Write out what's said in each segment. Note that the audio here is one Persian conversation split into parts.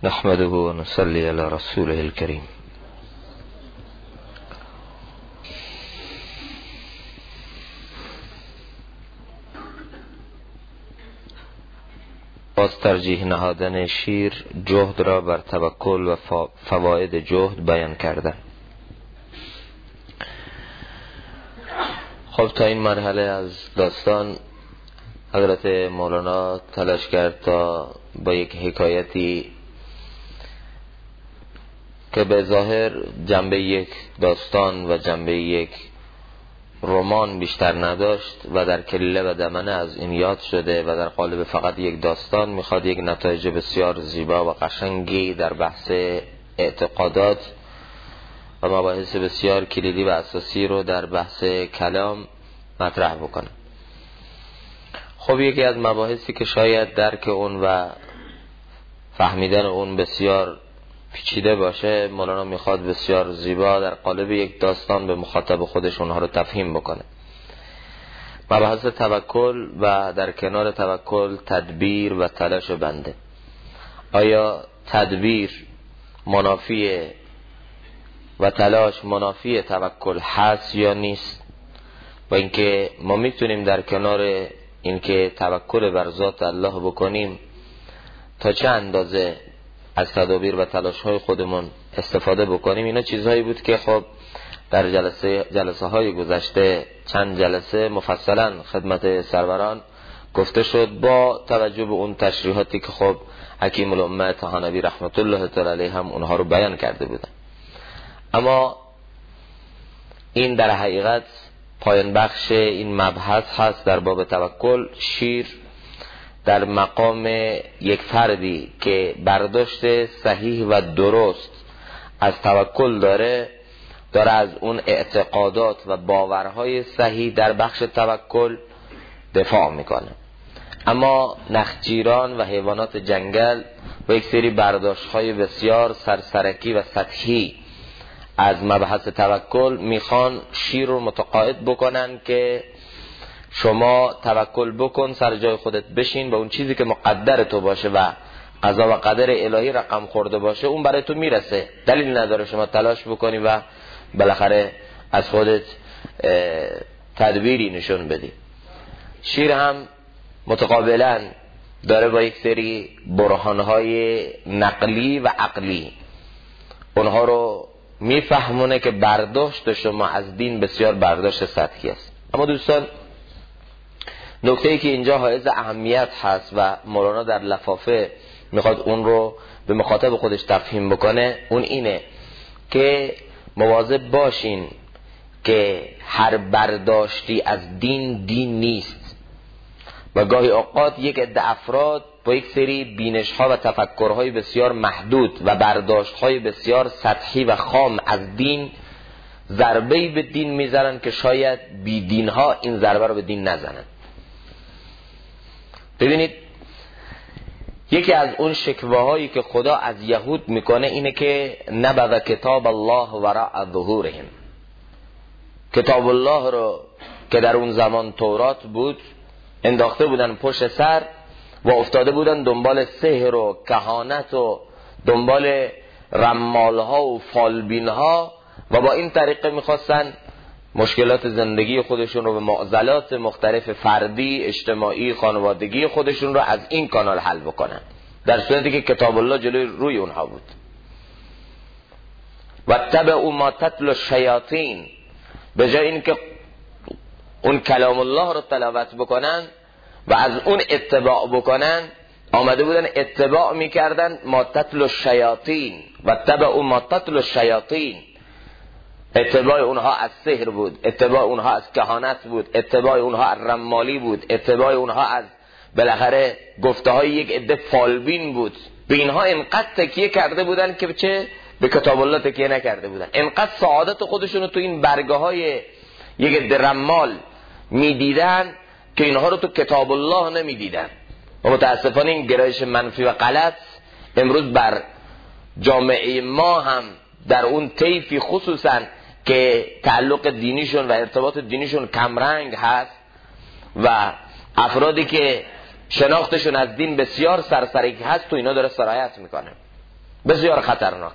نحمده و نصلي على رسوله الكريم. باز ترجیح نهادن شیر جهد را بر توکل و فواید جهد بیان کردن. خب تا این مرحله از داستان حضرت مولانا تلاش کرد تا با یک حکایتی که به ظاهر جنبه یک داستان و جنبه یک رمان بیشتر نداشت و در کله و دمنه از این یاد شده و در قالب فقط یک داستان میخواد یک نتایج بسیار زیبا و قشنگی در بحث اعتقادات و مباحث بسیار کلیدی و اساسی رو در بحث کلام مطرح بکنه. خب یکی از مباحثی که شاید درک اون و فهمیدن اون بسیار پیچیده باشه، مولانا میخواد بسیار زیبا در قالب یک داستان به مخاطب خودش اونها رو تفهیم بکنه. مباحث توکل و در کنار توکل تدبیر و تلاش بنده. آیا تدبیر منافی و تلاش منافی توکل هست یا نیست؟ و اینکه ما میتونیم در کنار اینکه توکل بر ذات الله بکنیم تا چه اندازه از تدابیر و تلاش های خودمون استفاده بکنیم. اینا چیزهایی بود که خب در جلسه های گذشته چند جلسه مفصلا خدمت سروران گفته شد با توجه به اون تشریحاتی که خب حکیم الامه طحاوی رحمت الله تعالی علیه هم اونها رو بیان کرده بودن. اما این در حقیقت پایان بخش این مبحث هست در باب توکل. شیر در مقام یک فردی که برداشت صحیح و درست از توکل داره از اون اعتقادات و باورهای صحیح در بخش توکل دفاع میکنه. اما نخجیران و حیوانات جنگل و یک سری برداشت‌های بسیار سرسرکی و سطحی از مبحث توکل میخوان شیر رو متقاعد بکنن که شما توکل بکن، سر جای خودت بشین، به اون چیزی که مقدر تو باشه و قضا و قدر الهی رقم خورده باشه اون برای تو میرسه. دلیل نداره شما تلاش بکنی و بالاخره از خودت تدبیری نشون بدی. شیر هم متقابلا داره با یک سری برهانهای نقلی و عقلی اونها رو میفهمونه که برداشت شما از دین بسیار برداشت سطحی است. اما دوستان، نکته‌ای که اینجا حائز اهمیت هست و مولانا در لفافه میخواد اون رو به مخاطب خودش تفهیم بکنه، اون اینه که مواظب باشین که هر برداشتی از دین نیست و گاهی اوقات یک عده افراد با یک سری بینش‌ها و تفکرهای بسیار محدود و برداشت‌های بسیار سطحی و خام از دین ضربه‌ای به دین میزنن که شاید بی دین‌ها این ضربه رو به دین نزنن. ببینید، یکی از اون شکوه‌هایی که خدا از یهود میکنه اینه که نبذ کتاب الله وراء ظهورهم. کتاب الله رو که در اون زمان تورات بود انداخته بودن پشت سر و افتاده بودن دنبال سحر و کهانت و دنبال رمالها و فالبینها و با این طریقه میخواستن مشکلات زندگی خودشون رو به معضلات مختلف فردی، اجتماعی، خانوادگی خودشون رو از این کانال حل بکنن، در صورتی که کتاب الله جلوی روی اونها بود. و تبعوا ما تتلو الشیاطین، به جای این که اون کلام الله رو تلاوت بکنن و از اون اتباع بکنن، آمده بودن اتباع میکردن ما تتلو الشیاطین و تبعوا ما تتلو الشیاطین. اتباع اونها از سحر بود، اتباع اونها از کهانت بود، اتباع اونها از رمالی بود، اتباع اونها از بالاخره گفته های یک عده فالبین بود. به اینها انقدر تکیه کرده بودن که چه به کتاب الله تکیه نکرده بودن. انقدر سعادت خودشونو تو این برگه های یک عده رمال میدیدن که اینها رو تو کتاب الله نمیدیدن. و متاسفانه این گرایش منفی و غلط امروز بر جامعه ما هم در اون طیفی خصوصا که تعلق دینیشون و ارتباط دینیشون کمرنگ هست و افرادی که شناختشون از دین بسیار سرسرکی هست تو اینا داره سرایت میکنه. بسیار خطرناک.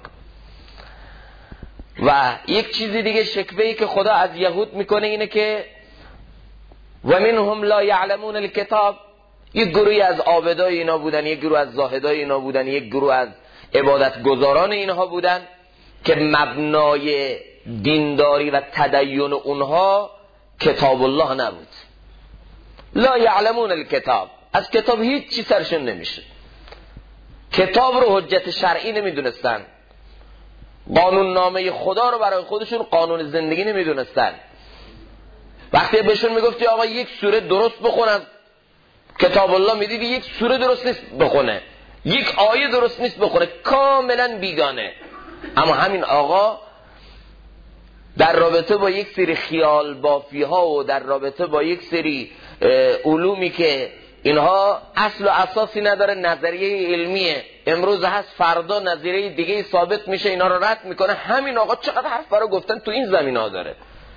و یک چیزی دیگه شکوه‌ای که خدا از یهود میکنه اینه که و منهم لا یعلمون الکتاب، یک گروهی از عابدای اینا بودن، یک گروه از زاهدای اینا بودن، یک گروه از عبادتگزاران اینها بودن که مبنای دینداری و تدین اونها کتاب الله نبود. لا یعلمون الکتاب، از کتاب هیچ چی سرشون نمیشه، کتاب رو حجت شرعی نمیدونستن، قانون نامه خدا رو برای خودشون قانون زندگی نمیدونستن. وقتی بهشون میگفتی آقا یک سوره درست بخون از کتاب الله، میدیدی یک سوره درست نیست بخونه، یک آیه درست نیست بخونه، کاملا بیگانه. اما همین آقا در رابطه با یک سری خیال بافی ها و در رابطه با یک سری علومی که اینها اصل و اساسی نداره، نظریه علمیه، امروز هست فردا نظریه دیگه ثابت میشه، اینا رو رد میکنه. همین آقا چقدر حرف برای گفتن تو این زمین ها داره.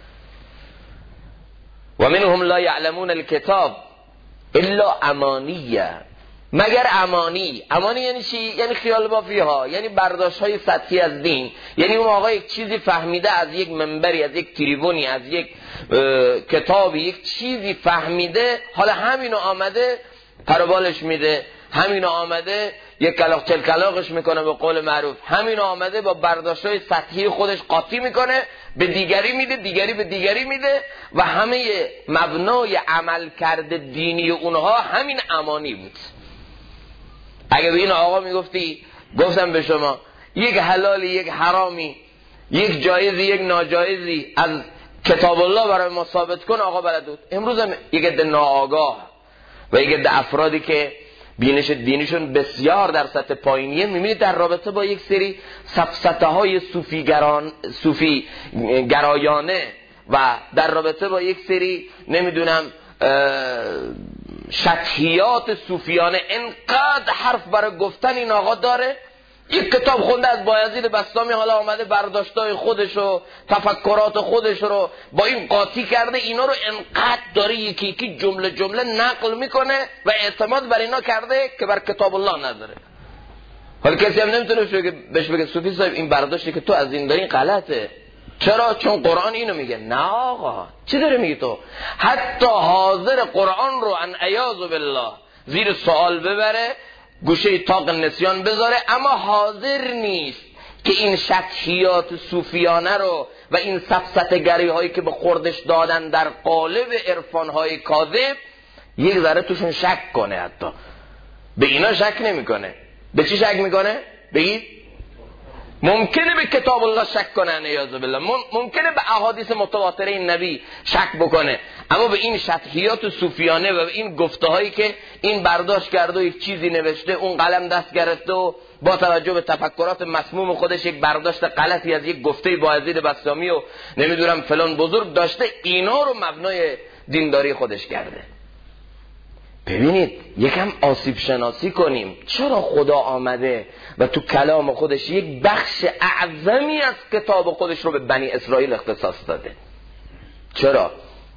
و منهم لا یعلمون الکتاب الا امانیه، مگر امانی. امانی یعنی چی؟ یعنی خیال بافی ها، یعنی برداشت های سطحی از دین. یعنی اون آقا یک چیزی فهمیده از یک منبری، از یک تریبونی، از یک کتابی، یک چیزی فهمیده، حالا همینو آمده پروبالش میده، همینو آمده یک کلاغ چل کلاغش میکنه به قول معروف، همینو آمده با برداشت های سطحی خودش قاطی میکنه، به دیگری میده، دیگری به دیگری میده و همه مبنای عمل کرده دینی اونها همین امانی بود. اگه به این آقا میگفتی گفتم به شما یک حلالی یک حرامی، یک جایزی یک ناجایزی از کتاب الله برای ما ثابت کن، آقا بلد بود. امروز هم یک عده ناآگاه و یک عده افرادی که بینش دینیشون بسیار در سطح پایینیه، میبینید در رابطه با یک سری سفسطه های صوفی گرایانه و در رابطه با یک سری نمیدونم شطحیات صوفیانه انقدر حرف برای گفتن این آقا داره. یک کتاب خونده از بایزید بسطامی، حالا آمده برداشتای خودش و تفکرات خودش رو با این قاطی کرده، اینا رو انقدر داره یکی یکی جمله جمله نقل میکنه و اعتماد بر اینا کرده که بر کتاب الله نداره. حالا کسی هم نمیتونه بهش بگه صوفی صاحب این برداشتی که تو از این داری غلطه. چرا؟ چون قرآن اینو میگه. نه آقا، چی داره میگی تو؟ حتی حاضر قرآن رو ان عیاذ بالله زیر سوال ببره، گوشه طاق نسیان بذاره، اما حاضر نیست که این شطحیات صوفیانه رو و این سفسطه گری هایی که به خوردش دادن در قالب عرفان های کاذب یک ذره توشون شک کنه. حتی به اینا شک نمیکنه. به چی شک میکنه؟ بگید ممکنه به کتاب الله شک کنه، نیاز بالله، ممکنه به احادیث متواتره نبی شک بکنه، اما به این شطحیات صوفیانه و به این گفته هایی که این برداشت کرده و یک چیزی نوشته، اون قلم دست گرفته و با توجه به تفکرات مسموم خودش یک برداشت غلطی از یک گفته بایزید بسطامی و نمیدونم فلان بزرگ داشته، اینا رو مبنای دینداری خودش کرده. ببینید یکم آسیب شناسی کنیم. چرا خدا آمده و تو کلام خودش یک بخش اعظمی از کتاب خودش رو به بنی اسرائیل اختصاص داده؟ چرا؟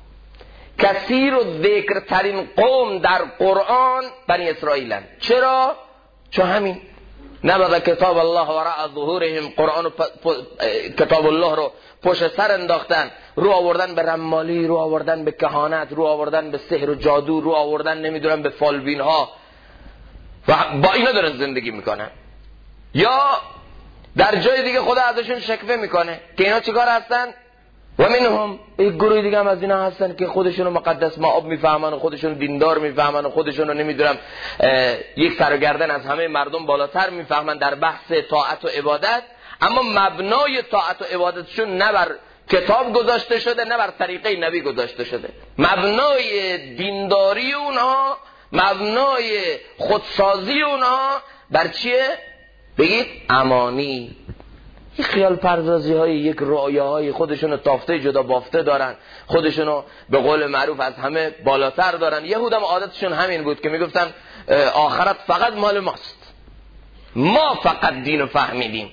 کثیر و ذکر ترین قوم در قرآن بنی اسرائیلن. چرا؟ چون همین نباید کتاب الله وراء ظهورهم، قرآن و کتاب الله رو پشت سر انداختن، رو آوردن به رمالی، رو آوردن به کهانت، رو آوردن به سحر و جادو، رو آوردن نمیدونم به فالبین ها و با اینا دارن زندگی میکنن. یا در جای دیگه خدا ازشون شکوه میکنه که اینا چیکار هستن؟ و منهم یک گروه دیگه هم از اینا هستن که خودشونو مقدس مآب میفهمن و خودشونو دیندار میفهمن و خودشونو نمیدونم یک سر و گردن از همه مردم بالاتر میفهمن در بحث طاعت و عبادت، اما مبنای طاعت و عبادتشون نه بر کتاب گذاشته شده نه بر طریقه نبی گذاشته شده. مبنای دینداری اونها، مبنای خودسازی اونها بر چیه؟ بگید امانی، یک خیال پردازی های، یک رؤیه های، خودشونو تافته جدا بافته دارن، خودشونو به قول معروف از همه بالاتر دارن. یهود هم عادتشون همین بود که میگفتن آخرت فقط مال ماست، ما فقط دین رو فهمیدیم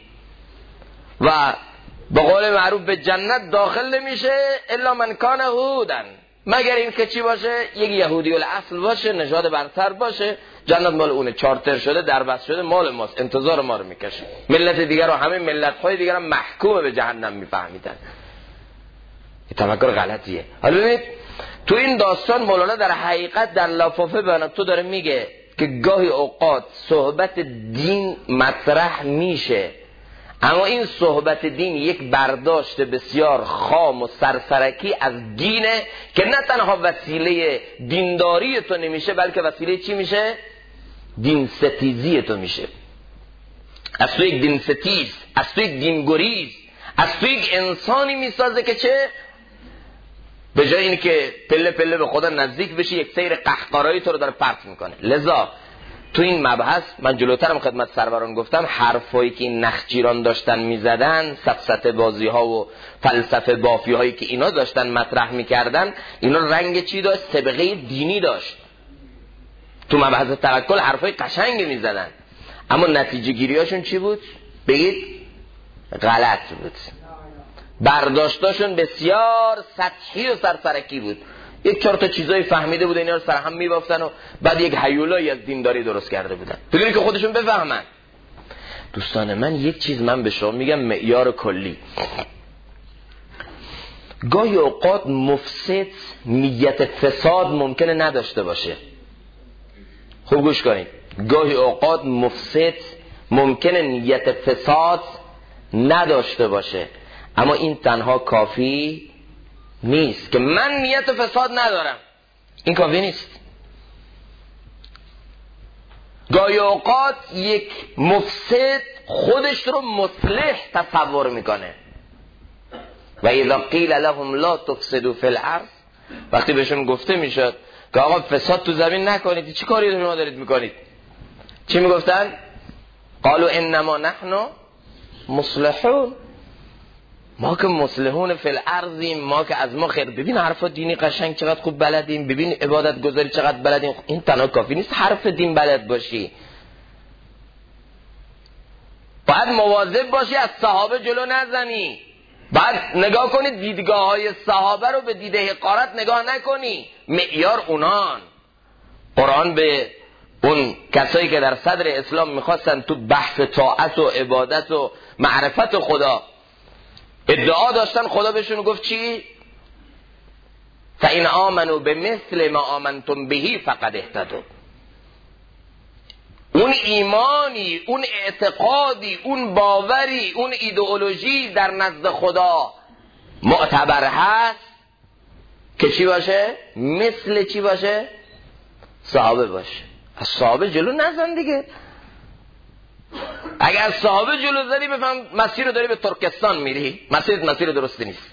و به قول معروف به جنت داخل نمیشه الا من کان هودن، مگر این که چی باشه؟ یک یهودی الاصل باشه، نژاد برتر باشه، جنت مال اونه، چارتر شده، دربست شده، مال ماست، انتظار ما رو میکشه. ملت دیگر و همه ملت‌های دیگر هم محکوم به جهنم میفهمیدن. این تفکر غلطیه. حالا ببینید تو این داستان مولانا در حقیقت در لفافه بیان تو داره میگه که گاهی اوقات صحبت دین مطرح میشه، اما این صحبت دین یک برداشت بسیار خام و سرسرکی از دینه که نه تنها وسیله دینداری تو نمیشه، بلکه وسیله چی میشه؟ دین ستیزی تو میشه. از تو یک دین ستیز، از تو یک دین گریز، از تو یک انسانی میسازه که چه؟ به جای این که پله پله به خدا نزدیک بشی، یک سیر قهقرایی تو رو داره پرت میکنه. لذا تو این مبحث من جلوترم خدمت سروران گفتم حرفایی که این نخجیران داشتن میزدن، سفسطه بازی ها و فلسفه بافی هایی که اینا داشتن مطرح میکردن، اینا رنگ چی داشت؟ سابقه دینی داشت. تو مبحث توکل حرفای قشنگ میزدن، اما نتیجه گیری هاشون چی بود؟ بگید غلط بود. برداشتاشون بسیار سطحی و سرسرکی بود. یک چهار تا چیزایی فهمیده بودن، اینا رو سر هم میبافتن و بعد یک هیولایی از دینداری درست کرده بودن بدون که خودشون بفهمن. دوستان من یک چیز من به شما میگم، معیار کلی. گاهی اوقات مفسد نیت فساد ممکنه نداشته باشه. خوب گوش کنید، گاهی اوقات مفسد ممکنه نیت فساد نداشته باشه، اما این تنها کافی نیست که من نیت فساد ندارم. این کافی نیست. گاهی اوقات یک مفسد خودش رو مصلح تصور میکنه. و اذا قیل لهم لا تفسدوا فی الارض، وقتی بهشون گفته میشد که آقا فساد تو زمین نکنید، چی کاری شما دارید میکنید؟ چی میگفتن؟ قالوا انما نحن مصلحون، ما که مصلحون فی الارضیم، ما که از ما خیر. ببین حرف دینی قشنگ چقدر خوب بلدیم، ببین عبادت گذاری چقدر بلدیم. این تنها کافی نیست حرف دین بلد باشی، باید مواظب باشی از صحابه جلو نزنی. بعد نگاه کنید دیدگاه های صحابه رو به دیده حقارت نگاه نکنی، معیار اونان. قرآن به اون کسایی که در صدر اسلام میخواستن تو بحث طاعت و عبادت و معرفت خدا ادعا داشتن، خدا بهشون گفت چی؟ فَإِنْ آمَنُوا بِمِثْلِ مَا آمَنْتُمْ بِهِ فَقَدْ اهْتَدُوا. اون ایمانی، اون اعتقادی، اون باوری، اون ایدئولوژی در نزد خدا معتبر هست که چی باشه؟ مثل چی باشه؟ صحابه باشه. از صحابه جلو نزن دیگه. اگر از صحابه جلو زدی بفهم مسیر رو داری به ترکستان میری، مسیر درستی نیست.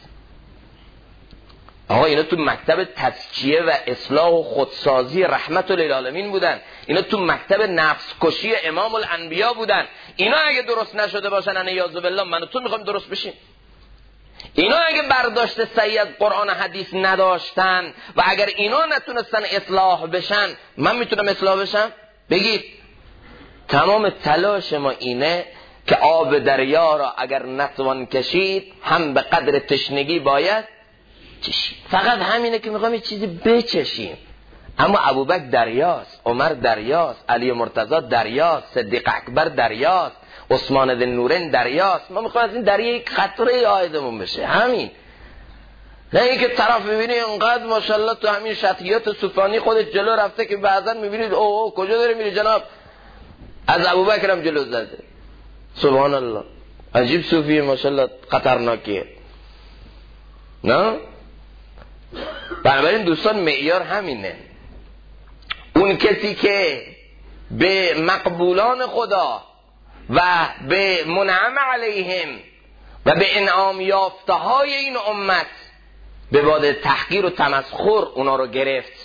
آقا اینا تو مکتب تزکیه و اصلاح و خودسازی رحمت للعالمین بودن، اینا تو مکتب نفس کشی امام الانبیا بودن. اینا اگه درست نشده باشن انیاذ بالله من و تو میخوایم درست بشیم. اینا اگه برداشت صحیح از قرآن و حدیث نداشتن و اگر اینا نتونستن اصلاح بشن، من میتونم اصلاح بشم؟ بگید. تمام تلاش ما اینه که آب دریا را اگر نتوان کشید هم به قدر تشنگی باید چشید. فقط همینه که میخوام یه چیزی بچشیم. اما ابوبکر دریاست، عمر دریاست، علی مرتضی دریاست، صدیق اکبر دریاست، عثمان ذی النورین دریاست. ما میخوایم از این دریا یک قطره عایدمون بشه. همین. نه اینکه طرف میبینی انقدر ماشاءالله تو همین شطیات صوفانی خودت جلو رفته که بعضن میبینید اوه کجا داره میری جناب؟ از ابوبکر هم جلو زده. سبحان الله، عجیب صوفی ماشاءالله خطرناکیه. نه؟ بنابراین دوستان معیار همینه. اون کسی که به مقبولان خدا و به منعم علیهم و به انعام یافته های این امت به باد تحقیر و تمسخر اونا رو گرفت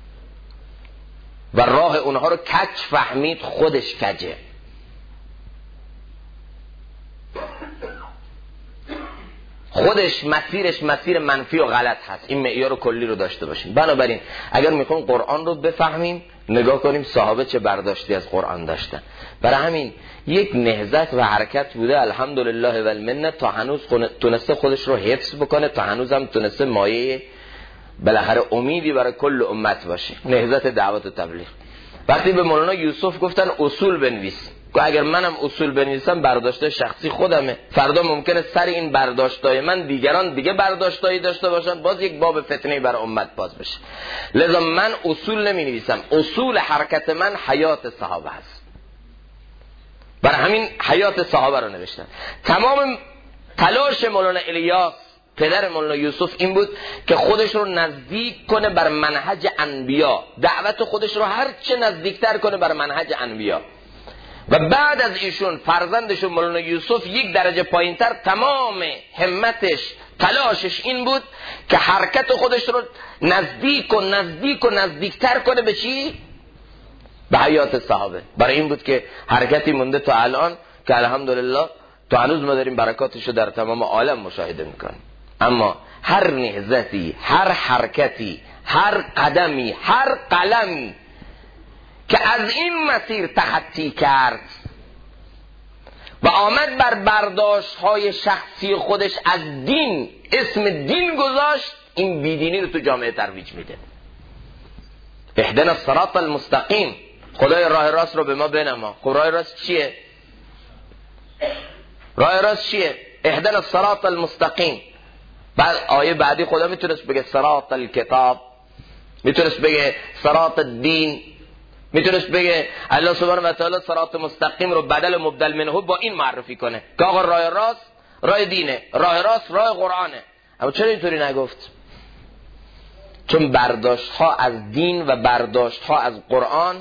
و راه اونها رو کج فهمید، خودش کجه. خودش مسیرش مسیر منفی و غلط هست. این معیار کلی رو داشته باشیم. بنابراین اگر میخوایم قرآن رو بفهمیم نگاه کنیم صحابه چه برداشتی از قرآن داشتن. برای همین یک نهضت و حرکت بوده الحمدلله و المنه تا هنوز تونسته خودش رو حفظ بکنه، تا هنوز هم تونسته مایه بالاخره امیدی برای کل امت باشه. نهضت دعوت و تبلیغ. وقتی به مولانا یوسف گفتن اصول بنویس، که اگر منم اصول بنویسم برداشت شخصی خودمه، فردا ممکنه سر این برداشتای من دیگران دیگه برداشتایی داشته باشن، باز یک باب فتنه برای امت باز بشه. لذا من اصول نمی نویسم، اصول حرکت من حیات صحابه هست. برای همین حیات صحابه رو نوشتن. تمام تلاش مولانا الیاس پدر مولانا یوسف این بود که خودش رو نزدیک کنه بر منهج انبیا، دعوت خودش رو هر چه نزدیکتر کنه بر منهج انبیا. و بعد از ایشون فرزندشون مولانا یوسف یک درجه پایینتر، تمام همتش تلاشش این بود که حرکت خودش رو نزدیکتر کنه به چی؟ به حیات صحابه. برای این بود که حرکتی مونده تا الان که الحمدلله تا هنوز ما داریم برکاتشو در تمام عالم مشاهده میکنیم. اما هر نهضتی، هر حرکتی، هر قدمی، هر قلمی که از این مسیر تخطی کرد و آمد بر برداشت‌های شخصی خودش از دین، اسم دین گذاشت، این بیدینی رو تو جامعه ترویج میده. اهدنا الصراط المستقیم، خدای راه راست رو به ما بنما. خب راه راست چیه؟ راه راست چیه؟ اهدنا الصراط المستقیم. بعد آیه بعدی خدا میتونست بگه صراط الکتاب، میتونست بگه صراط الدین، میتونست بگه الله سبحانه و تعالی صراط مستقیم رو بدل و مبدل منه با این معرفی کنه که آقا راه راست راه دینه، راه راست راه قرآنه. اما چرا اینطوری نگفت؟ چون برداشت ها از دین و برداشت ها از قرآن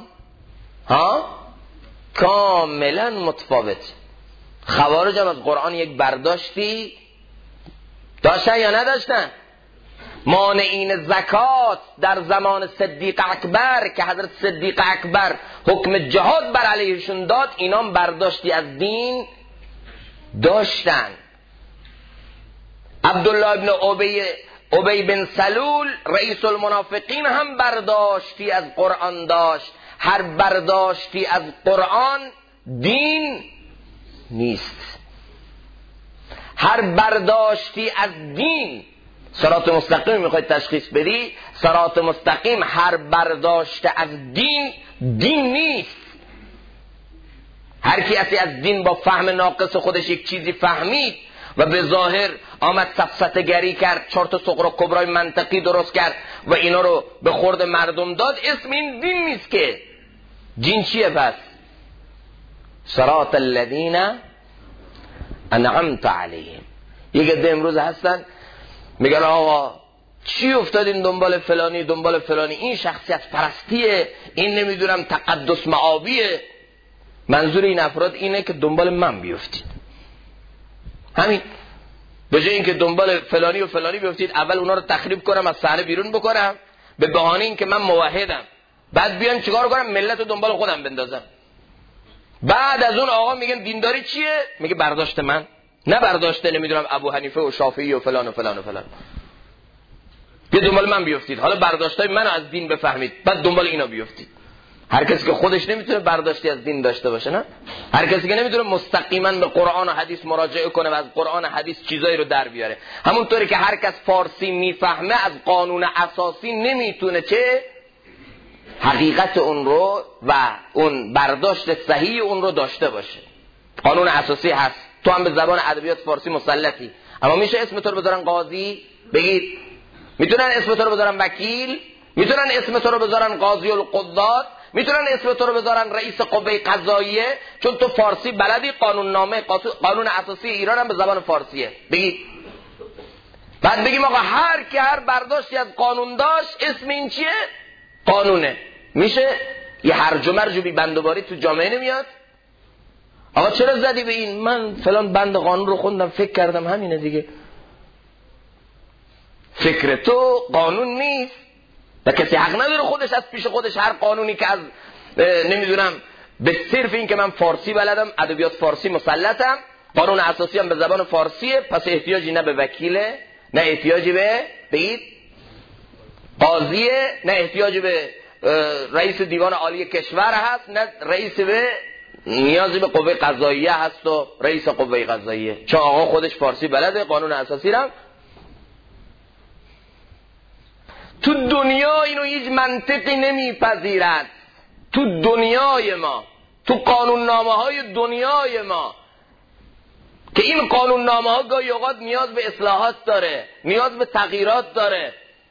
کاملا متفاوت. خوارج هم از قرآن یک برداشتی داشتن یا نداشتن؟ مانعین زکات در زمان صدیق اکبر که حضرت صدیق اکبر حکم جهاد بر علیهشون داد، اینام برداشتی از دین داشتن. عبدالله ابن ابی بن سلول رئیس المنافقین هم برداشتی از قرآن داشت. هر برداشتی از قرآن دین نیست. هر برداشتی از دین، صراط مستقیم میخواید تشخیص بدی، صراط مستقیم هر برداشت از دین دین نیست. هر کسی از دین با فهم ناقص خودش یک چیزی فهمید و به ظاهر آمد سفسطه گری کرد، 4 تا صغرا کبرای منطقی درست کرد و اینا رو به خورد مردم داد، اسم این دین نیست. که دین چیه پس؟ صراط الذین انعمت علیهم. یک عده امروز هستن میگن آقا چی افتادین دنبال فلانی دنبال فلانی، این شخصیت پرستیه، این نمیدونم تقدس معابیه. منظور این افراد اینه که دنبال من بیفتید. همین، به جای اینکه دنبال فلانی و فلانی بیفتید، اول اونا رو تخریب کنم، از صحنه بیرون بکنم به بهانه این که من موحدم، بعد بیان چیکار کنم؟ ملت رو دنبال خودم بندازم. بعد از اون آقا میگن دینداری چیه؟ میگه برداشت من، نه برداشته نمیدونم ابو حنیفه و شافعی و فلان و فلان و فلان. بیا دنبال من بیفتید، حالا برداشتای منو از دین بفهمید، بعد دنبال اینا بیفتید. هر کسی که خودش نمیتونه برداشتی از دین داشته باشه، نه، هر کسی که نمیتونه مستقیما به قرآن و حدیث مراجعه کنه و از قرآن و حدیث چیزایی رو در بیاره، همونطوری که هر کس فارسی میفهمه از قانون اساسی نمیتونه چه حقیقت اون رو و اون برداشت صحیح اون رو داشته باشه. قانون اساسی هست، تو هم به زبان ادبیات فارسی مسلطی، اما میشه اسم تو رو بذارن قاضی بگید؟ میتونن اسم تو رو بذارن وکیل؟ میتونن اسم تو رو بذارن قاضی القضات؟ میتونن اسم تو رو بذارن رئیس قوه قضاییه؟ چون تو فارسی بلدی، قانون نامه قانون اساسی ایران هم به زبان فارسیه، بگید. بعد بگیم آقا هر کی هر برداشتی از قانون داشت، اسم این چیه؟ قانونه. میشه یه هرج و مرج و بی بندوباری تو جامعه نمیاد؟ آقا چرا زدی به این؟ من فلان بند قانون رو خوندم فکر کردم همینه دیگه. فکر تو قانون نیست و کسی حق نداره خودش از پیش خودش هر قانونی که از نمیدونم به صرف این که من فارسی بلدم، ادبیات فارسی مسلطم، قانون اساسی هم به زبان فارسیه، پس احتیاجی نه به وکیله، نه احتیاجی به بگید قاضیه، نه احتیاجی به رئیس دیوان عالی کشور هست، نه رئیس به نیازی به قوه قضاییه هست و رئیس قوه قضاییه، چون آقا خودش فارسی بلده، قانون اساسی رو. تو دنیا اینو هیچ منطقی نمیپذیرد. تو دنیای ما، تو قانوننامه های دنیای ما، که این قانوننامه ها گاهی اوقات نیاز به اصلاحات داره، نیاز به تغییرات داره،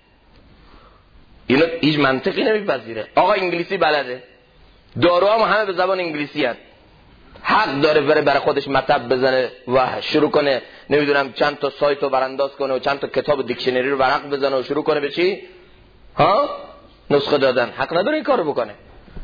اینو هیچ منطقی نمیپذیره. آقا انگلیسی بلده، داروها همه به زبان انگلیسی هست، حق داره بره برای خودش مطب بزنه و شروع کنه نمیدونم چند تا سایت رو برانداز کنه و چند تا کتاب دیکشنری رو ورق بزنه و شروع کنه به چی؟ نسخه دادن. حق نداره این کارو بکنه.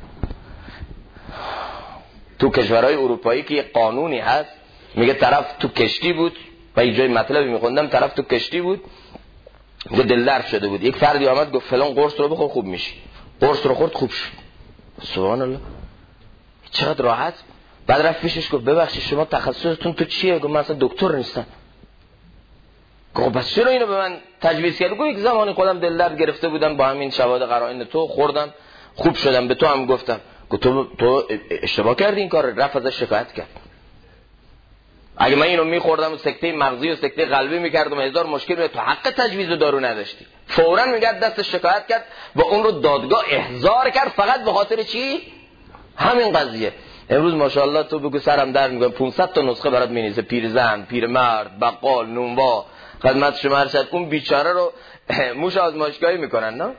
تو کشورهای اروپایی که یه قانونی هست میگه طرف تو کشتی بود و یه جای مطلبی میخوندم، طرف تو کشتی بود که دل درد شده بود، یک فردی آمد گفت فلان قرص رو بخور خوب میشی، قرص رو خورد خوب شد. سبحان الله، چقدر راحت. بعد رفت پیشش گفت ببخشید شما تخصصتون تو چیه؟ گفت من اصلا دکتر نیستم. گفت بس چرا اینو به من تجویز کردی؟ گفت یک زمانی خودم دل درد گرفته بودم، با همین شواهد قرائن تو خوردم خوب شدم، به تو هم گفتم. گفت تو اشتباه کردی این کار. رفت ازش شکایت کرد. اگه من اینو میخوردم و سکته مغزی و سکته قلبی میکردم و هزار مشکل بود، تو حق تجویز دارو نداشتی. فوراً میگه دست شکایت کرد و اون رو دادگاه احضار کرد، فقط به خاطر چی؟ همین قضیه. امروز ماشاءالله تو بگو سرم درد میکنه 500 تا نسخه برات مینیزه، پیرزن، پیرمرد، بقال، نونوا، خدمت شما ارشد. اون بیچاره رو موش آزمایشگاهی میکنن، نه؟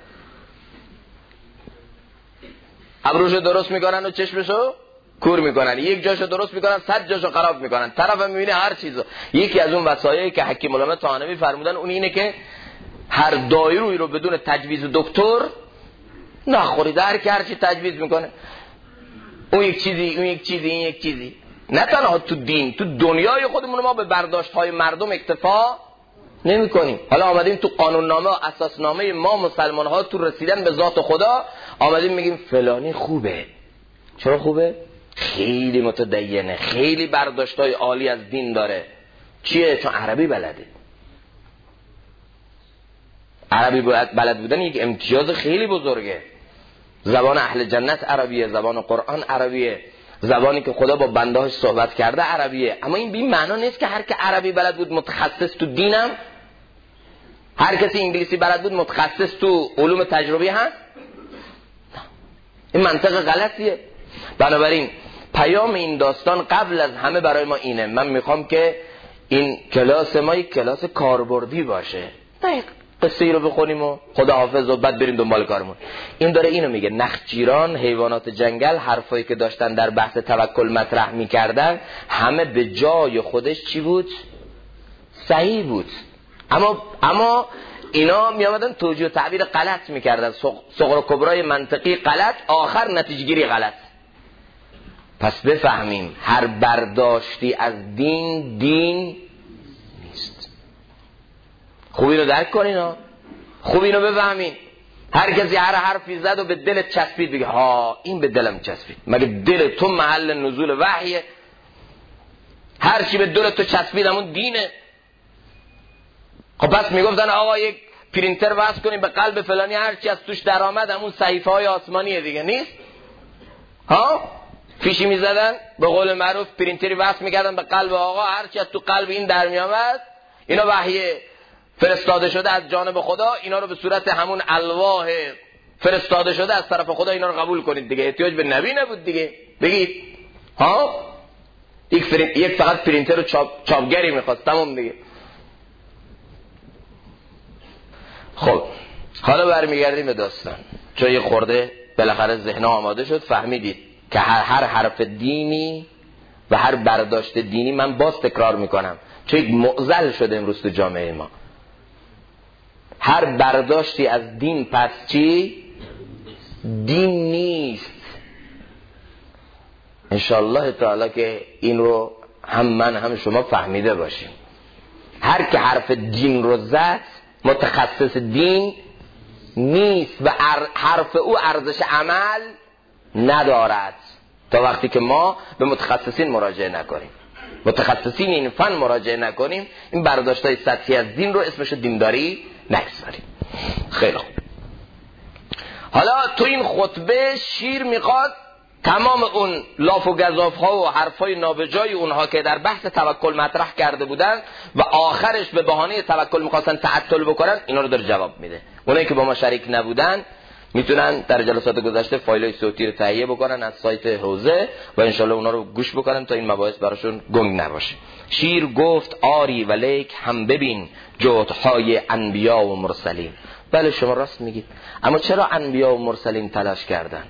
ابروشو درست میکنن و چشمشو کور میکنن، یک جاشو درست میکنن 100 جاشو خراب میکنن، طرف میبینه هر چیزو. یکی از اون وصایایی که حکیم علامه طحاوی فرمودن اون اینه که هر دایرویی رو بدون تجویز دکتر نخورید. هر کی هر چی تجویز میکنه، اون یک چیزی، اون یک چیزی، این یک چیزی. نه تنها تو دین، تو دنیای خودمون ما به برداشت‌های مردم اکتفا نمی‌کنیم. حالا آمدیم تو قانوننامه و اساسنامه ما مسلمان‌ها تو رسیدن به ذات خدا آمدیم میگیم فلانی خوبه. چرا خوبه؟ خیلی متدینه، خیلی برداشت‌های عالی از دین داره. چیه؟ چون عربی بلده. عربی بلد بودن یک امتیاز خیلی بزرگه. زبان اهل جنت عربیه، زبان قرآن عربیه، زبانی که خدا با بندهاش صحبت کرده عربیه. اما این بی معنا نیست که هر که عربی بلد بود متخصص تو دینم، هر کسی انگلیسی بلد بود متخصص تو علوم تجربی هست. این منطق غلطیه. بنابراین پیام این داستان قبل از همه برای ما اینه، من میخوام که این کلاس ما یک کلاس کاربردی باشه، نه قصه ای رو بخونیم و خدا حافظ و بعد بریم دنبال کارمون. این داره اینو میگه نخجیران، حیوانات جنگل، حرفایی که داشتن در بحث توکل مطرح میکردن همه به جای خودش چی بود؟ صحیح بود. اما اینا میامدن توجیه و تعبیر غلط میکردن، صغر و کبرای منطقی غلط، آخر نتیجه گیری غلط. پس بفهمیم هر برداشتی از دین نیست. خوب اینو درک کنین ها، خوب اینو بفهمین. هر کسی هر حرفی زد و به دلت چسبید بگه ها این به دلم چسبید. مگه دل تو محل نزول وحیه؟ هر چی به دلت تو چسبید همون دینه. خب پس میگفتن آقا یک پرینتر وصل کنیم به قلب فلانی، هر چی از توش درآمد همون صحیفه های آسمانیه دیگه، نیست؟ ها فیشی میزدن به قول معروف، پرینتری وصل میکردن به قلب آقا، هر چی از تو قلب این در میامد اینا وحی فرستاده شده از جانب خدا، اینا رو به صورت همون الواح فرستاده شده از طرف خدا اینا رو قبول کنید دیگه. احتیاج به نبی نبود دیگه. بگید ها یک فقط پرینتر و چاپگری میخواست، تمام دیگه. خب حالا برمیگردیم به داستان، چون یه خورده بالاخره ذهن آماده شد، فهمیدید که هر حرف دینی و هر برداشت دینی، من باز تکرار میکنم چون یک معضل شده امروز تو جامعه ما، هر برداشتی از دین پس چی؟ دین نیست. انشاءالله تعالی که این رو هم من هم شما فهمیده باشیم. هر که حرف دین رو زد متخصص دین نیست و حرف او ارزش عمل ندارد تا وقتی که ما به متخصصین مراجعه نکنیم، متخصصین این فن مراجعه نکنیم، این برداشت‌های سطحی از دین رو اسمش دینداری نگذاریم. خیلی خوب. حالا تو این خطبه شیر میخواد تمام اون لاف و گزاف ها و حرفای نابجای اونها که در بحث توکل مطرح کرده بودن و آخرش به بهانه توکل می‌خواستن تعطل بکنن، اینا رو در جواب میده. اونایی که با ما شریک نبودن میتونن در جلسات گذشته فایلای صوتی رو تهیه بکنن از سایت حوزه و انشالله اونا رو گوش بکنن تا این مباحث براشون گنگ نباشه. شیر گفت آری ولیک هم ببین جهدهای انبیا و مرسلین. بله شما راست میگید، اما چرا انبیا و مرسلین تلاش کردن؟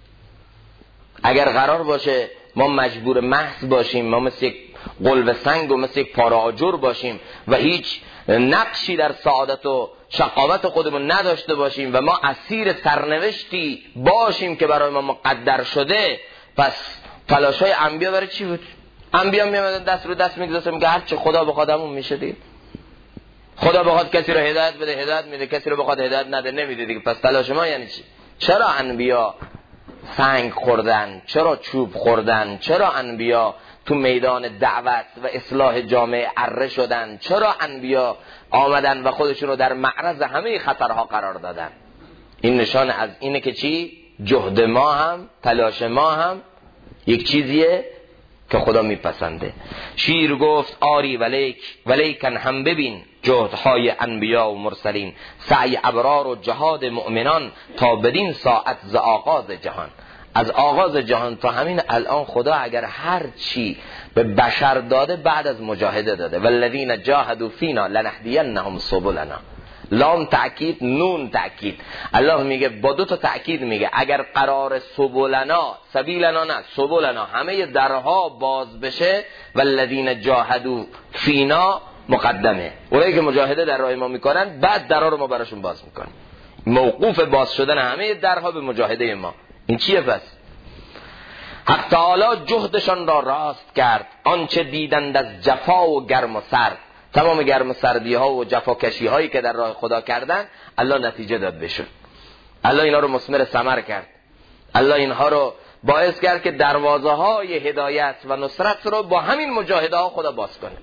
اگر قرار باشه ما مجبور محض باشیم، ما مثل یک قلب سنگ و مثل یک پاره آجر باشیم و هیچ نقشی در سعادت و شقاوت خودمون نداشته باشیم و ما اسیر سرنوشتی باشیم که برای ما مقدر شده، پس تلاشای انبیا برای چی بود؟ انبیا میامدن دست رو دست میگذاشتن که هر چه خدا بخواد همون میشه دیگه. خدا بخواد کسی رو هدایت بده هدایت میده، کسی رو بخواد هدایت نده نمیده دیگه. پس تلاش ما یعنی چی؟ چرا انبیا سنگ خوردن؟ چرا چوب خوردن؟ چرا انبیا تو میدان دعوت و اصلاح جامعه اره شدن؟ چرا انبیا آمدن و خودشون رو در معرض همه خطرها قرار دادن؟ این نشان از اینه که چی؟ جهد ما هم تلاش ما هم یک چیزیه که خدا میپسنده. شیر گفت آری ولیکن هم ببین جهدهای انبیا و مرسلین، سعی ابرار و جهاد مؤمنان تا بدین ساعت ز آغاز جهان. از آغاز جهان تا همین الان خدا اگر هر چی به بشر داده بعد از مجاهده داده. والذین جاهدوا فینا لنهدینهم سبلنا. لام تأکید نون تأکید. الله میگه با دو تا تأکید میگه اگر قرار سبلنا، سبیلنا نه سبلنا، همه درها باز بشه، والذین جاهدوا فینا مقدمه، اونایی که مجاهده در راه ما میکنن بعد درها رو ما براشون باز میکنیم. موقوف باز شدن همه درها به مجاهده ما. این چیه پس؟ حق تعالی جهدشان را راست کرد، آنچه دیدند از جفا و گرم و سرد. تمام گرم و سردی ها و جفاکشی هایی که در راه خدا کردن الله نتیجه داد بهشون. الله اینا رو مثمر ثمر کرد. الله اینها رو باعث کرد که دروازه های هدایت و نصرت رو با همین مجاهده ها خدا باز کنه.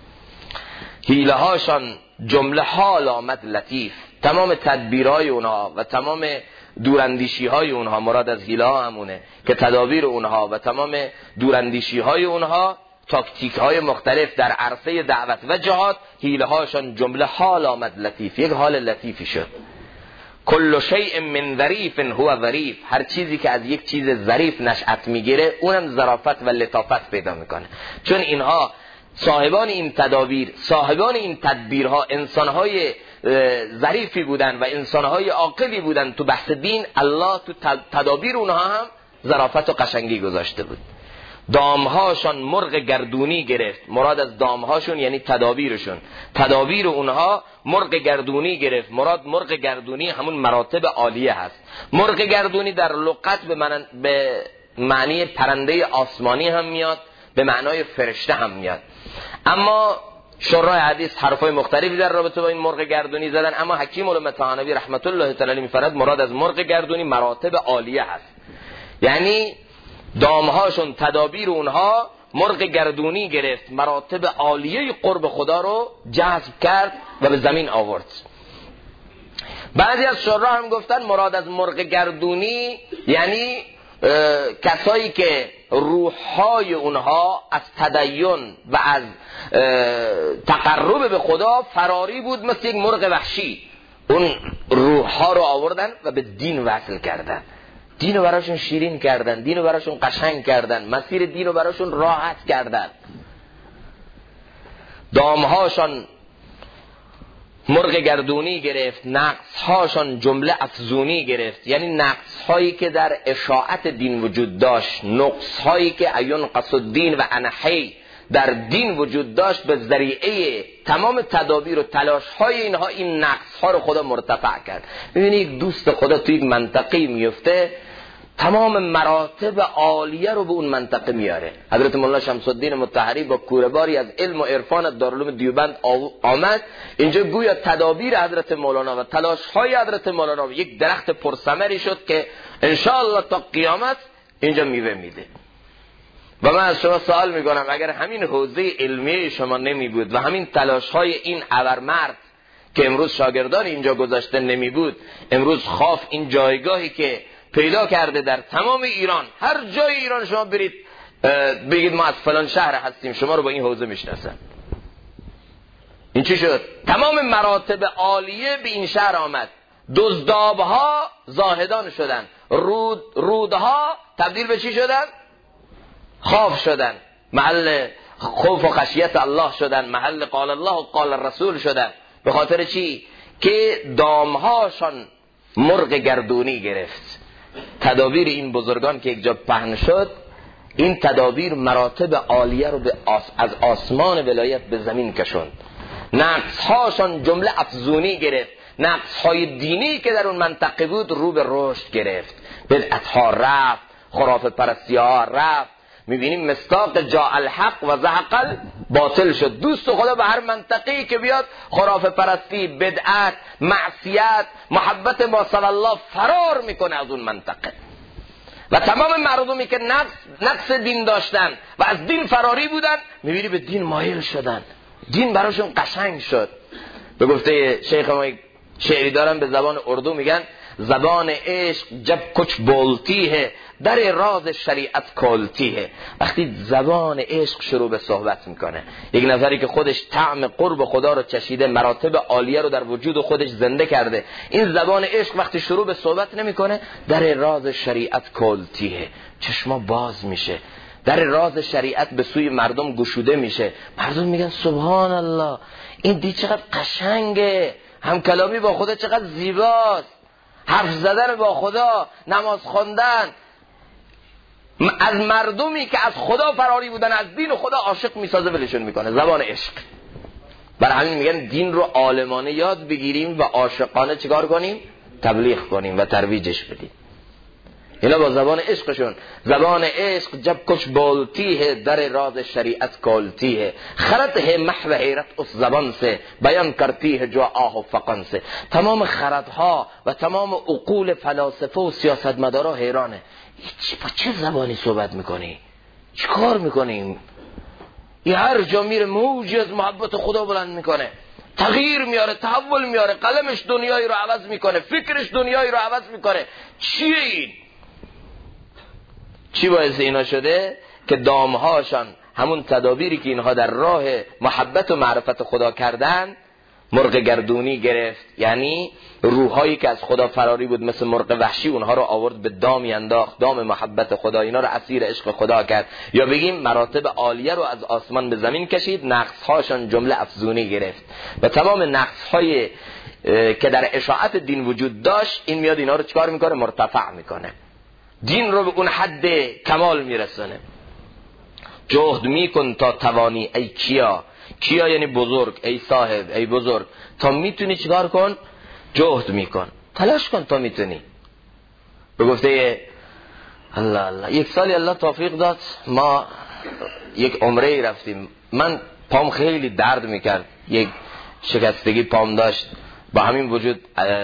حیله هاشان جمله حال آمد لطیف. تمام تدبیرهای اونها و تمام دوراندیشی های اونها، مراد از حیله ها همونه که تدابیر اونها و تمام دوراندیشی های اونها، تاکتیک های مختلف در عرصه دعوت و جهاد، حیله هاشان جمله حال آمد لطیف، یک حال لطیفی شد. کل شیء من ظریف هو ظریف. هر چیزی که از یک چیز ظریف نشأت میگیره اونم ظرافت و لطافت پیدا میکنه. چون اینها صاحبان این تدابیر، صاحبان این تدبیرها انسانهای ظریفی بودن و انسانهای عاقلی بودن تو بحث دین. الله تو تدابیر اونها هم ظرافت و قشنگی گذاشته بود. دامهاشان مرغ گردونی گرفت. مراد از دامهاشون یعنی تدابیرشون. تدابیر اونها مرغ گردونی گرفت. مراد مرغ گردونی همون مراتب عالیه هست. مرغ گردونی در لغت به معنی پرنده آسمانی هم میاد، به معنای فرشته هم میاد. اما شراح حدیث حرفای مختلفی در رابطه با این مرغ گردونی زدن، اما حکیم علامه طحاوی رحمت الله تعالی میفرماید مراد از مرغ گردونی مراتب عالیه هست. یعنی دامهاشون، تدابیر اونها مرغ گردونی گرفت، مراتب عالیه قرب خدا رو جذب کرد و به زمین آورد. بعضی از شراح هم گفتن مراد از مرغ گردونی یعنی کسایی که روحهای اونها از تدین و از تقرب به خدا فراری بود، مثل یک مرغ وحشی، اون روحها رو آوردن و به دین وصل کردن، دین رو براشون شیرین کردن، دین رو براشون قشنگ کردن، مسیر دین رو براشون راحت کردن. دامهاشان مرغ گردونی گرفت، نقص هاشان جمله افزونی گرفت. یعنی نقص هایی که در اشاعت دین وجود داشت، نقص هایی که ایون قصد دین و انحی در دین وجود داشت، به ذریعه تمام تدابیر و تلاش های اینها این نقص ها رو خدا مرتفع کرد. ببینید یک دوست خدا توی یک منطقه میفته، تمام مراتب عالیه رو به اون منطقه میاره. حضرت مولانا شمس الدین مطهری با کورباری از علم و عرفان دارالعلوم دیوبند آمد اینجا، گویا تدابیر حضرت مولانا و تلاش های حضرت مولانا یک درخت پرثمری شد که انشاءالله تا قیامت اینجا میوه میده. و من از شما سوال میکنم اگر همین حوزه علمی شما نمی بود و همین تلاش های این ابرمرد که امروز شاگردان اینجا گذاشته نمی بود، امروز خواف این جایگاهی که پیدا کرده در تمام ایران. هر جای ایران شما برید بگید ما از فلان شهر هستیم، شما رو با این حوزه میشناسن. این چی شد؟ تمام مراتب عالیه به این شهر آمد. دزدابها زاهدان شدن، رودها تبدیل به چی شدن؟ خوف شدن، محل خوف و خشیت الله شدن، محل قال الله و قال الرسول شدن. به خاطر چی؟ که دامهاشان مرغ گردونی گرفت. تدابیر این بزرگان که یک جا پهن شد، این تدابیر مراتب عالیه رو از آسمان ولایت به زمین کشوند. نقصهاشان جمله افزونی گرفت. نقصهای دینی که در اون منطقه بود رو به رشد گرفت. بدعتها رفت، خرافه پرستی ها رفت. میبینیم مصداق جاء الحق و زهق الباطل شد. دوست خدا به هر منطقه‌ای که بیاد خرافه پرستی، بدعت، معصیت، محبت با صلی الله فرار میکنه از اون منطقه. و تمام مردمی که نقص دین داشتن و از دین فراری بودن، میبینی به دین مایل شدن. دین براشون قشنگ شد. به گفته شیخ ما شعری دارن به زبان اردو، میگن زبان عشق جب کچ بولتی ہے در راز شریعت کولتی ہے. وقتی زبان عشق شروع به صحبت میکنه، یک نفری که خودش طعم قرب خدا رو چشیده، مراتب عالیه رو در وجود خودش زنده کرده، این زبان عشق وقتی شروع به صحبت نمیکنه، در راز شریعت کولتی ہے، چشما باز میشه، در راز شریعت به سوی مردم گشوده میشه. مردم میگن سبحان الله، این دی چقدر قشنگه، هم کلامی با خدا چقدر زیباست، حرف زدن با خدا، نماز خواندن. از مردمی که از خدا فراری بودن، از دین خدا عاشق میسازه، ولشون میکنه. زبان عشق. برای همین میگن دین رو عالمانه یاد بگیریم و عاشقانه چیکار کنیم؟ تبلیغ کنیم و ترویجش بدیم. اینا با زبان عشقشون. زبان عشق جب کچ بولتی ہے در راز شریعت کولتی ہے، خرد ہے محو حیرت اس زبان سے بیان کرتی ہے جو آه و فقان سے. تمام خردها و تمام عقول فلاسفه و سیاستمدارا حیرانه، با چه زبانی صحبت میکنی؟ چی کار میکنیم؟ این هر جا میره موجی از محبت خدا بلند میکنه، تغییر میاره، تحول میاره، قلمش دنیایی رو عوض میکنه، فکرش دنیایی رو عوض میکنه. چیه این؟ چی باعث اینا شده؟ که دامهاشان، همون تدابیری که اینها در راه محبت و معرفت خدا کردن، مرغ گردونی گرفت. یعنی روحایی که از خدا فراری بود مثل مرغ وحشی، اونها رو آورد به دامی انداخت، دام محبت خدا، اینا رو اسیر عشق خدا کرد. یا بگیم مراتب عالیه رو از آسمان به زمین کشید، نقصهاشان جمله افزونی گرفت. و تمام نقصهای که در اشاعت دین وجود داشت، این میاد اینا رو چکار میکنه؟ مرتفع میکنه، دین رو به اون حد کمال میرسونه. جهد میکن تا توانی ای کیا. کیا یعنی بزرگ، ای صاحب، ای بزرگ. تا میتونی چیکار کن؟ جهد میکن، تلاش کن تا میتونی. به گفته الله، یک سالی الله توفیق داد، ما یک عمره رفتیم. من پام خیلی درد میکرد، یک شکستگی پام داشت. با همین وجود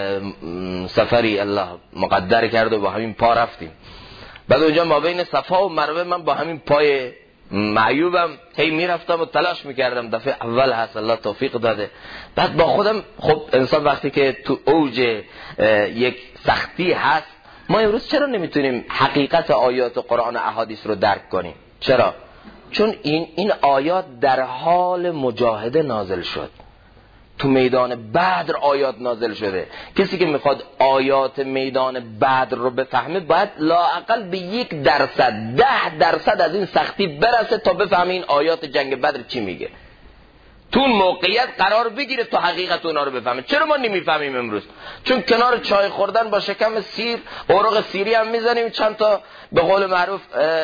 سفری الله مقدر کرد و با همین پا رفتیم. بعد اونجا ما بین صفا و مروه من با همین پای معیوبم هی میرفتم و تلاش میکردم. دفعه اول هست الله توفیق داده. بعد با خودم، خب انسان وقتی که تو اوج یک سختی هست، ما امروز چرا نمیتونیم حقیقت آیات قرآن و احادیث رو درک کنیم؟ چرا؟ چون این آیات در حال مجاهده نازل شد. تو میدان بدر آیات نازل شده. کسی که میخواد آیات میدان بدر رو بفهمه، باید لااقل به 1%، 10% از این سختی برسه تا بفهمه این آیات جنگ بدر چی میگه. تو اون موقعیت قرار بگیره تا حقیقت اونا رو بفهمه. چرا ما نمیفهمیم امروز؟ چون کنار چای خوردن با شکم سیر، اوراق سیری هم میزنیم، چند تا به قول معروف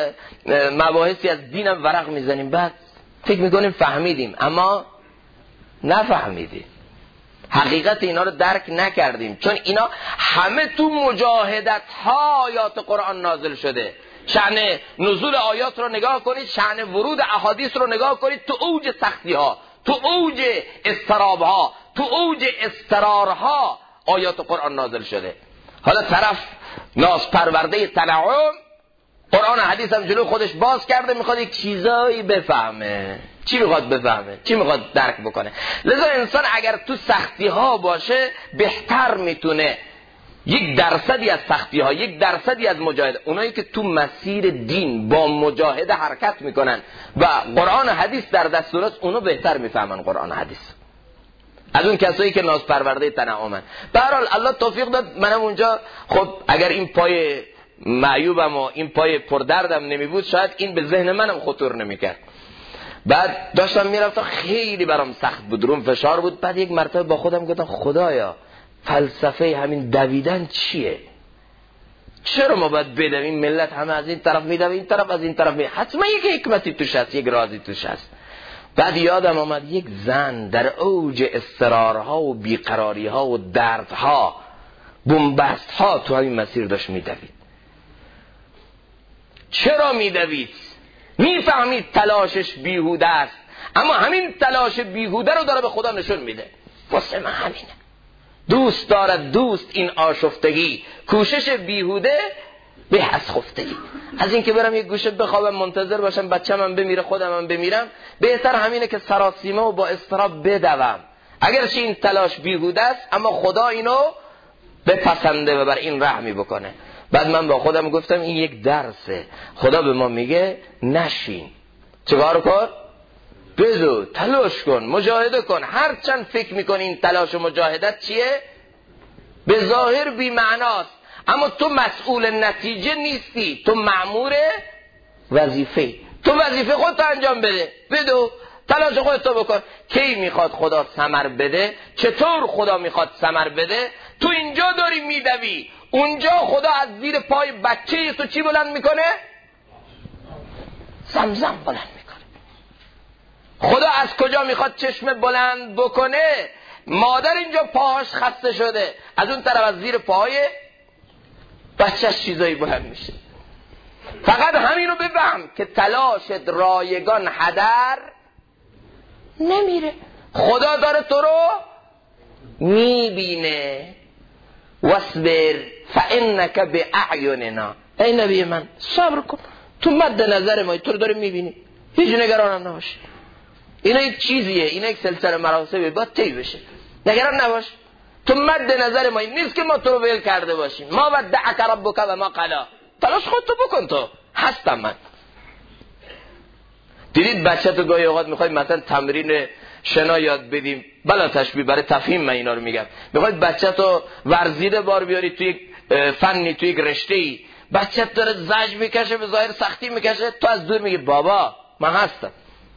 مباحثی از دینم ورق میزنیم، بعد فکر میکنیم فهمیدیم، اما نفهمیدیم. حقیقت اینا رو درک نکردیم. چون اینا همه تو مجاهدت ها آیات قرآن نازل شده. شأن نزول آیات رو نگاه کنید، شأن ورود احادیث رو نگاه کنید. تو اوج سختی ها، تو اوج اضطراب ها، تو اوج اضطرارها آیات قرآن نازل شده. حالا طرف ناز پرورده تنعم، قرآن حدیث هم جلو خودش باز کرده، میخواد یک چیزایی بفهمه. چی میخواد بفهمه؟ چی میخواد درک بکنه؟ لذا انسان اگر تو سختی ها باشه، بهتر میتونه یک درصدی از سختی ها، یک درصدی از مجاهده، اونایی که تو مسیر دین با مجاهده حرکت میکنن و قرآن و حدیث در دستورات، اونو بهتر میفهمن قرآن و حدیث از اون کسایی که ناز پرورده تنعمن. به هر حال الله توفیق داد، منم اونجا خب اگر این پای معیوبم و این پای پردردم نمی بود شاید این به ذهن منم خطور نمی کرد. بعد داشتم میرفتم، خیلی برام سخت بود، روم فشار بود. بعد یک مرتبه با خودم گفتم خدایا فلسفه همین دویدن چیه؟ چرا ما باید بدویم؟ ملت همه از این طرف میدوه، این طرف از این طرف میدوه، حتما یک حکمتی توش هست، یک رازی توش هست. بعد یادم آمد یک زن در اوج اضطرارها و بیقراریها و دردها، بنبستها تو همین مسیر داشت میدوید. چرا میدوید؟ میفهمید تلاشش بیهوده است، اما همین تلاش بیهوده رو داره به خدا نشون میده. واسه من همینه. دوست دارد دوست این آشفتگی، کوشش بیهوده به از خفتگی. از این که برم یک گوشه بخوابم منتظر باشم بچه‌م هم بمیره خودم هم بمیرم، بهتر همینه که سراسیمه و با اضطراب بدوم. اگرچه این تلاش بیهوده است اما خدا اینو بپسنده و بر این رحمی بکنه. بعد من با خودم گفتم این یک درسه، خدا به ما میگه نشین، چیکار کن؟ بدو، تلاش کن، مجاهده کن. هر چند فکر میکنی این تلاش و مجاهدت چیه؟ به ظاهر بی معناست، اما تو مسئول نتیجه نیستی، تو مأمور وظیفه. تو وظیفه خودت انجام بده، بدو، تلاش خودت بکن. کی میخواد خدا ثمر بده؟ چطور خدا میخواد ثمر بده؟ تو اینجا داری میدوی، اونجا خدا از زیر پای بچه تو چی بلند میکنه؟ زمزم بلند میکنه. خدا از کجا میخواد چشم بلند بکنه؟ مادر اینجا پاهاش خسته شده، از اون طرف از زیر پای بچهش چیزایی بلند میشه. فقط همین رو بفهم که تلاشت رایگان هدر نمیره. خدا داره تو رو میبینه. واصبر فانک باعیننا. ای نبی من صبر کن، تو مد نظر ما، تو رو داره میبینی، هیچ نگران نباش. اینا یک چیزیه، اینا یک سلسله مراسمه، باید طی بشه، نگران نباش. تو مد نظر ما نیست که ما تو رو ول کرده باشیم. ما ودعک ربک و ما قلا. تلاش خودتو بکن، تو هستم من. دیدید بچه تو گاهی اوقات میخوای مثلا تمرین شنا یاد بدیم، بلا تشبیه برای تفهیم من اینا رو میگم، میخواید بچه تو ورزیده بار بیاری توی یک فنی، توی یک رشته‌ای، بچه داره زجر میکشه، به ظاهر سختی میکشه، تو از دور میگی بابا من هستم.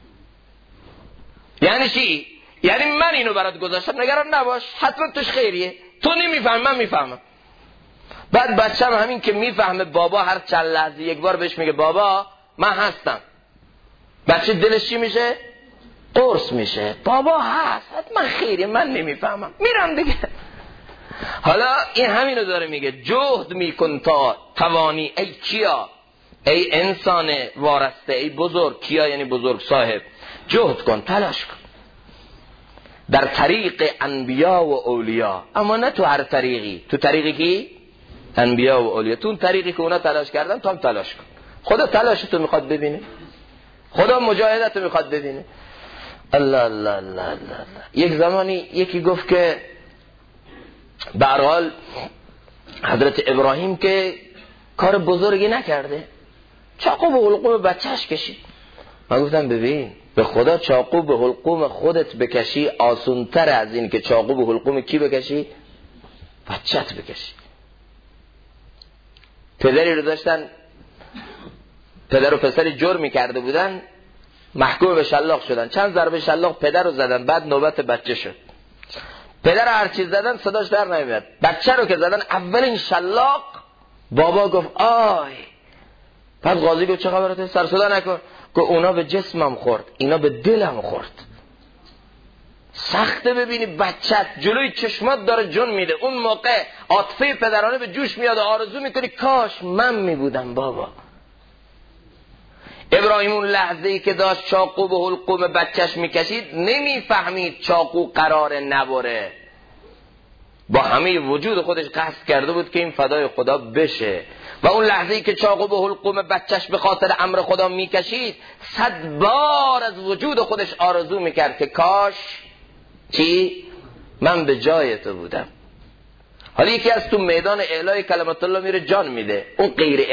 یعنی چی؟ یعنی من اینو برات گذاشتم، نگران نباش، حتما توش خیریه. تو نمیفهمی، من میفهمم. بعد بچه‌م همین که میفهمه بابا هر چند لحظه یک بار بهش میگه بابا من هستم، بچه دلش چی میشه؟ قرص میشه. بابا هست، حتما خیریه، من نمیفهمم، میرم دیگه. حالا این همینو داره میگه، جهد میکن تا توانی. ای کیا؟ ای انسان وارسته، ای بزرگ. کیا یعنی بزرگ صاحب. جهد کن، تلاش کن در طریق انبیا و اولیا، اما نه تو هر طریقی. تو طریقی کی؟ انبیا و اولیا. تو اون طریقی که اونا تلاش کردن تو هم تلاش کن. خدا تلاشتو میخواد ببینه، خدا مجاهدتو میخواد ببینه. الله الله الله الله. یک زمانی یکی گفت که به هر حال حضرت ابراهیم که کار بزرگی نکرده، چاقو به حلقوم بچهش کشید. من گفتم ببین به خدا چاقو به حلقوم خودت بکشی آسان‌تر از این که چاقو به حلقوم کی بکشی؟ بچت بکشی. پدری رو داشتن، پدر و پسری جرمی کرده بودن، محکوم به شلاق شدن. چند ضربه شلاق پدر رو زدن، بعد نوبت بچه شد. پدر هر چیز زدن صداش در نمیاد، بچه رو که زدن اولین شلاق بابا گفت آی. بعد قاضی گفت چه خبرته؟ سر صدا نکن. گفت اونا به جسمم خورد، اینا به دلم خورد. سخته ببینی بچت جلوی چشمات داره جون میده، اون موقع عاطفه پدرانه به جوش میاد و آرزو میکنی کاش من میبودم بابا. ابراهیم اون لحظه ای که داشت چاقو به حلقوم بچهش میکشید نمیفهمید چاقو قرار نبره، با همه وجود خودش قصد کرده بود که این فدای خدا بشه. و اون لحظه ای که چاقو به حلقوم بچهش به خاطر امر خدا میکشید 100 بار از وجود خودش آرزو میکرد که کاش چی؟ من به جای تو بودم. حالا یکی از تو میدان اعلای کلمت الله میره جان میده، اون غیر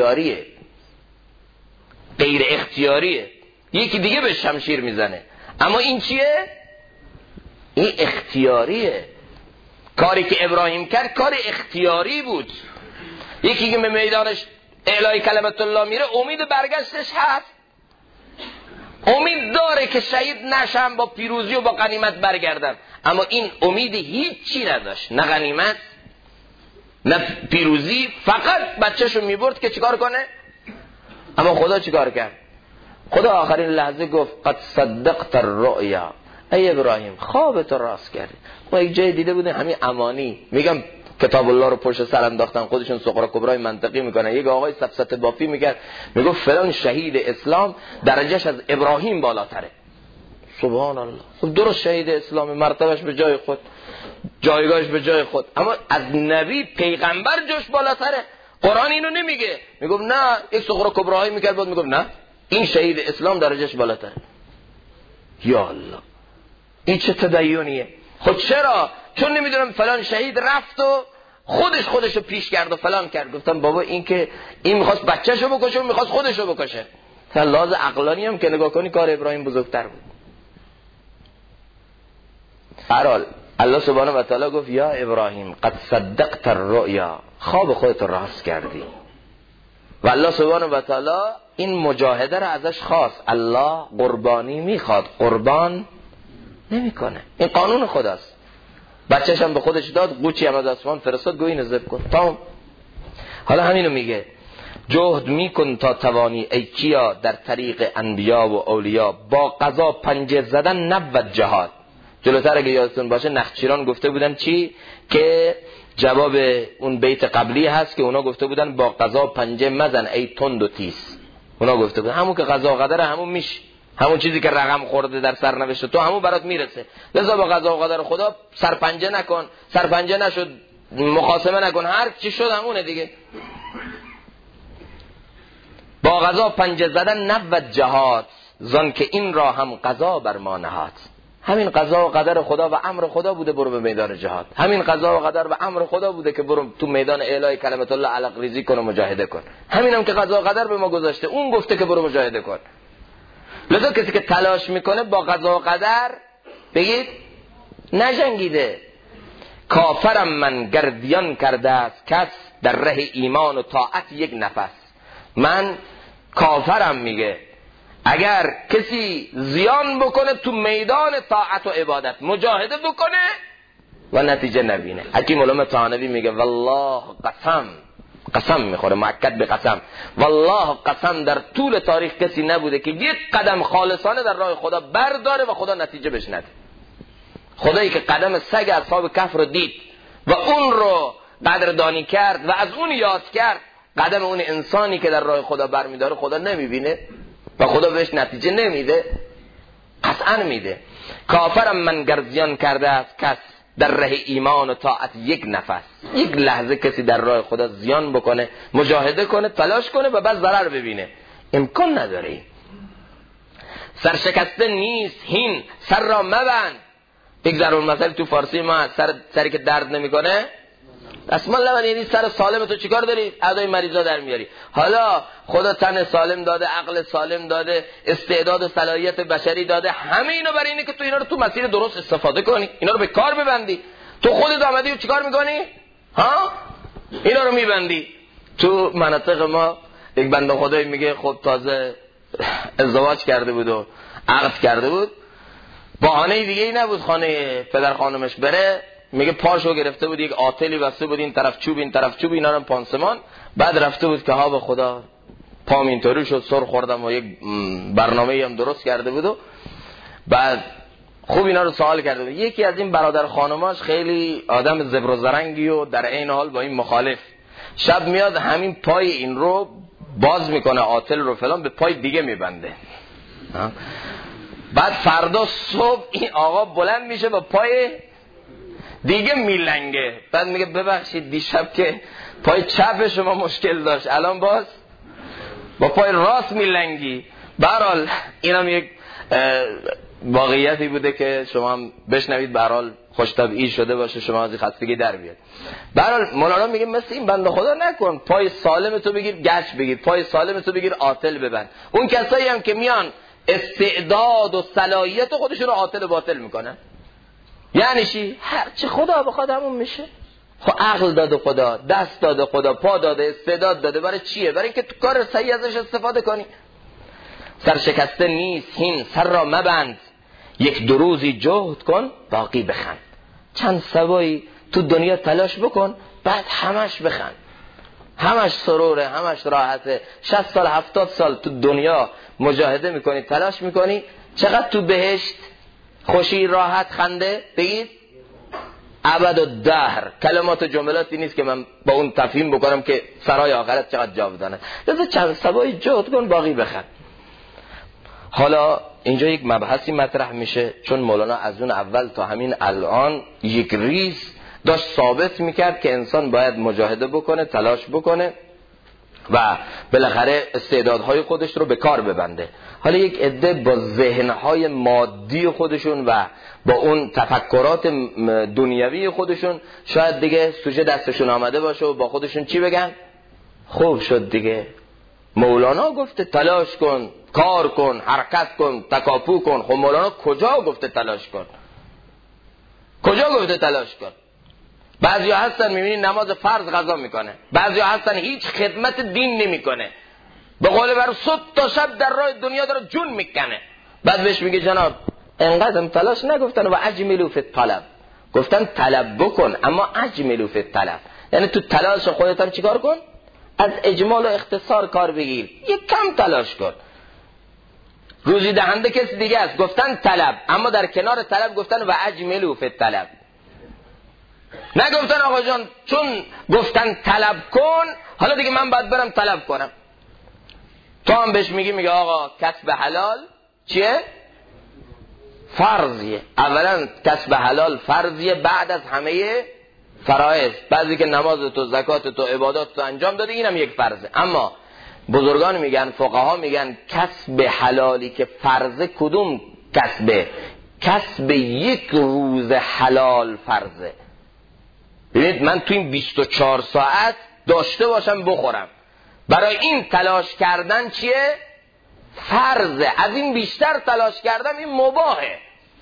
اختیاریه. یکی دیگه به شمشیر میزنه، اما این چیه؟ این اختیاریه. کاری که ابراهیم کرد کار اختیاری بود. یکی که به میدانش اعلای کلمت الله میره امید برگشتش هست، امید داره که شهید نشم، با پیروزی و با غنیمت برگردم. اما این امید هیچی نداشت، نه غنیمت نه پیروزی، فقط بچه‌شو میبرد که چیکار کنه. اما خدا چیکار کرد؟ خدا آخرین لحظه گفت قد صدقت الرؤیا، ای ابراهیم خوابت راست کردی. ما یک جای دیده بودیم همین امانی میگم کتاب الله رو پشت سر انداختن، خودشون صغرا کبرای منطقی میکنن. یک آقای سفسطه بافی میگه، میگه فلان شهید اسلام درجهش از ابراهیم بالاتره. سبحان الله. درست شهید اسلام مرتبهش به جای خود، جایگاهش به جای خود، اما از نبی پیغمبر جوش بالاتره. قرآن اینو نمیگه، میگه نه یک صغرا کبرایی میکرد بود، میگه نه این شهید اسلام درجهش بالاتره. یا الله، این چه تدیونیه؟ خود چرا؟ چون نمیدونم فلان شهید رفت و خودشو پیش کرد و فلان کرد. گفتم بابا این که این میخواست بچه‌شو بکشه و میخواست خودشو بکشه. تا لحاظ عقلانی هم که نگاه کنی کار ابراهیم بزرگتر بود. هرحال الله سبحانه و تعالی گفت یا ابراهیم قد صدقت الرؤیا، خواب خودت راست کردی. و الله سبحانه و تعالی این مجاهده را ازش خواست. الله قربانی میخواد، قربان نمیکنه. این قانون خداست. بچه‌ش هم به خودش داد، قوچی هم از آسمان فرستاد، گوی نزب کن. تمام. حالا همینو میگه جهد میکن تا توانی ای کیا در طریق انبیا و اولیا، با قضا پنجه زدن نبود جهاد. جلوتر اگه یادتون باشه نخچیران گفته بودن چی؟ که جواب اون بیت قبلی هست که اونا گفته بودن با قضا پنجه مزن ای تند و تیز. اونا گفته بودن همون که قضا و قدر همون میشه، همون چیزی که رقم خورده در سرنوشت تو همون برات میرسه. لذا با قضا و قدر خدا سرپنجه نکن، سرپنجه نشد مخاصمه نکن، هر چی شد همونه دیگه. با قضا پنجه زدن نبود جهاد، زان که این را هم قضا بر ما نهاد. همین قضا و قدر خدا و امر خدا بوده برو به میدان جهاد. همین قضا و قدر و امر خدا بوده که برو تو میدان اعلای کلمت الله علق ریزی کن و مجاهده کن. همین هم که قضا و قدر به ما گذاشته، اون گفته که برو مجاهده کن. لذا کسی که تلاش میکنه با قضا و قدر بگید نجنگیده. کافرم من گردیان کرده است کس، در ره ایمان و طاعت یک نفس. من کافرم میگه اگر کسی زیان بکنه تو میدان طاعت و عبادت، مجاهده بکنه و نتیجه نبینه. حکیم علامه طحاوی میگه والله قسم میخوره، مؤکد به قسم، والله قسم در طول تاریخ کسی نبوده که یک قدم خالصانه در راه خدا برداره و خدا نتیجه بهش نده. خدایی که قدم سگ اصحاب کهف رو دید و اون رو قدردانی کرد و از اون یاد کرد، قدم اون انسانی که در راه خدا برمیداره خدا نمیبینه و خدا بهش نتیجه نمیده؟ قطعا میده. کافرم من گردیان کرده است کس، در ره ایمان و طاعت یک نفس. یک لحظه کسی در راه خدا زیان بکنه، مجاهده کنه، تلاش کنه و بعد ضرر ببینه، امکان نداره. سرشکسته نیست هین سر را مبند. یک ضرور مثل تو فارسی ما سری که درد نمیکنه اسمان لبن، یعنی سر سالم تو چیکار داری؟ اعضای مریضا در میاری. حالا خدا تن سالم داده، عقل سالم داده، استعداد و صلاحیت بشری داده، همه اینو برای اینه که تو اینا رو تو مسیر درست استفاده کنی، اینا رو به کار ببندی. تو خودت آمدی و چیکار میکنی؟ ها؟ اینا رو میبندی. تو مناطق ما یک بنده خدایی میگه خب تازه ازدواج کرده بود و عقد کرده بود، بهانه دیگه ای نبود خانه پدر خانمش بره، میگه پاشو گرفته بود یک آتلی بسته بود، این طرف چوب این طرف چوب، اینا رو پانسمان. بعد رفته بود که ها به خدا پام اینطوری شد، سر خوردم و یک برنامه‌ای هم درست کرده بود و بعد خوب اینا رو سوال کرده بود. یکی از این برادر خانماش خیلی آدم زبر و زرنگی و در عین حال با این مخالف، شب میاد همین پای این رو باز میکنه، آتل رو فلان، به پای دیگه میبنده. بعد فردا صبح این آقا بلند میشه با پای دیگه میلنگه. بعد میگه ببخشید دیشب که پای چپ شما مشکل داشت، الان باز با پای راست میلنگی. برحال اینم یک واقعیتی بوده که شما هم بشنوید. برحال خوش طبعی شده باشه شما از خستگی در بیاد. برحال مولانا میگه مثل این بنده خدا نکن، پای سالم تو بگیر گچ بگیر، پای سالم تو بگیر آتل ببند. اون کسایی هم که میان استعداد و صلاحیت خودشون رو آتل و باطل میکنن، یعنی چی؟ هر چی خدا بخواد همون میشه. خب عقل داده خدا، دست داده خدا، پا داده، استعداد داده، برای چیه؟ برای اینکه تو کار صحیح ازش استفاده کنی. سرشکسته نیست هین سر را مبند، یک دو روزی جهد کن باقی بخند. چند سبایی تو دنیا تلاش بکن، بعد همش بخند، همش سروره، همش راحته. 60 سال 70 سال تو دنیا مجاهده میکنی، تلاش میکنی، چقدر تو بهشت خوشی راحت خنده بگید ابد و دهر. کلمات و جملاتی نیست که من با اون تفهیم بکنم که سرای آخرت چقدر جاودانه. لذا چند سبایی جهد کن باقی بخند. حالا اینجا یک مبحثی مطرح میشه، چون مولانا از اون اول تا همین الان یک ریز داشت ثابت میکرد که انسان باید مجاهده بکنه، تلاش بکنه و بالاخره استعدادهای خودش رو به کار ببنده. حالا یک عده با ذهنهای مادی خودشون و با اون تفکرات دنیوی خودشون شاید دیگه سوژه دستشون آمده باشه و با خودشون چی بگن؟ خوب شد دیگه، مولانا گفته تلاش کن، کار کن، حرکت کن، تکاپو کن. خب مولانا کجا گفته تلاش کن؟ کجا گفته تلاش کن؟ بعضی ها هستن میبینی نماز فرض قضا میکنه، بعضی ها هستن هیچ خدمت دین نمیکنه، به قول بر صد تا شب در راه دنیا داره جون میکنه. بعد بهش میگه جناب انقدر تلاش نگفتن و اجملو فی الطلب، گفتن طلب بکن اما اجملو فی الطلب، یعنی تو تلاش خودت هم چیکار کن؟ از اجمال و اختصار کار بگیر، یک کم تلاش کن. روزی دهنده کسی دیگه است، گفتن طلب، اما در کنار طلب گفتن و اجملو فی الطلب. نگفتن آقا جان چون گفتن طلب کن حالا دیگه من باید برم طلب کنم. تو هم بهش میگه آقا کسب حلال چیه؟ فرضیه. اولا کسب حلال فرضیه بعد از همه فرائض. بعضی که نماز تو، زکات تو، عبادات تو انجام دادی اینم یک فرضه. اما بزرگان میگن، فقها میگن کسب حلالی که فرضه کدوم کسبه؟ کسب یک روز حلال فرضه. ببینید من تو این 24 ساعت داشته باشم بخورم، برای این تلاش کردن چیه؟ فرضه. از این بیشتر تلاش کردم این مباهه،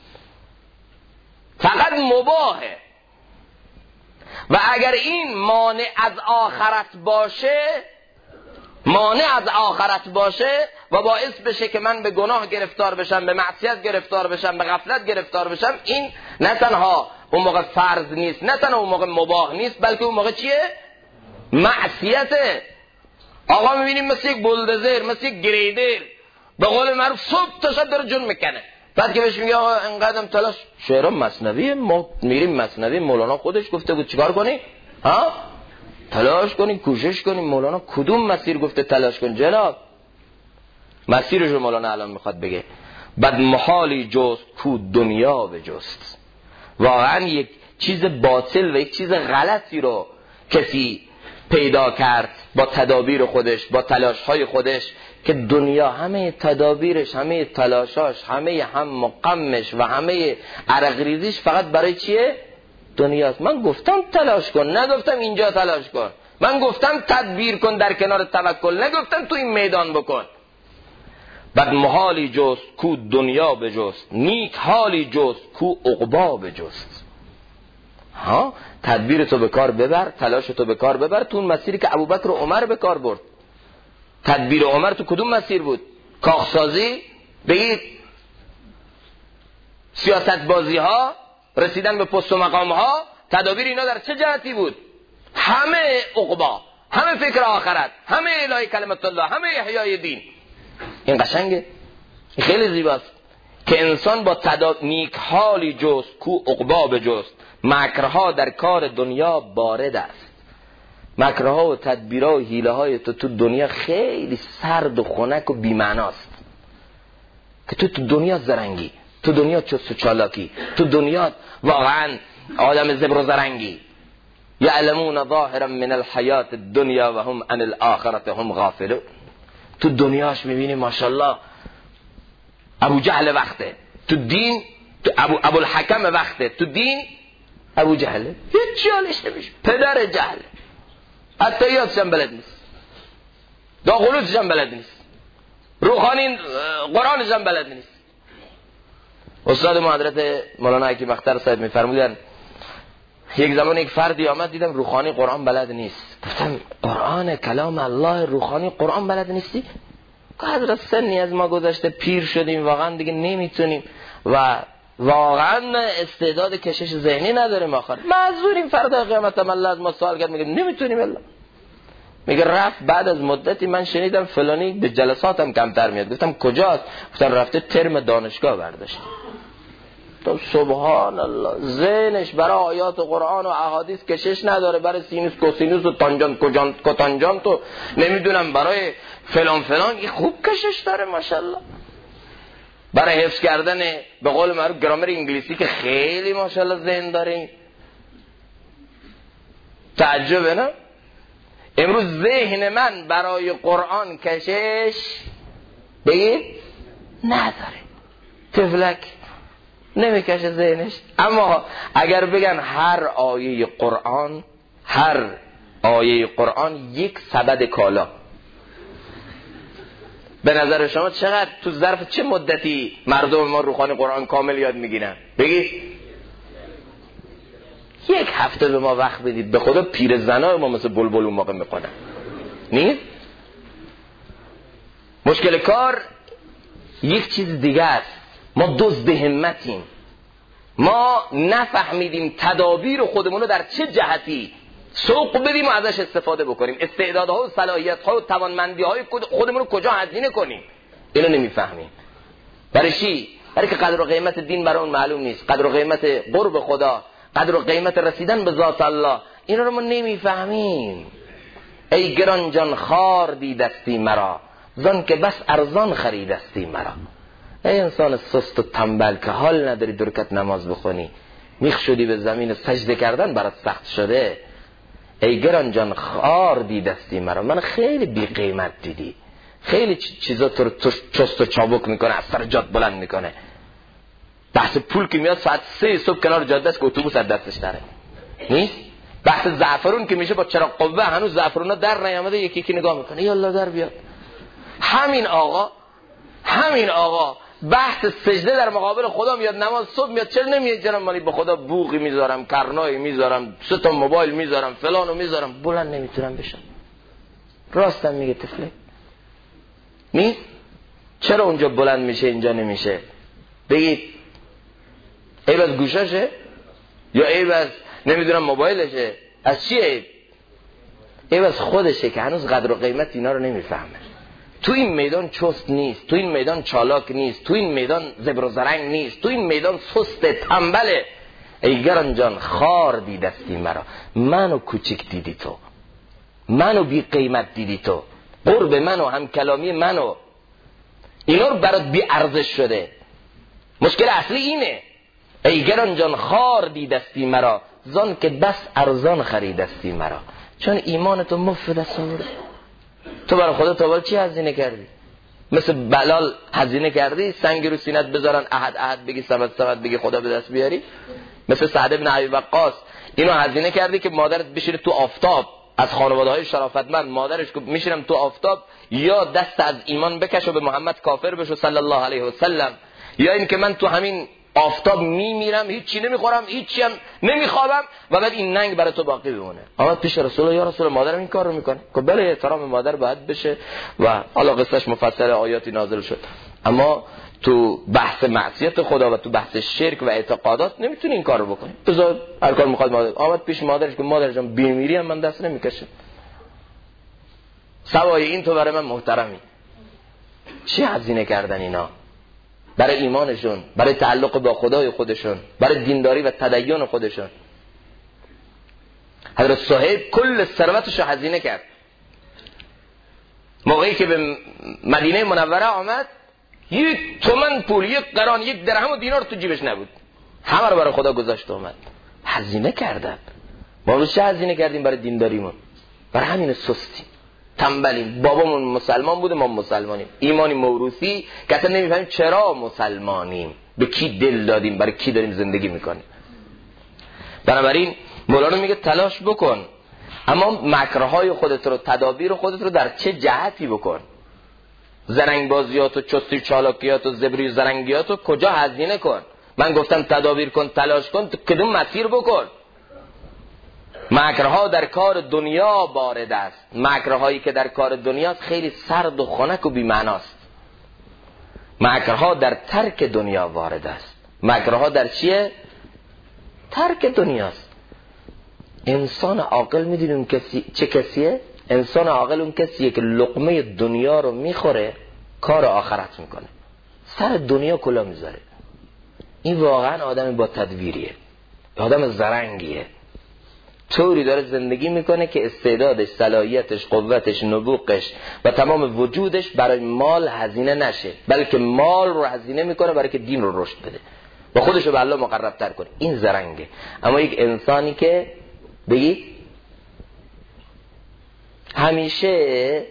فقط مباهه. و اگر این مانع از آخرت باشه، مانع از آخرت باشه و باعث بشه که من به گناه گرفتار بشم، به معصیت گرفتار بشم، به غفلت گرفتار بشم، این نه تنها اون موقع فرض نیست، نه تنها اون موقع مباح نیست، بلکه اون موقع چیه؟ معصیته. آقا میبینیم مثل یک بولدوزر، مثل یک گریدر، به قول معروف صبح تا شب داره جون میکنه. بعد که بهش میگه آقا اینقدرم تلاش، شعر مثنوی، ما میریم مثنوی مولانا خودش گفته بود چیکار کنی؟ ها؟ تلاش کنی، کوشش کنی. مولانا کدوم مسیر گفته تلاش کن جناب؟ مسیرش رو مولانا الان میخواد بگه. بد محالی جست کو دنیا بجست. واقعا یک چیز باطل و یک چیز غلطی رو کسی پیدا کرد با تدابیر خودش، با تلاش‌های خودش، که دنیا همه تدابیرش، همه تلاشاش، همه هم غمش و همه عرق ریزیش فقط برای چیه؟ دنیاست. من گفتم تلاش کن، نگفتم اینجا تلاش کن. من گفتم تدبیر کن در کنار توکل، نگفتم تو این میدان بکن. بد محالی جست کو دنیا بجست، نیک حالی جست کو عقبا بجست. ها، تدبیر تو به کار ببر، تلاش تو به کار ببر تو اون مسیری که ابوبکر و عمر به کار برد. تدبیر عمر تو کدوم مسیر بود؟ کاخسازی؟ بگید سیاست بازی ها، رسیدن به پست و مقام ها، تدابیر اینا در چه جهتی بود؟ همه عقبا، همه فکر آخرت، همه الهی کلمت الله، همه احیای دین. این قشنگه، این خیلی زیباست که انسان با نیک حالی جست کو عقبا بجست. مکرها در کار دنیا بارد است. مکرها و تدبیرها و حیله های تو دنیا خیلی سرد و خنک و بی‌معناست. که تو دنیا زرنگی، تو دنیا چست و چالاکی، تو دنیا واقعا آدم زبر و زرنگی. یعلمون ظاهرا من الحیات الدنیا و هم عن الاخرة هم غافلون. تو دنیاش میبینی ماشاءالله ابو جهل وقته، تو دین تو ابو الحکم وقته، تو دین ابو جهله، هیچ چی حالش نمیشه، پدر جهل، اتحیاتش هم بلد نیست، داخلوتش هم بلد نیست، روحانی قرآنش هم بلد نیست. استاد ما حضرت مولانا حکیم اختر صاحب میفرمودن یک زمان یک فردی آمد، دیدم روحانی قرآن بلد نیست. گفتم قرآن کلام الله، روحانی قرآن بلد نیستی؟ حضرت سنی از ما گذشته، پیر شدیم، واقعا دیگه نمیتونیم و واقعا استعداد کشش ذهنی نداریم، آخر معذوریم. فردا قیامت هم الله از ما سوال کرد، میگه نمیتونیم. الله میگه رفت بعد از مدتی من شنیدم فلانی به جلساتم کمتر میاد. گفتم کجاست؟ گفتم رفته ترم دانشگاه برداشت. تو سبحان الله، ذهنش برای آیات قرآن و احادیث کشش نداره، برای سینوس کوسینوس و تانجانت کوتانجانت و نمیدونم برای فلان فلان این خوب کشش داره ماشاءالله. برای حفظ کردن به قول معروف گرامر انگلیسی که خیلی ماشاءالله ذهن داره. تعجبه نه؟ امروز ذهن من برای قرآن کشش بگید نداره، تفلک نمیکشه ذهنش. اما اگر بگن هر آیه قرآن یک سبد کالا، به نظر شما چقدر تو ظرف چه مدتی مردم ما روخانی قرآن کامل یاد میگیرن؟ بگید یک هفته به ما وقت بدید، به خدا پیر زنای ما مثل بلبل اون موقع میکنن. نیست؟ مشکل کار یک چیز دیگه است. ما دزد همتیم، ما نفهمیدیم تدابیر خودمون رو در چه جهتی سوق بدیم و ازش استفاده بکنیم، استعدادها و صلاحیت‌ها و توانمندی‌های خودمون رو کجا هزینه کنیم. اینو نمیفهمیم. برای چی؟ برای که قدر و قیمت دین برای اون معلوم نیست، قدر و قیمت قرب خدا، قدر و قیمت رسیدن به ذات الله، اینا رو ما نمیفهمیم. ای گران جان خار دیدستی مرا، زان که بس ارزان خریدستی مرا. ای انسان سست و تنبل که حال نداری دو رکعت نماز بخونی، میخ شدی به زمین، سجده کردن برات سخت شده. ای گران جان خار دیدستی مرا، من خیلی بی قیمت دیدی، خیلی چیزا تو چست و چابک میکنه، از سر جاد بلند میکنه. بحث پول که میاد ساعت 3 صبح کنار جاده است که اتوبوس از دستش داره، نیست؟ بحث زعفرون که میشه با چراغ قوه، هنوز زعفرونا در نیامده، یکی یکی نگاه میکنه یا در بیاد. همین آقا بحث سجده در مقابل خدا میاد، نماز صبح میاد، چرا نمیاد جناب مالی به خدا بوقی میذارم، کرنایی میذارم، 3 تا موبایل میذارم، فلانو میذارم، بلند نمیتونم بشم. راستم میگه طفله. نیست؟ چرا اونجا بلند میشه اینجا نمیشه؟ بگید عیب از گوشاشه یا عیب از نمیدونم موبایلشه؟ از چیه عیب از خودشه که هنوز قدر و قیمت اینا رو نمیفهمه. تو این میدان چست نیست، تو این میدان چالاک نیست، تو این میدان زبر و زرنگ نیست، تو این میدان سست تنبله. ای گران جان خار دیدستی مرا، منو کوچک دیدی تو، منو بی قیمت دیدی تو، قرب منو، هم کلامی منو، اینا رو برات بی ارزش شده. مشکل اصلی اینه. ای گران جان خار دیدستی مرا، زان که بس ارزان خریدستی مرا. چون ایمان تو مفت دست آورد. تو برای خدا تا چی هزینه کردی؟ مثل بلال هزینه کردی سنگ رو سینت بذارن احد احد بگی صمد صمد بگی خدا به دست بیاری؟ مثل سعد بن ابی وقاص اینو هزینه کردی که مادرت بشینه تو آفتاب، از خانواده‌های شرافتمند مادرش که میشینم تو آفتاب، یا دست از ایمان بکش و به محمد کافر بشو صلی الله علیه و سلم، یا این که من تو همین آفتاب میمیرم، هیچی نمیخورم، هیچی هم نمیخوابم و بعد این ننگ برای تو باقی بمونه. آمد پیش رسول، یا رسول مادرم این کار رو میکنه. که بله احترام مادر باید بشه و حالا قصهش مفصل آیاتی نازل شد، اما تو بحث معصیت خدا و تو بحث شرک و اعتقادات نمیتونی این کار رو بکنی. بذار هر کار میخواد مادر. آمد پیش مادرش که مادر جان بیمیری هم من دست نمیکشم، سوای این تو برای من محترمی. چی هزینه کردن اینا برای ایمانشون، برای تعلق با خدای خودشون، برای دینداری و تدین خودشون. حضرت صهیب کل ثروتش رو هزینه کرد. موقعی که به مدینه منوره آمد 1 تومن پول، 1 قران، 1 درهم و دینار تو جیبش نبود، همه رو برای خدا گذاشت اومد. هزینه کردن. ما رو چه هزینه کردیم برای دینداریمون؟ برای همین سستی تنبلیم. بابامون مسلمان بوده، ما مسلمانیم، ایمانی موروثی که اصلا نمیفهمیم چرا مسلمانیم، به کی دل دادیم، برای کی داریم زندگی میکنیم. بنابراین مولانا میگه تلاش بکن، اما مکرهای خودت رو، تدابیر خودت رو در چه جهتی بکن. زرنگ بازیات و چستی چالاکیات و زبری و زرنگیات رو کجا هزینه کن. من گفتم تدابیر کن، تلاش کن، تو کدوم مسیر بکن. مکرها در کار دنیا وارد است. مکرهایی که در کار دنیاست خیلی سرد و خنک و بی‌معناست. مکرها در ترک دنیا وارد است. مکرها در چیه؟ ترک دنیاست. انسان عاقل میدونی اون کسی چه کسیه؟ انسان عاقل اون کسیه که لقمه دنیا رو میخوره، کار آخرت میکنه، سر دنیا کلا میذاره. این واقعا آدم با تدبیریه، آدم زرنگیه، طوری داره زندگی میکنه که استعدادش، صلاحیتش، قوتش، نبوغش و تمام وجودش برای مال هزینه نشه، بلکه مال رو هزینه میکنه برای که دین رو رشد بده و خودش رو به الله مقرب تر کنه. این زرنگه. اما یک انسانی که بگید همیشه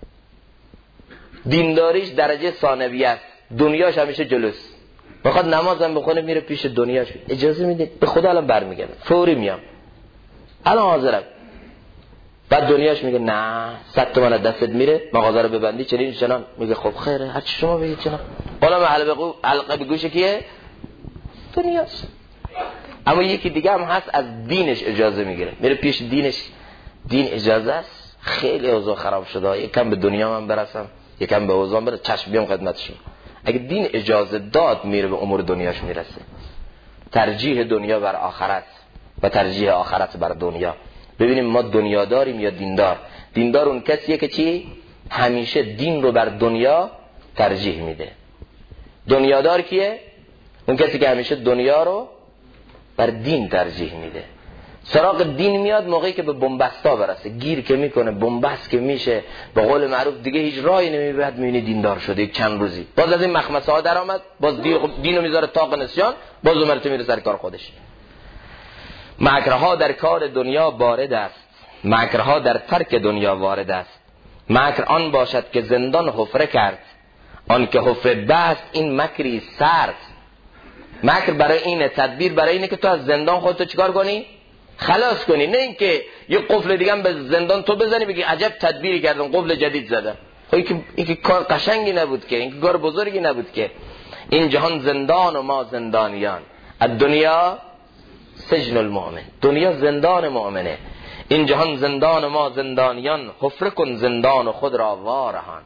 دینداریش درجه ثانویه است، دنیاش همیشه جلوست، میخواد نمازم بخونه میره پیش دنیاش، اجازه میده به خدا الان برمیگردم، فوری میام، الان حاضرم. بعد دنیاش میگه نه 100 تومن از دستت میره، مغازه رو ببندی چنین چنان. میگه خب خیره، هر چی شما بگید چنان. حالا حلقه به گوش کیه؟ دنیاست. اما یکی دیگه هم هست از دینش اجازه میگیره، میره پیش دینش. دین اجازه است. خیلی اوضاع خراب شده، یکم به دنیا من برسم، یکم به اوضاع برسم، چشم بیام خدمتشون. اگه دین اجازه داد میره به امور دنیاش میرسه. ترجیح دنیا بر آخرت و ترجیح آخرت بر دنیا. ببینیم ما دنیا داریم یا دیندار. دیندار اون کسیه که چی؟ همیشه دین رو بر دنیا ترجیح میده. دنیادار کیه؟ اون کسی که همیشه دنیا رو بر دین ترجیح میده. سراغ دین میاد موقعی که به بنبستا برسه، گیر که میکنه، بنبست که میشه، به قول معروف دیگه هیچ راهی نمیبینه، بعد میبینی دیندار شده یک چند روزی، باز از این مخمسه ها در آمد، باز دینو میذاره طاق نسیان، باز مرتبه میره سر کار خودش. مکرها در کار دنیا وارد است، مکرها در ترک دنیا وارد است. مکر آن باشد که زندان حفره کرد، آن که حفره بست این مکری سرد. مکر برای اینه، تدبیر برای اینه که تو از زندان خودتو چیکار کنی؟ خلاص کنی. نه اینکه یه قفل دیگه هم به زندان تو بزنی بگی عجب تدبیری کردم، قفل جدید زدم. خب این که کار قشنگی نبود که، این که کار بزرگی نبود که. این جهان زندان و ما زندانیان، الدنیا سجن المؤمن. دنیا زندان مؤمنه. این جهان زندان و ما زندانیان، حفره کن زندان و خود را وارهان.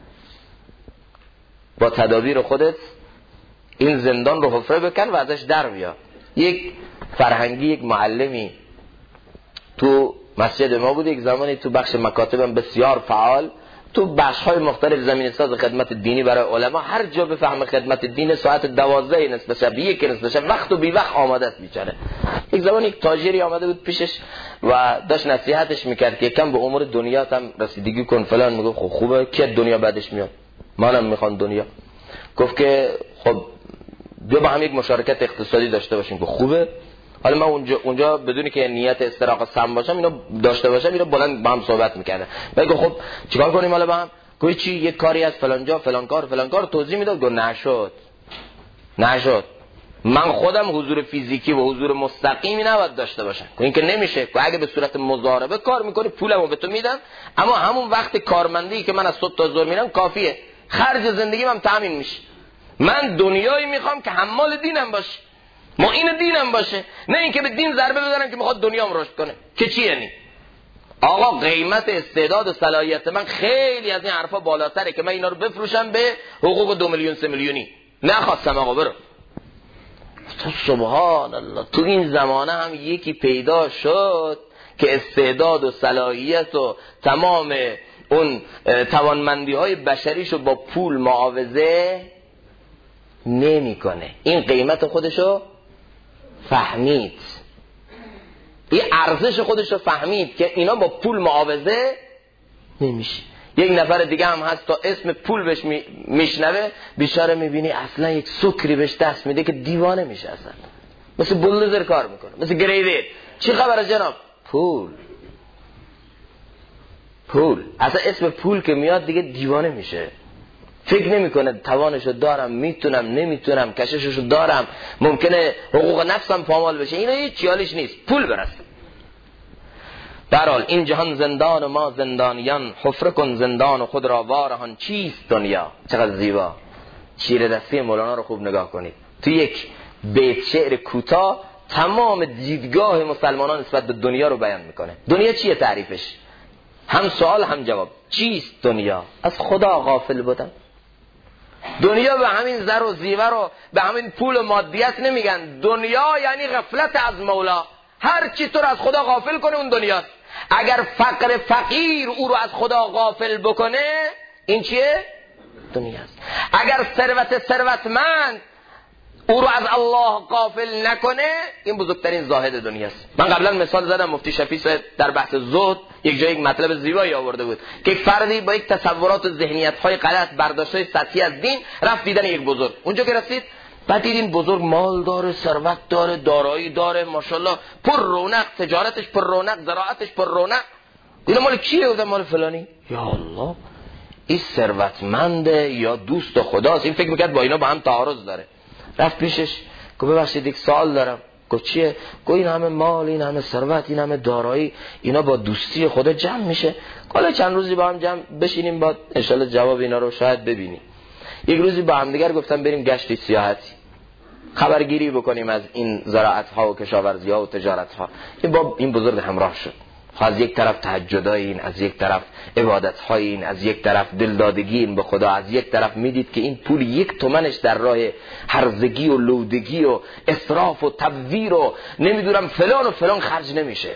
با تدابیر خودت این زندان رو حفره بکن و ازش در بیا. یک فرهنگی، یک معلمی تو مسجد ما بود، یک زمانی تو بخش مکاتبم بسیار فعال، تو بخش‌های مختلف زمین ساز خدمت دینی برای علما، هر جا بفهم خدمت دین ساعت 12 نصف شب، 1 نصف شب، وقت و بی وقت آماده است بیچاره. یک زمان یک تاجری آمده بود پیشش و داشت نصیحتش میکرد که کم به امور دنیا هم رسیدگی کن فلان. میگه خب خوبه، کی دنیا بعدش میاد؟ منم میخوام دنیا. گفت که خب بیا با هم یک مشارکت اقتصادی داشته باشیم. گفت خوبه. حالا من اونجا بدونی که نیت استراقه سم باشم، اینو داشته باشم، اینو بلند با هم صحبت میکردم. بگو خب چیکار کنیم حالا با هم؟ گفت چی؟ یک کاری از فلان جا فلان کار توضیح میداد. گفت نشد. من خودم حضور فیزیکی و حضور مستقیمی نباید داشته باشم. این که نمیشه. اگه به صورت مضاربه کار میکنی پولمو به تو میدم، اما همون وقت کارمندی که من از صبح تا ظهر میرم کافیه، خرج زندگیم هم تامین میشه. من دنیایی میخوام که حمال دینم باشه، معین دینم باشه، نه اینکه به دین ضربه بزنم که میخواد دنیام رشد کنه. که چی یعنی؟ آقا قیمت استعداد و صلاحیت من خیلی از این حرفا بالاتره که من اینا رو بفروشم به حقوق 2 میلیون 3 میلیونی. نخواستم آقا برو. سبحان الله، تو این زمانه هم یکی پیدا شد که استعداد و صلاحیت و تمام اون توانمندی های بشریشو با پول معاوضه نمیکنه. این قیمت خودشو فهمید، این ارزش خودشو فهمید که اینا با پول معاوضه نمیشه. یک نفر دیگه هم هست تا اسم پول بهش میشنوه بیچاره میبینی اصلا یک سکری بهش دست میده که دیوانه میشه، اصلا مثل بولدوزر کار میکنه، مثل گریدر. چی خبره جناب؟ پول. اصلا اسم پول که میاد دیگه دیوانه میشه. فکر نمیکنه توانشو دارم، میتونم، نمیتونم، کشششو دارم، ممکنه حقوق نفسم پامال بشه. اینا هیچ چیالش نیست، پول برسه. در حال این جهان زندان و ما زندانیان، حفره کن زندان و خود را وارهان. چیست دنیا؟ چقدر زیبا. شیر دستی مولانا رو خوب نگاه کنید، تو یک بیت شعر کوتاه تمام دیدگاه مسلمانان نسبت به دنیا رو بیان میکنه. دنیا چیه تعریفش؟ هم سوال هم جواب. چیست دنیا؟ از خدا غافل بودن. دنیا به همین زر و زیور و به همین پول و مادیت نمیگن. دنیا یعنی غفلت از مولا. هر چی تو رو از خدا غافل کنه اون دنیاست. اگر فقر فقیر او رو از خدا غافل بکنه، این چیه؟ دنیاست. اگر ثروتمند او رو از الله غافل نکنه، این بزرگترین زاهد دنیاست. من قبلا مثال زدم، مفتی شفیع در بحث زهد یک جای یک مطلب زیبایی آورده بود که یک فردی با یک تصورات و ذهنیت‌های غلط، برداشت‌های سطحی از دین رفت دیدن یک بزرگ. اونجا که رسید بعد دیدین بزرگ مال داره، ثروت داره، دارایی داره، ماشاءالله پر رونق، تجارتش پر رونق، زراعتش پر رونق. اینا مال کیه؟ گفتم مال فلانی. یا الله، این ثروتمنده یا دوست خداست؟ این فکر می‌کرد با اینا با هم تعارض داره. رفت پیشش، گفت ببخشید یک سوال دارم. گفت چیه؟ گفت این همه مال، این همه ثروت، این همه دارایی، اینا با دوستی خدا جمع میشه؟ حالا چند روزی با هم جمع بشینیم بعد ان شاءالله جواب اینا رو شاید ببینیم. یک روزی با هم دیگر گفتم بریم گشتی سیاحتی، خبرگیری بکنیم از این زراعت ها و کشاورزی ها و تجارت ها. این بزرگ همراه شد. از یک طرف تهجدای این، از یک طرف عبادت های این، از یک طرف دلدادگی این به خدا، از یک طرف میدید که این پول یک تومنش در راه هرزگی و لودگی و اسراف و تبذیر و نمیدونم فلان و فلان خرج نمیشه.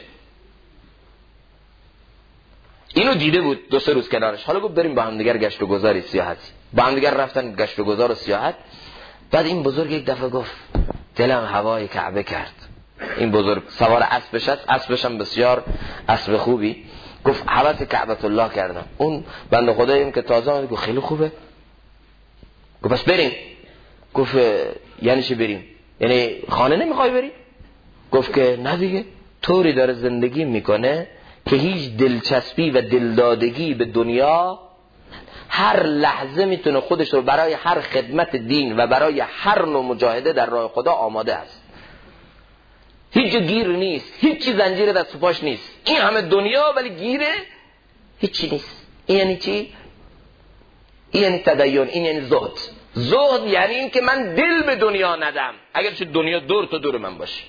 اینو دیده بود 2-3 روز کنارش. حالا گفت بریم با هم دیگر گشت و گذاری سیاحتی. با هم دیگر رفتن گشت و گذار و سیاحت. بعد این بزرگ یک دفعه گفت دلم هوای کعبه کرد. این بزرگ سوار اسب شد، اسبش هم بسیار اسب خوبی. گفت هوس کعبه الله کردم. اون بنده خداییم که تازه اومد گفت خیلی خوبه. گفت پس بریم. گفت یعنی چی بریم؟ یعنی خانه نمیخوای بری؟ گفت که نه دیگه، طوری داره زندگی میکنه که هیچ دلچسبی و دلدادگی به دنیا، هر لحظه میتونه خودش رو برای هر خدمت دین و برای هر نوع مجاهده در راه خدا آماده است. هیچ گیر نیست، هیچ زنجیر دست و پاش نیست. این همه دنیا ولی گیره هیچی نیست. این یعنی چی؟ این یعنی تدین، این یعنی زهد. زهد یعنی این که من دل به دنیا ندم، اگر چه دنیا دور تا دور من باشه.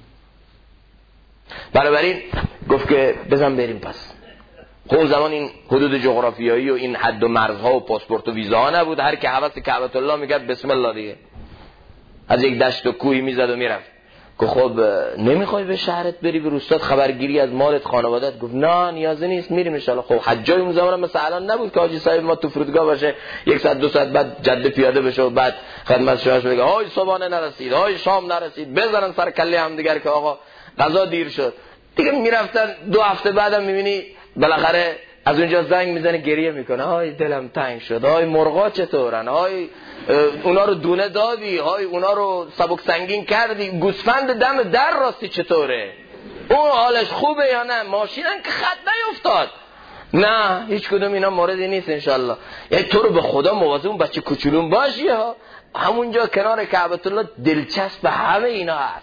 بنابراین گفت که بزن بریم. پس خب زمان این حدود جغرافیایی و این حد و مرزها و پاسپورت و ویزاها نبود. هر که هوس کعبه الله میگرد بسم الله دیگه از یک دشت و کوهی میزد و میرفت. گفت خب نمیخوای به شهرت بری، به روستات خبرگیری از مالت خانوادت؟ گفت نه نیازی نیست، میریم ان شاءالله. خب حجای اون زمان مثلا الان نبود که حاجی صاحب ما تو فرودگاه باشه 1 ساعت 2 ساعت بعد جاده پیاده بشه و بعد خدمت شوهرش بگه های صبحانه نرسید، های شام نرسید، بزنن سر کله هم دیگر که آقا غذا دیر شد دیگه. میرفتن 2 هفته بعدم میبینی بالاخره از اونجا زنگ میزنه گریه میکنه، های دلم تنگ شد، های مرغا چطورن، های اونا رو دونه دادی، های اونا رو سبک سنگین کردی، گوسفند دم در راستی چطوره، اون حالش خوبه یا نه، ماشینن که خط نیفتاد. نه هیچ کدوم اینا موردی نیست انشالله. یعنی تو رو به خدا مواظب اون بچه کوچولون باشی ها. همونجا کنار کعبه الله دلچسب به همه اینا هست،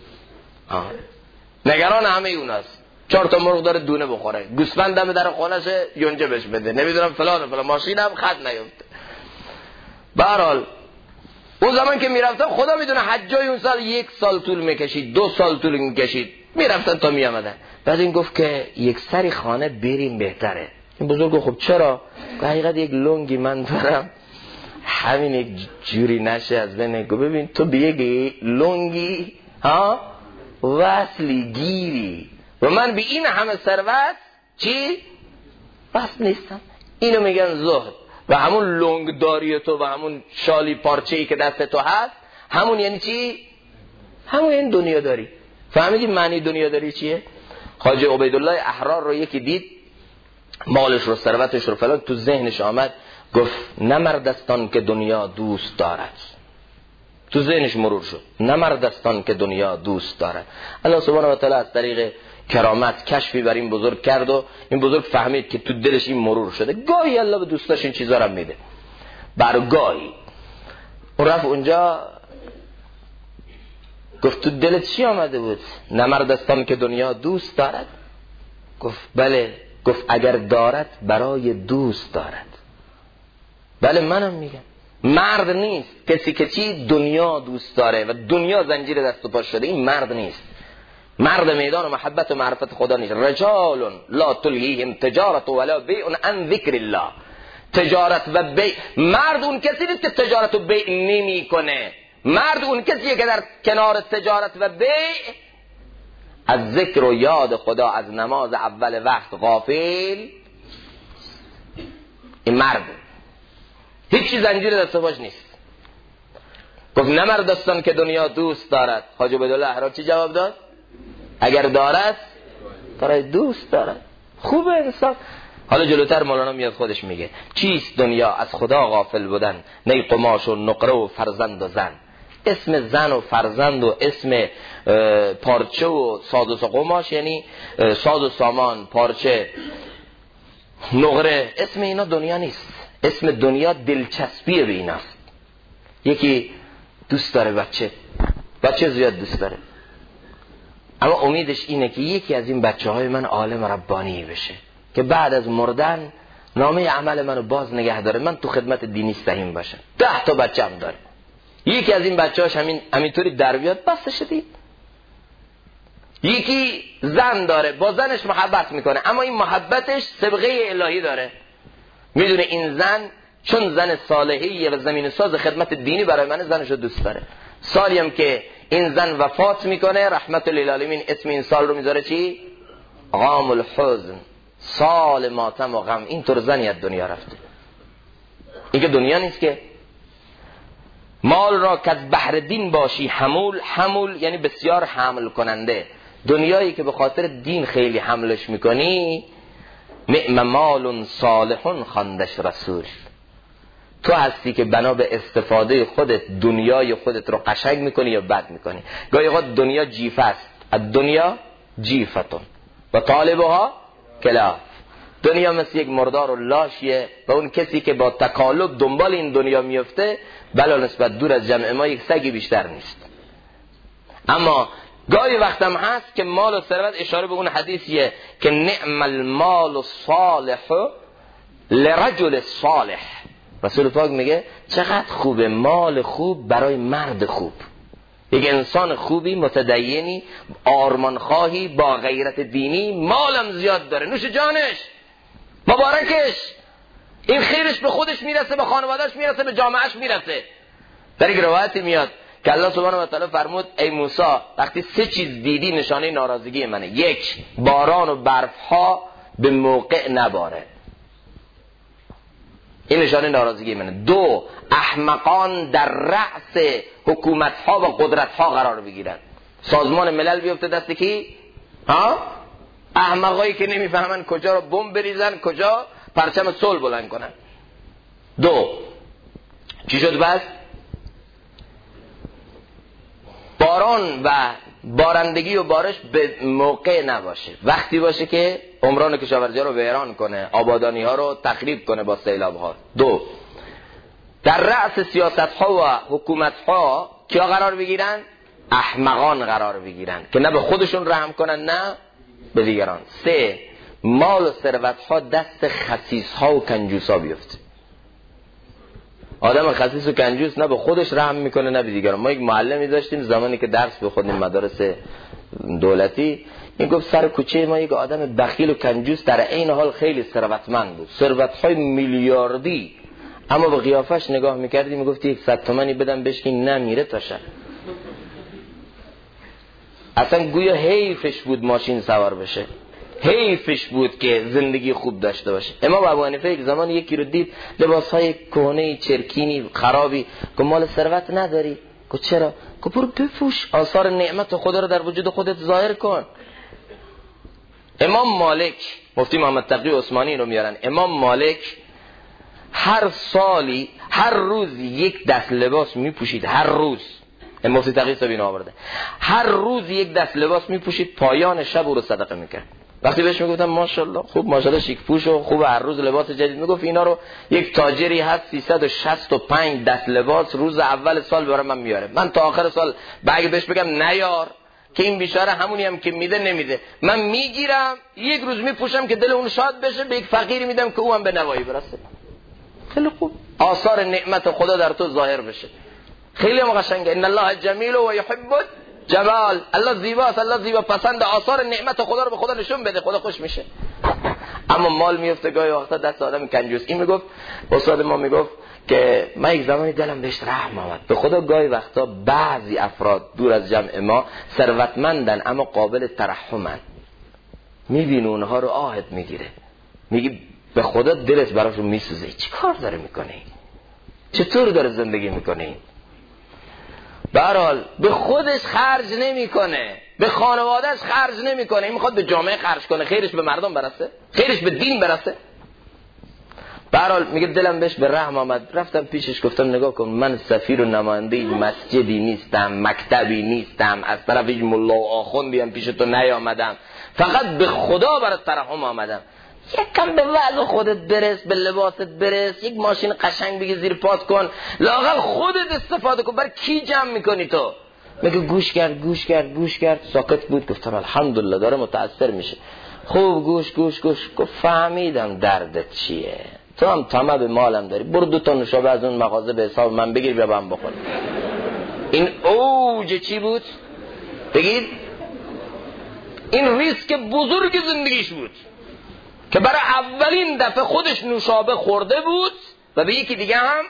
نگران همه اوناست. 4 تا مرغ داره دونه بخوره، گوسفند دم در خونش یونجه بهش بده، نمیدونم فلان و فلان، ماشینم خط نیفته. به هر حال اون زمان که میرفتن خدا میدونه حجای اون سال 1 سال طول میکشید، 2 سال طول میکشید، میرفتن تا میامدن. بعد این گفت که یک سری خانه بریم بهتره. این بزرگ خب چرا؟ حقیقت یک لنگی من دارم، همین یک جوری نشه از بین. گفت ببین تو به یک لنگی ها وصلی گیری و من به این همه ثروت چی؟ بس نیستم. اینو میگن زهد. و همون لنگ داری تو و همون شالی پارچه‌ای که دست تو هست، همون یعنی چی؟ همون این دنیا داری. فهمیدی معنی دنیا داری چیه؟ خواجه عبیدالله احرار رو یکی دید، مالش رو، ثروتش رو فلان، تو ذهنش آمد، گفت نه مردستان که دنیا دوست دارد. تو ذهنش مرور شد نه مردستان که دنیا دوست دارد. الله سبحانه و تعالی از طریق کرامت کشفی بر این بزرگ کرد و این بزرگ فهمید که تو دلش این مرور شده. گاهی الله به دوستاش این چیزا رو میده. برگاهی. اون رفت اونجا گفت تو دلت چی آمده بود؟ نه مرد هستم که دنیا دوست دارد؟ گفت بله. گفت اگر دارد برای دوست دارد. بله منم میگم مرد نیست کسی که چی دنیا دوست داره و دنیا زنجیر دست و پا شده، این مرد نیست. مرد میدان و محبت و معرفت خدا نیست. رجال لا تلهیهم تجارت ولا بیع عن ذکر الله. تجارت و بیع، مرد اون کسی نیست که تجارت و بیع نمی کنه. مرد اون کسیه که در کنار تجارت و بیع از ذکر و یاد خدا، از نماز اول وقت غافل. این مرد هیچی زنجیر دست و پاش نیست. گفت نه مرد هستم که دنیا دوست دارد. حاج عبدالله احرار چی جواب داد؟ اگر دارد برای دوست دارد. خوبه انسان. حالا جلوتر مولانا میاد خودش میگه چیست دنیا؟ از خدا غافل بودن، نی قماش و نقره و فرزند و زن. اسم زن و فرزند و اسم پارچه و ساز و قماش یعنی ساز و سامان، پارچه، نقره، اسم اینا دنیا نیست. اسم دنیا دلچسبی به ایناست. یکی دوست داره بچه زیاد دوست داره، اما امیدش اینه که یکی از این بچه های من عالم ربانی بشه که بعد از مردن نامه عمل منو باز نگه داره، من تو خدمت دینی سهیم باشم. 10 تا بچه هم داره، یکی از این بچه هاش همینطوری در بیاد بسته شدی. یکی زن داره، با زنش محبت میکنه، اما این محبتش سبقه الهی داره. میدونه این زن چون زن صالحیه و زمین ساز خدمت دینی برای من، زنشو دوست داره. سالی هم که این زن وفات میکنه، رحمت للعالمین اسم این سال رو میذاره چی؟ عام الحزن، سال ماتم و غم. این طور زنی از دنیا رفته. این که دنیا نیست که. مال را که از بحر دین باشی حمول یعنی بسیار حمل کننده. دنیایی که به خاطر دین خیلی حملش میکنی، نعم مال صالح خواندش رسول. تو هستی که بنا به استفاده خودت دنیای خودت رو قشنگ میکنی یا بد میکنی. گاهی اوقات دنیا جیفه است. الدنیا جیفتون و طالبها کلاف. دنیا مثل یک مردار و لاشیه و اون کسی که با تکالب دنبال این دنیا میفته بلا نسبت دور از جمع ما یک سگی بیشتر نیست. اما گاهی وقتم هست که مال و ثروت، اشاره به اون حدیثیه که نعم المال الصالح لرجل صالح. رسول پاک میگه چقدر خوبه مال خوب برای مرد خوب. یک انسان خوبی، متدینی، آرمانخواهی، با غیرت دینی، مالم زیاد داره، نوش جانش، مبارکش، این خیرش به خودش میرسه، به خانوادهش میرسه، به جامعهش میرسه. در یک روایتی میاد که الله سبحانه و تعالی فرمود ای موسی وقتی 3 چیز دیدی نشانه ناراضگی منه. 1 باران و برفها به موقع نباره، این نشانه ناراضگی منه. 2 احمقان در رأس حکومت‌ها و قدرت‌ها قرار بگیرن. سازمان ملل بیفته دست کی؟ احمقایی که نمیفهمن کجا رو بمب بریزن، کجا پرچم صلح بلند کنن. 2 چی شد بس؟ باران و بارندگی و بارش به موقع نباشه، وقتی باشه که عمران کشاورزی ها رو ویران کنه، آبادانی ها رو تخریب کنه با سیلاب ها. 2 در رأس سیاست ها و حکومت ها کیا قرار بگیرن؟ احمقان قرار بگیرن که نه به خودشون رحم کنن نه به دیگران. 3 مال و ثروت ها دست خسیس ها و کنجوس ها بیفته. آدم خسیس و کنجوس نه به خودش رحم میکنه نه به دیگران. ما یک معلمی داشتیم زمانی که درس بخونیم مدارس دولتی، این گفت سر کوچه ما یک آدم بخیل و کنجوس در عین حال خیلی ثروتمند بود، ثروت‌های میلیاردی، اما به قیافش نگاه میکردی میگفتی 100 تومانی بدم بشکین نمیره تا شب. اصلا گویا حیفش بود ماشین سوار بشه، حیفش بود که زندگی خوب داشته باشه. امام ابو حنیفه یک زمان یکی رو دید لباسهای کهنه چرکینی خرابی، گفت مال ثروت نداری؟ گفت چرا؟ گفت برو بپوش، آثار نعمت خدا رو در وجود خودت ظاهر کن. امام مالک، مفتی محمد تقی عثمانی رو میارن، امام مالک هر سالی هر روز یک دست لباس میپوشید، هر روز. مفتی تقی صاحب اینو آورده، هر روز یک دست لباس میپوشید، پایان شب او رو صدقه میکرد. وقتی بهش میگفتم ماشاءالله خوب، ماشاءالله شیک پوش و خوب، هر روز لباس جدید، میگفت اینا رو یک تاجری هست 365 دست لباس روز اول سال برای من میاره، من تا آخر سال اگه بهش بگم نیار که این بیچاره همونی هم که میده نمیده، من میگیرم یک روز میپوشم که دل اون شاد بشه، به یک فقیری میدم که او هم به نوایی برسه. خیلی خوب، آثار نعمت خدا در تو ظاهر بشه. خیلی قشنگه. ان الله جمیل و یحب جمال. الله زیباست، الله زیبا پسند، آثار نعمت خدا رو به خدا نشون بده، خدا خوش میشه. اما مال میفته گاهی وقتا دست آدم کنجوس. این میگفت استاد ما میگفت که من یک زمانی دلم بهش رحم آمد، به خدا گاهی وقتا بعضی افراد دور از جمع ما ثروتمندن اما قابل ترحمن، میبینی اونها رو آهت میگیره، میگی به خدا دلت براشون میسوزه، چی کار داره میکنه، چطور داره زندگی میکنه. به هر حال به خودش خرج نمیکنه، به خانوادهش خرج نمیکنه، این میخواد به جامعه خرج کنه، خیرش به مردم برسه، خیرش به دین برسه. به هر حال میگه دلم بهش به رحم آمد، رفتم پیشش گفتم نگاه کن، من سفیر و نماینده مسجدی نیستم، مکتبی نیستم، از طرف هیچ ملا و آخوندی هم پیش تو نیامدم، فقط به خدا برات ترحم آمدم. یکم به وضع خودت برس، به لباست برس، یک ماشین قشنگ بگی زیر پات کن، لااقل خودت استفاده کن. برای کی جمع میکنی تو؟ میگه گوش کرد. ساکت بود. گفتم الحمدلله داره متاثر میشه. خوب گوش. گفت فهمیدم دردت چیه، تو هم طمع به مالم داری، برو 2 تا نوشابه از اون مغازه به حساب من بگیر بیا من بخور. این اوج چی بود؟ بگید این ریسک بزرگ زندگیش بود که برای اولین دفعه خودش نوشابه خورده بود و به یکی دیگه هم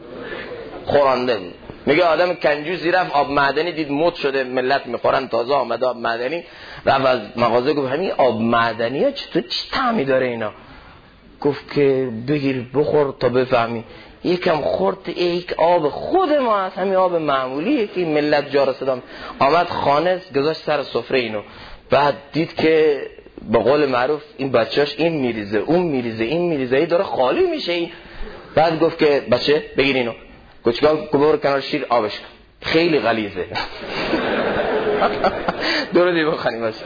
خورانده بود. میگه آدم کنجوسی رفت آب معدنی دید مد شده، ملت میخورن، تازه آمده آب معدنی، رفت از مغازه گفت همین آب معدنی ها چطور چی طعمی داره اینا؟ گفت که بگیر بخور تا بفهمی. یکم خورد، یک آب خود ما هست، همین آب معمولیه که ملت جا رسیدم. آمد خانه گذاشت سر سفره اینو، بعد دید که به قول معروف این بچه‌اش این میریزه اون میریزه این میریزه، داره خالی میشه این. بعد گفت که بچه بگیر اینو، کوچکا ببر کنار شیر آبش کن، خیلی غلیظه. دور دیگه بخونیم باشه.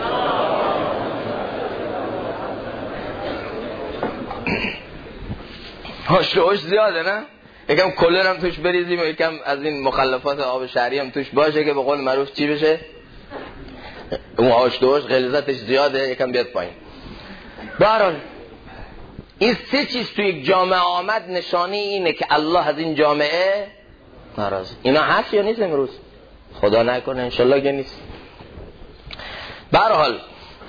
هاش زیاده نه؟ یکم کلر هم توش بریزیم و یکم از این مخلفات آب شهری هم توش باشه که به قول معروف چی بشه؟ اون هاش غلیظتش زیاده، یکم بیاد پایین. به هر حال این 3 چیز تو یک جامعه آمد، نشانی اینه که الله از این جامعه ناراضه. اینا هست یا نیست امروز؟ خدا نکنه انشالله که نیست. به هر حال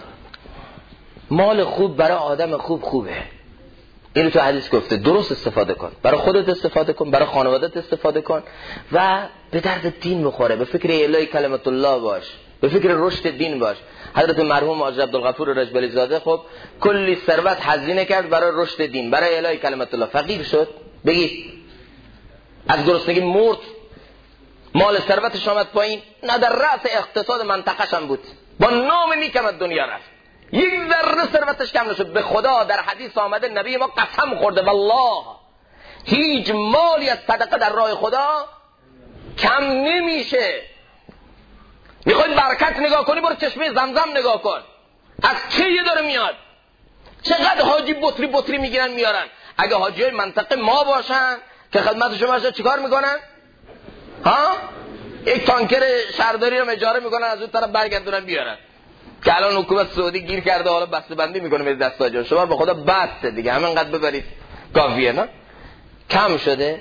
مال خوب برای آدم خوبه. اینو تو حدیث گفته، درست استفاده کن، برای خودت استفاده کن، برای خانوادت استفاده کن و به درد دین بخوره، به فکر اعلای کلمت الله باش، به فکر رشد دین باش. حضرت مرحوم حاجی عبدالغفور رجبلی زاده خب کلی ثروت هزینه کرد برای رشد دین، برای اعلای کلمت الله، فقیر شد، بگید از گرسنگی مرد، مال ثروتش آمد پایین، نه در رأس اقتصاد منطقه‌ش هم بود، با نام نیکم از دنیا رفت، یک ذره ثروتش کم نشد. به خدا در حدیث آمده نبی ما قسم خورده والله هیچ مالی از صدقه در راه خدا کم نمیشه. میخوای برکت نگاه کنی برو چشمه زمزم نگاه کن، از کی داره میاد، چقدر حاجی بطری میگیرن میارن. اگه حاجیای منطقه ما باشن که خدمت شما باشن چیکار میکنن؟ یک تانکر شهرداری رو اجاره میکنن از اون طرف برگردونن بیارن، که الان حکومت سعودی گیر کرده حالا بسته بندی میکنه به دست آجا. شما به خدا بسته دیگه، همینقدر ببرید کافیه. نه کم شده؟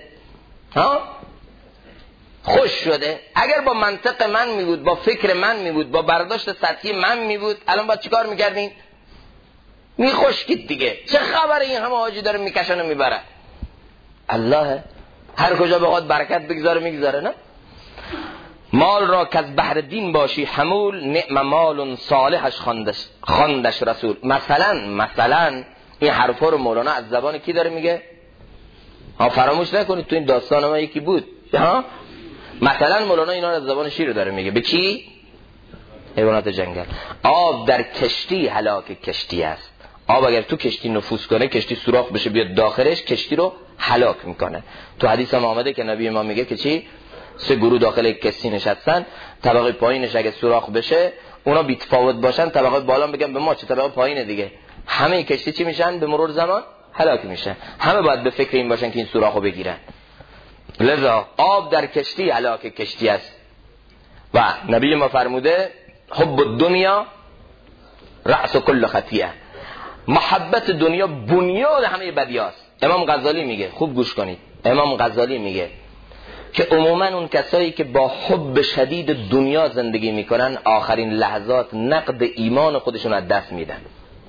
خوش شده؟ اگر با منطق من می بود، با فکر من می بود، با برداشت سطحی من می بود، الان باید چیکار میکردین؟ میخشکید دیگه. چه خبره این همه حاجی داره میکشن و میبره؟ الله هر کجا بخواد برکت بگذاره میگذاره. نه مال را که از بحر دین باشی حمول، نعم مال صالحش خواندش رسول. مثلا این حرفا رو مولانا از زبان کی داره میگه؟ فراموش نکنید تو این داستان ما یکی بود. مثلا مولانا اینا رو از زبان شیر داره میگه. به کی؟ حیوانات جنگل. آب در کشتی هلاک کشتی است. آب اگر تو کشتی نفوذ کنه، کشتی سوراخ بشه بیاد داخلش، کشتی رو هلاک میکنه. تو حدیث هم آمده که نبی ما میگه که چی؟ 3 گروه داخل کشتی نشستن، طبقه پایینش اگه سوراخ بشه اونا بی‌تفاوت باشن، طبقه بالا بگن به ما چه، طبقه پایینه دیگه، همه کشتی چی میشن؟ به مرور زمان هلاک میشن. همه باید به فکر این باشن که این سوراخو بگیرن. لذا آب در کشتی هلاک کشتی است. و نبی ما فرموده حب الدنیا رأس کل خطیئه، محبت دنیا بنیاد همه بدیاست. امام غزالی میگه، خوب گوش کنید، امام غزالی میگه که عموما اون کسایی که با حب شدید دنیا زندگی میکنن آخرین لحظات نقد ایمان خودشون از دست میدن.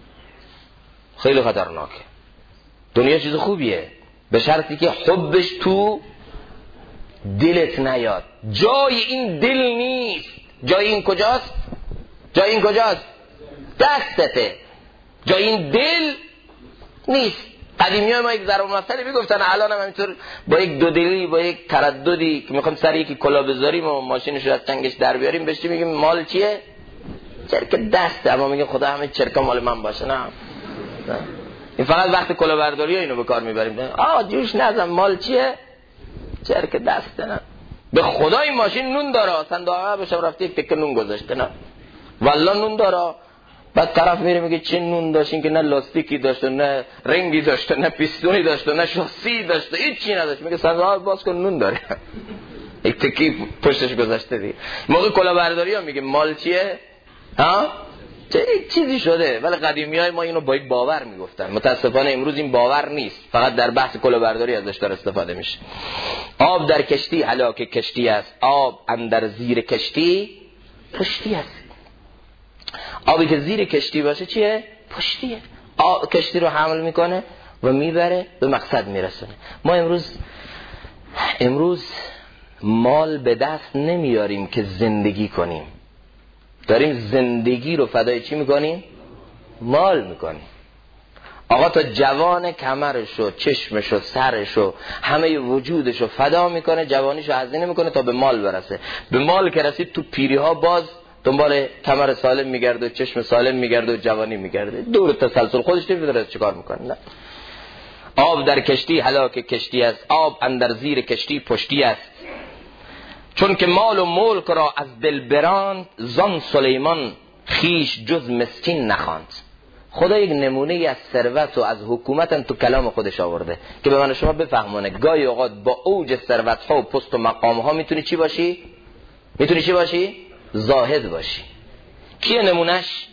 خیلی خطرناکه. دنیا چیز خوبیه به شرطی که حبش تو دلت نیاد. جای این دل نیست. جای این کجاست؟ جای این کجاست؟ دستته. جای این دل نیست. قدیمی های ما یک ضرب المثلی میگفتن، الان هم همینطور با یک دودلی، با یک ترددی که میخوام سر یکی کلا بذاریم و ماشینش رو از چنگش در بیاریم، بهش میگیم مال چیه؟ چرک دسته. اما میگیم خدا همه چرکا مال من باشه. نه این فقط وقت کلاهبرداری ها اینو به کار میبریم. جوش نزن، مال چیه؟ چرک دسته. نه به خدا این ماشین نون داره، صندوق بشم رفته یک تکه نون گذاشته. نه والله نون داره. بعد طرف میره میگه چه نون داشتین که نه لاستیکی داشته، نه رنگی داشته، نه پیستونی داشته، نه شاسی داشته، هیچ چیزی نداشت. میگه صندوق باز کن نون داره. یک تکی پشتش گذاشته دی. موقع کلاهبرداری ها میگه مال چیه؟ چه چیزی شده. ولی قدیمیای ما اینو با یک باور میگفتن. متاسفانه امروز این باور نیست، فقط در بحث کلاهبرداری ازش داره استفاده میشه. آب در کشتی هلاک کشتی است، آب اندر زیر کشتی پشتی است. آبی که زیر کشتی باشه چیه؟ پشتیه. کشتی رو حمل میکنه و میبره به مقصد میرسونه. ما امروز مال به دست نمیاریم که زندگی کنیم، داریم زندگی رو فدای چی میکنیم؟ مال میکنیم. آقا تا جوان کمرشو، چشمشو، سرشو، همه وجودشو فدا میکنه، جوانیشو هزینه میکنه تا به مال برسه. به مال که رسید تو پیری ها باز دنبال کمر سالم میگرده و چشم سالم میگرده و جوانی میگرده، دور تسلسل خودش نمیدونه چیکار میکنه. نه. آب در کشتی هلاک کشتی است، آب اندر زیر کشتی پشتی است. چون که مال و ملک را از دل براند، زان سلیمان خیش جز مسکین نخواند. خدا یک نمونه ای از ثروت و از حکومت تو کلام خودش آورده که به من شما بفهمونه. گاهی اوقات با اوج ثروت ها و پست و مقام ها میتونی چی باشی؟ میتونی چی باشی؟ زاهد باشی. کیه نمونش؟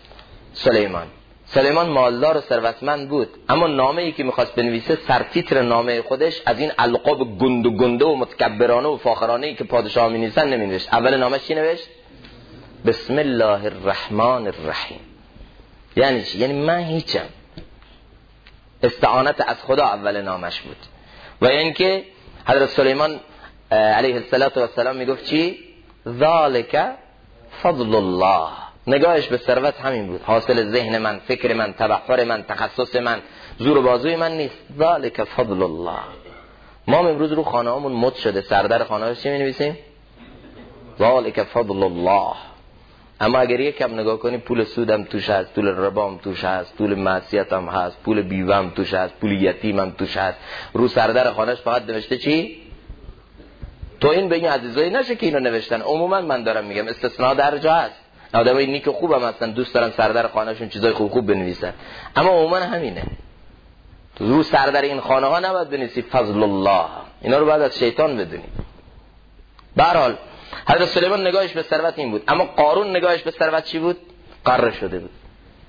سلیمان مالدار و ثروتمند بود، اما نامه ای که میخواست بنویسه، سرتیتر نامه خودش از این القاب گنده و متکبرانه و فاخرانه ای که پادشاه می‌نویسن نمی‌نوشت. اول نامش چی نوشت؟ بسم الله الرحمن الرحیم. یعنی چی؟ یعنی من هیچم. استعانت از خدا اول نامش بود. و اینکه حضرت سلیمان علیه السلام میگفت چی؟ ذالک فضل الله. نگاهش به ثروت همین بود، حاصل ذهن من، فکر من، تبحر من، تخصص من، زور و بازوی من نیست. ذالک فضل الله. ما امروز رو خانه هامون مد شده، سردر خانه هاش چی می نویسیم؟ ذالک فضل الله. اما اگر یک کم نگاه کنی، پول سودم توش هست، پول ربام توش هست، پول معصیتم هست، پول بیوام توش هست، پول یتیمم توش هست. رو سردر خانهش فقط نوشته چی؟ تو این به این عزیزایی نشه که اینو نوشتن. عموما من دارم میگم، استثناء در جا هست. آدمای نیک خوبم هستن، دوست دارن سردر خانهشون چیزای خوب بنویسن، اما عموما همینه. تو رو سردر این خانه ها نباید بنویسی فضل الله. اینا رو باید از شیطان بدونی. به هر حال حضرت سلیمان نگاهش به ثروت این بود، اما قارون نگاهش به ثروت چی بود؟ قره شده بود.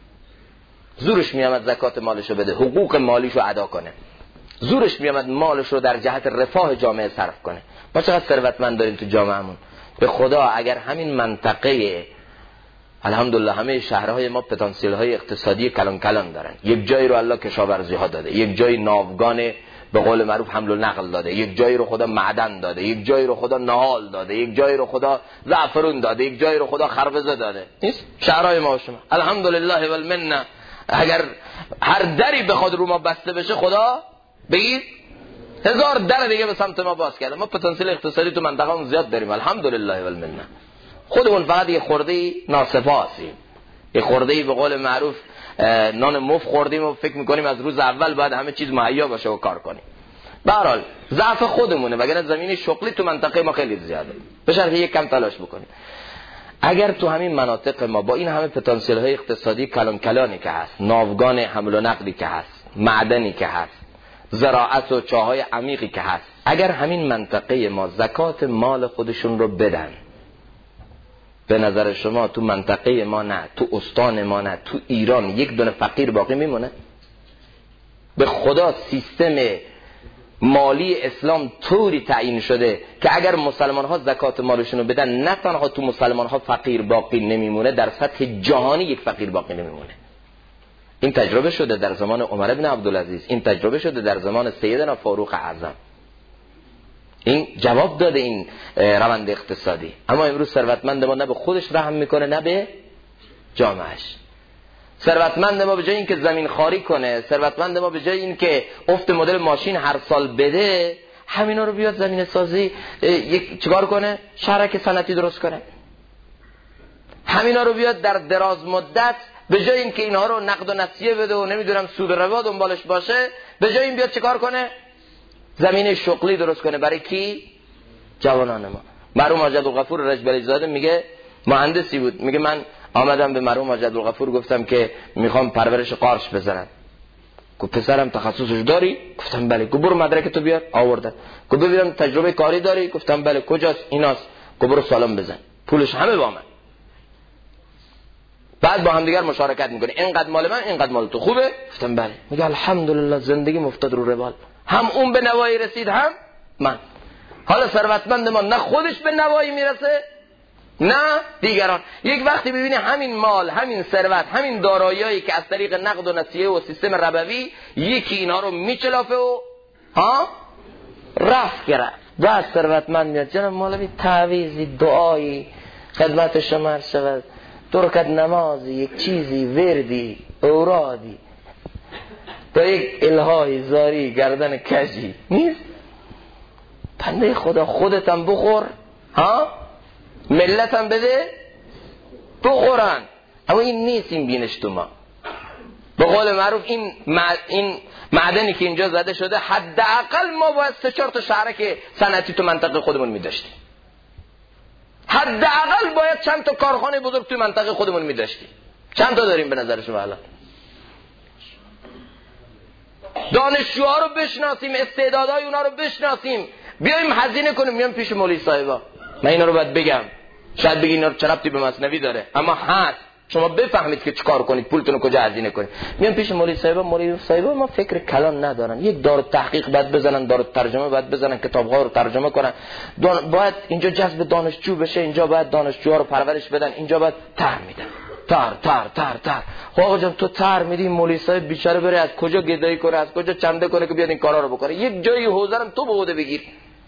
زورش میامد زکات مالشو بده، حقوق مالیشو ادا کنه. زورش میامد مالش رو در جهت رفاه جامعه صرف کنه. ما چقدر ثروتمند داریم تو جامعهمون. به خدا اگر همین منطقه، الحمدلله همه شهرهای ما پتانسیل های اقتصادی کلان دارن. یک جایی رو الله کشاورزی ها داده، یک جایی ناوگان به قول معروف حمل و نقل داده، یک جایی رو خدا معدن داده، یک جایی رو خدا نهال داده، یک جایی رو خدا زعفرون داده، یک جایی رو خدا خربزه داده. نیست شهرهای ما و شما الحمدلله والمنه. اگر هر دری بخواد رو ما بسته بشه، خدا بگید 1000 در دیگه به سمت ما باز کرده. ما پتانسیل اقتصادی تو منطقه‌مون زیاد داریم الحمدلله والمنه. خودمون فقط یه خورده ناسپا هستیم، یه خورده به قول معروف نان مف خوردیم و فکر میکنیم از روز اول باید همه چیز مهیا باشه و کار کنیم. به هر حال ضعف خودمونه، وگرنه زمین شغلی تو منطقه ما خیلی زیاده، به شرطی یک کم تلاش بکنیم. اگر تو همین مناطق ما با این همه پتانسیل های اقتصادی کلانی که هست، ناوگان حمل و نقلی که هست، معدنی که هست، زراعت و چاهای عمیقی که هست، اگر همین منطقه ما زکات مال خودشون رو بدن، به نظر شما تو منطقه ما نه، تو استان ما نه، تو ایران یک دونه فقیر باقی میمونه؟ به خدا سیستم مالی اسلام طوری تعیین شده که اگر مسلمان ها زکات مالشون رو بدن، نه تنها تو مسلمان ها فقیر باقی نمیمونه، در سطح جهانی یک فقیر باقی نمیمونه. این تجربه شده در زمان عمر بن عبدالعزیز، این تجربه شده در زمان سیدنا فاروق اعظم. این جواب داده این روند اقتصادی. اما امروز ثروتمند ما نه به خودش رحم میکنه نه به جامعهش. ثروتمند ما به جای اینکه زمین خاری کنه، ثروتمند ما به جای اینکه افت مدل ماشین هر سال بده، همینا رو بیاد زمین سازی چیکار کنه؟ شهرک صنعتی درست کنه. همینا رو بیاد در دراز مدت به جای اینکه اینها رو نقد و نسیه بده و نمیدونم سود و ربا دنبالش باشه، به جای این بیاد چیکار کنه؟ زمین شغلی درست کنه. برای کی؟ جوانان ما. مرحوم حاج عبدالغفور رجبلی زاده میگه مهندسی بود، میگه من آمدم به مرحوم حاج عبدالغفور گفتم که میخوام پرورش قارچ بزنم. گفت پسرم تخصصش داری؟ گفتم بله. گفت برو مدرک تو بیار. آوردم. گفت ببینم تجربه کاری داری؟ گفتم بله. کجاست؟ ایناست. گفت برو سالن بزن، پولش همه با من. بعد با هم دیگر مشارکت میکنه، اینقدر مال من اینقدر مال تو. خوبه؟ گفتم بله. میگه الحمدلله زندگی افتاد رو روال، هم اون به نوایی رسید هم من. حالا ثروتمند ما نه خودش به نوایی میرسه نه دیگران. یک وقتی ببینی همین مال، همین ثروت، همین داراییایی که از طریق نقد و نسیه و سیستم ربوی یکی اینا رو میچلافه و رفت گرفت. بعد ثروتمند میاد جناب مولوی تعویضی دعایی خدمت شما عرض شود، دو رکعت نمازی، یک چیزی وردی اورادی، تا یک الهای زاری گردن کجی نیست. بنده خدا خودتم بخور، ملتم بده بخورن. اما این نیست، این بینش تو ما. به قول معروف این معدنی که اینجا زده شده، حداقل ما باید 3-4 تا شهرک صنعتی تو منطقه خودمون می‌داشتیم. حداقل باید چند تا کارخانه بزرگ تو منطقه خودمون می‌داشتیم. چند تا داریم به نظر شما الان؟ دانشجوها رو بشناسیم، استعدادهای اونا رو بشناسیم، بیایم هزینه کنیم. میام پیش مولوی صاحبا، من اینا رو باید بگم، شاید بگین اینا رو چه ربطی به مثنوی داره، اما هست، شما بفهمید که چیکار کنید، پولتون رو کجا هزینه کنید. میام پیش مولوی صاحبا، مولوی صاحبا ما فکر کلان ندارن، یک دار تحقیق باید بزنن، دار ترجمه باید بزنن، کتاب‌ها رو ترجمه کنن، باید اینجا جذب دانشجو بشه، اینجا باید دانشجوها رو پرورش بدن، اینجا باید تر میدن، تر. خب آقا جان تو تر میدی، مولوی صاحب بیچاره بره از کجا گدایی کنه، از کجا چنده کنه که بیاد این کارا رو بکنه؟ یک جایی حوزه رو تو به عهده بگیر،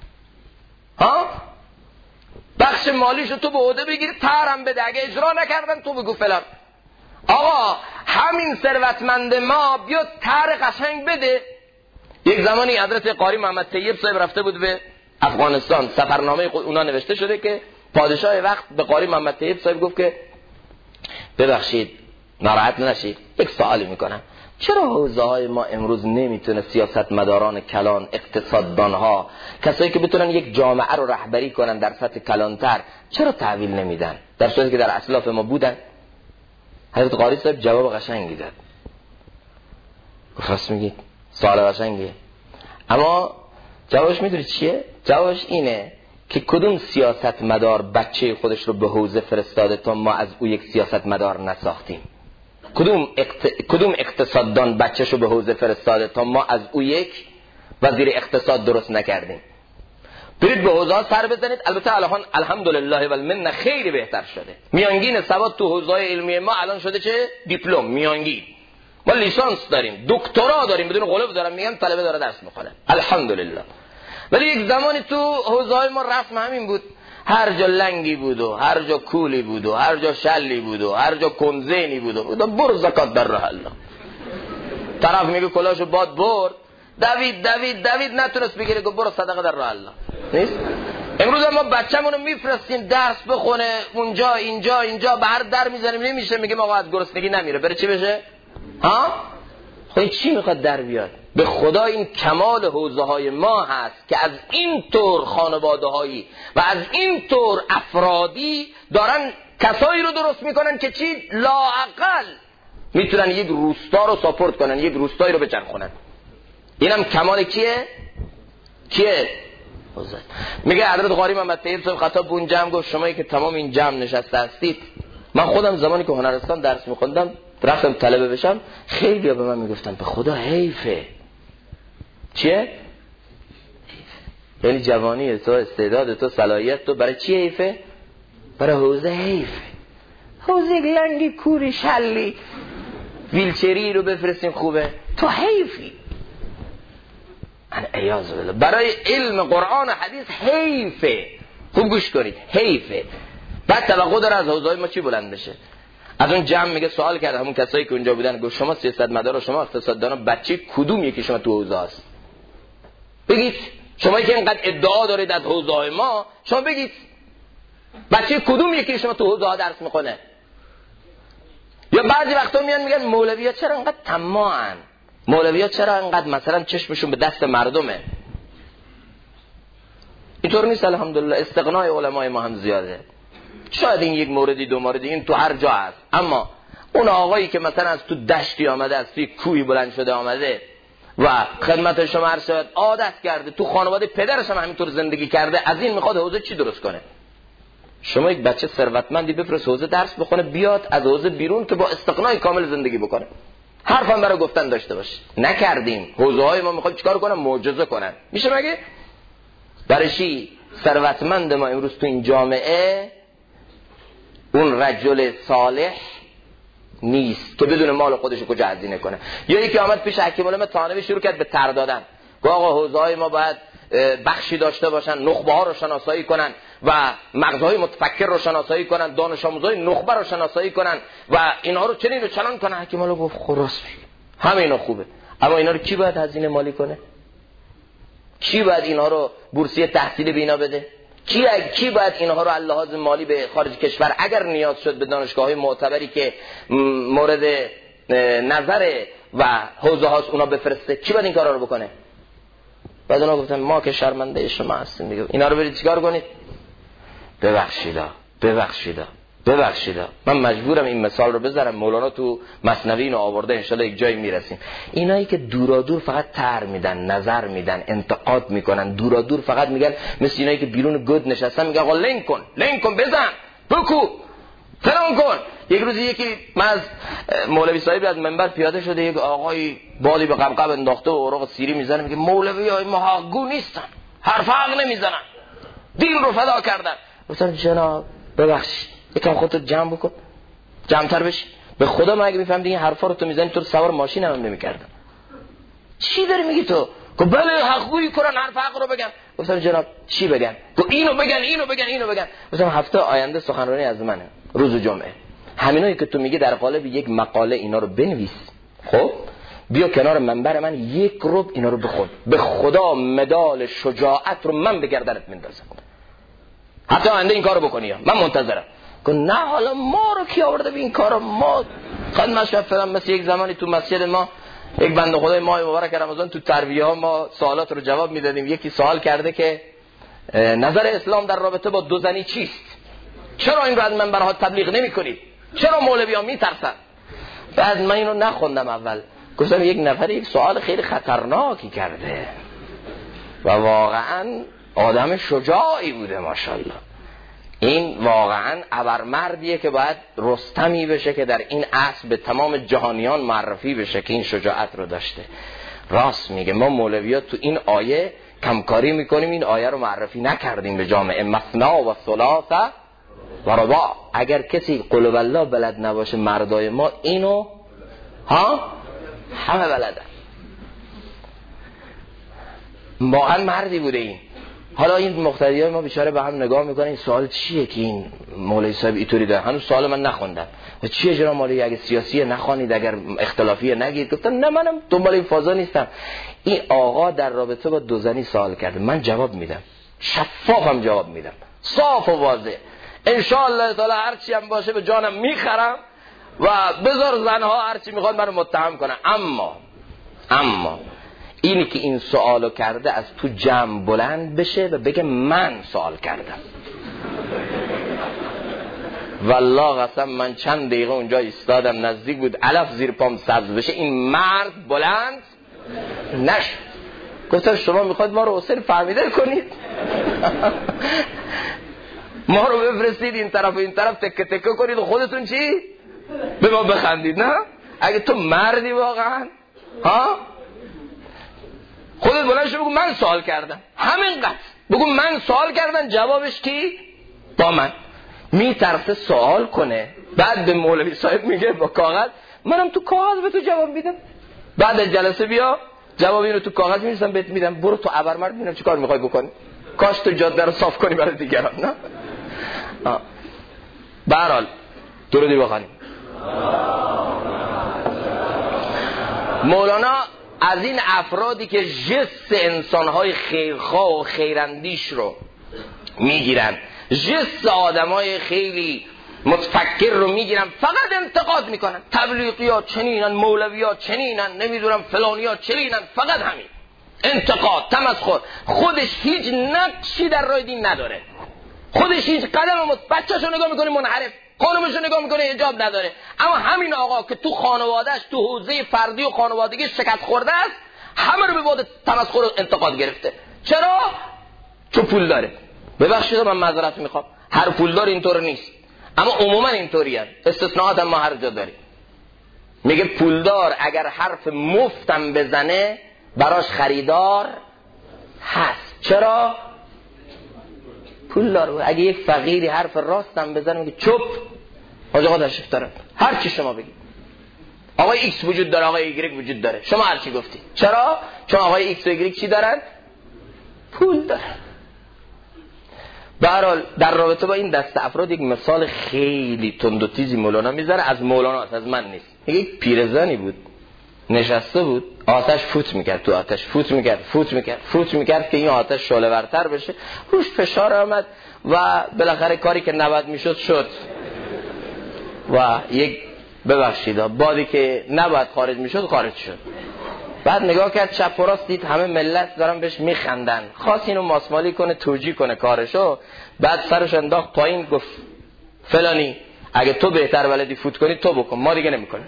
بخش مالیشو تو به عهده بگیر، ترم بده، اگه اجرا نکردن تو بگو فلان. آقا همین ثروتمند ما بیاد تر قشنگ بده. یک زمانی حضرت قاری محمد طیب صاحب رفته بود به افغانستان، سفرنامه اونا نوشته شده که پادشاه وقت به قاری محمد طیب صاحب گفت که ببخشید ناراحت نشید، یک سوالی میکنم، چرا حوزه های ما امروز نمیتونه سیاستمداران کلان، اقتصاددانها، کسایی که بتونن یک جامعه رو رهبری کنن در سطح کلانتر، چرا تحویل نمیدن در صورتی که در اسلاف ما بودن؟ حضرت قاری صاحب جواب قشنگی داد. راست میگید، سوال قشنگیه، اما جوابش میدونی چیه؟ جوابش اینه که کدوم سیاستمدار بچه خودش رو به حوزه فرستاده تا ما از او یک سیاستمدار نساختیم؟ کدوم اقتصاددان بچه‌شو به حوزه فرستاده تا ما از او یک وزیر اقتصاد درست نکردیم؟ برید به حوزه ها سر بزنید. البته الان الحمدلله و المنه خیلی بهتر شده. میانگین سواد تو حوزه های علمی ما الان شده چه؟ دیپلم. میانگین ما لیسانس داریم، دکترا داریم، بدون قلب دارم میگم، طلبه داره درس میخونه الحمدلله. ولی یک زمانی تو حوزه های ما رسم همین بود، هر جا لنگی بود و هر جا کولی بود و هر جا شلی بود و هر جا کنزینی بود و برو زکات در راه الله. طرف میگه کلاشو باد برد، دوید نتونست بگیره، گفت برو صدقه در راه الله. نیست؟ امروز ما بچه‌مون رو میفرستیم درس بخونه اونجا اینجا به هر در میزنیم نمیشه، میگه آقا از گرسنگی نمیره، بره چی بشه؟ خب چی میخواد در بیاد؟ به خدا این کمال حوزه های ما هست که از این طور خانواده هایی و از این طور افرادی دارن کسایی رو درست میکنن که چی؟ لااقل میتونن یک روستا رو ساپورت کنن، یک روستایی رو بچرخونن. اینم کمال کیه؟ میگه حضرت قاری محمد طیب صاحب خطاب به اون جمع گفت شمایی که تمام این جمع نشسته هستید، من خودم زمانی که هنرستان درس میخوندم رفتم طلبه بشم، خیلی به من میگفتن به خدا حیفه. چیه؟ یعنی جوانی تو، استعداد تو، صلاحیت تو برای چی حیفه؟ برای حوزه حیفه. حوزه لنگی کوری شلی ویلچری رو بفرستیم خوبه، تو حیفی. عیاذ بالله. برای علم قرآن و حدیث حیفه. خوب گوش کنید، حیفه. بعد توقع داره از حوزه‌های ما چی بلند بشه. از اون جمع میگه سوال کرد همون کسایی که اونجا بودن، گفت شما سیاستمدار و شما اقتصاددان بچه کدوم یکی شما تو حوزه است؟ بگید. شما که اینقدر ادعا دارید از حوزه‌های ما، شما بگید بچه کدوم یکی شما تو حوزه‌ها درس میکنه؟ یا بعضی وقتا میان میگن مولوی‌ها چرا اینقدر طماعن؟ مولوی‌ها چرا اینقدر مثلا چشمشون به دست مردمه؟ اینطور نیست. الحمدلله استغنای علمای ما هم زیاده. شاید این یک موردی دو موردی این تو هر جا هست، اما اون آقایی که مثلا از تو دشتی آمده، از توی کوهی بلند شده آمده و خدمت شما عرض شد عادت کرده، تو خانواده پدرش هم همینطور زندگی کرده، از این میخواد حوزه چی درست کنه؟ شما یک بچه ثروتمندی بفرست حوزه درس بخونه، بیاد از حوزه بیرون که با استقناع کامل زندگی بکنه، حرفم برای گفتن داشته باشه. نکردیم. حوزه های ما میخواد چیکار کنن؟ معجزه کنن. میشه مگه؟ برای چی ثروتمند ما امروز تو این جامعه اون رجل صالح نیست که بدون مال خودش کجا هزینه کنه؟ یا یکی آمد پیش حکیم علامه طانوی شروع کرد به تر دادن، گفت آقا حوزه‌های ما باید بخشی داشته باشن، نخبه ها رو شناسایی کنن و مغزهای متفکر رو شناسایی کنن، دانش آموزای نخبه رو شناسایی کنن و اینها رو چنین و چنان کنن. حکیم علامه گفت خلاص همه اینا خوبه، اما اینا رو کی باید هزینه مالی کنه؟ کی باید اینها رو بورسیه تحصیلی به اینا بده؟ کی باید اینها رو لحاظ مالی به خارج کشور اگر نیاز شد به دانشگاه‌های معتبری که مورد نظر و حوزه هاست اونا بفرسته، کی باید این کارا رو بکنه؟ بعد اونا گفتن ما که شرمنده شما هستیم دیگه، اینا رو برید چیکار کنید؟ ببخشیدا من مجبورم این مثال رو بذارم. مولانا تو مثنوی اینو آورده، ان شاءالله یک جایی میرسیم. اینایی که دورادور فقط تر میدن، نظر میدن، انتقاد میکنن، دورادور فقط میگن، مثل اینایی که بیرون گود نشستن میگن آقا لنگ کن بزن بکو فلان کن. یک روز یکی من از مولوی صاحب از منبر پیاده شده، یک آقای بالی به قبقب انداخته و اوراق سیری میزنه، میگه مولویای ما حقگو نیستن، حرف حق نمیزنن، دین رو فدا کردن. گفتم جناب ببخشید یکم خودت جمع بکن، جمع‌تر بشی. به خدا من اگه میفهمیدی این حرفا رو تو میزنی تو سوار ماشین هم نمی‌کردم. چی داری میگی تو؟ گفت بله حقگویی کنن، حرف حق رو بگن. گفتم جناب چی بگن؟ گفت اینو بگن. گفتم هفته آینده سخنرانی از منه، روز جمعه. همینایی که تو میگی در قالب یک مقاله اینا رو بنویس. خب بیا کنار منبر من یک ربع اینا رو بخون. به خدا مدال شجاعت رو من به گردنت میندازم. حتی آینده این کارو بکنی، من منتظرم. گفت نه حالا ما رو کی آورده به این کارو؟ ما خدمتش فلان. مثل یک زمانی تو مسجد ما یک بنده خدای ماه مبارک رمضان تو ترویه ها ما سوالات رو جواب میدادیم. یکی سوال کرده که نظر اسلام در رابطه با دو زنی چیست؟ چرا این رو از منبرها تبلیغ نمی‌کنید؟ چرا مولوی‌ها میترسن؟ بعد من اینو نخوندم اول، گفتم یک نفر یک سوال خیلی خطرناکی کرده و واقعا آدم شجاعی بوده ماشاءالله. این واقعا ابرمردیه که باید رستمی بشه که در این عصر به تمام جهانیان معرفی بشه که این شجاعت رو داشته. راست میگه، ما مولویات تو این آیه کمکاری میکنیم، این آیه رو معرفی نکردیم به جامعه. مثنا و ثلاث و رباع. اگر کسی قل والله بلد نباشه مردای ما اینو همه بلدن. واقعا مردی بوده این. حالا این مقتدیای ما بیچاره به هم نگاه میکنن، این سوال چیه که این مولوی صاحب اینطوری داره؟ هنوز سوال من نخوندم. چیه جناب مولوی؟ اگه سیاسیه نخوانید، اگر اختلافیه نگید. گفتم نه منم دنبال این فازا نیستم. این آقا در رابطه با دو زنی سوال کرده، من جواب میدم، شفافم جواب میدم، صاف و واضح. ان شاء الله تعالی هر چی هم باشه به جانم میخرم و بذار زنها هر چی میخوان منو متهم کنن. اما اینی که این سوالو کرده از تو جمع بلند بشه و بگه من سوال کردم. والله قسم من چند دقیقه اونجا ایستادم، نزدیک بود علف زیر پام سبز بشه، این مرد بلند نشد. گفتم شما میخواید ما رو حسین فهمیده کنید؟ ما رو بفرستید این طرف و این طرف تکه تکه کنید و خودتون چی؟ به ما بخندید. نه اگه تو مردی واقعا ها خودت بلند شو بگو من سوال کردم، همینقدر بگو من سوال کردم، جوابش کی؟ با من. میترسه سوال کنه، بعد به مولوی صاحب میگه با کاغذ منم تو کاغذ به تو جواب میدم، بعد از جلسه بیا جواب اینو تو کاغذ می‌نویسم بهت میدم، برو تو ابرمرد ببینم چیکار می‌خوای بکنی، کاش تو جاده رو صاف کنی برای دیگران. نه به هر حال درودی بخوانیم. مولانا از این افرادی که جس انسان‌های خیرخواه و خیراندیش رو میگیرن، جس آدمای خیلی متفکر رو میگیرن، فقط انتقاد میکنن. تبلیغی‌ها چنینن، مولوی‌ها چنینن، نمیدونم فلانی‌ها چنینن، فقط همین انتقاد، تمسخر. خودش هیچ نقشی در راه دین نداره، خودش هیچ قدم بچه‌شو نگاه میکنه منحرف، خانمشو نگاه میکنه حجاب نداره. اما همین آقا که تو خانواده‌اش تو حوزه فردی و خانوادگی شکست خورده است، همه رو به باد تمسخر و انتقاد گرفته. چرا؟ چون پول داره. ببخشید من معذرت میخوام، هر پولدار اینطور نیست، اما عموما اینطوریه، استثناءات هم ما هر جا داریم. میگه پولدار اگر حرف مفتم بزنه براش خریدار هست. چرا؟ پولدار. اگه یک فقیری حرف راستم بزنه میگه چپ، حاج آقا تشریف دارن، هر چی شما بگید. آقای ایکس وجود داره، آقای ایگرگ وجود داره، شما هر چی گفتی. چرا؟ چون آقای ایکس و ایگرگ چی دارن؟ پول دارن. به هر حال در رابطه با این دسته افراد یک مثال خیلی تند و تیزی مولانا میذاره، از مولانا است، از من نیست. یک پیرزنی بود نشسته بود، آتش فوت میکرد تو آتش، فوت میکرد که این آتش شعله ورتر بشه. روش فشار آمد و بالاخره کاری که نباید میشد شد و یک ببخشید بادی که نباید خارج میشد خارج شد. بعد نگاه کرد چپ و راست، دید همه ملت دارن بهش میخندن، خواست اینو ماسمالی کنه، توجیه کنه کارشو. بعد سرش انداخت پایین، گفت فلانی اگه تو بهتر بلدی فوت کنی تو بکن، ما دیگه نمیکنیم.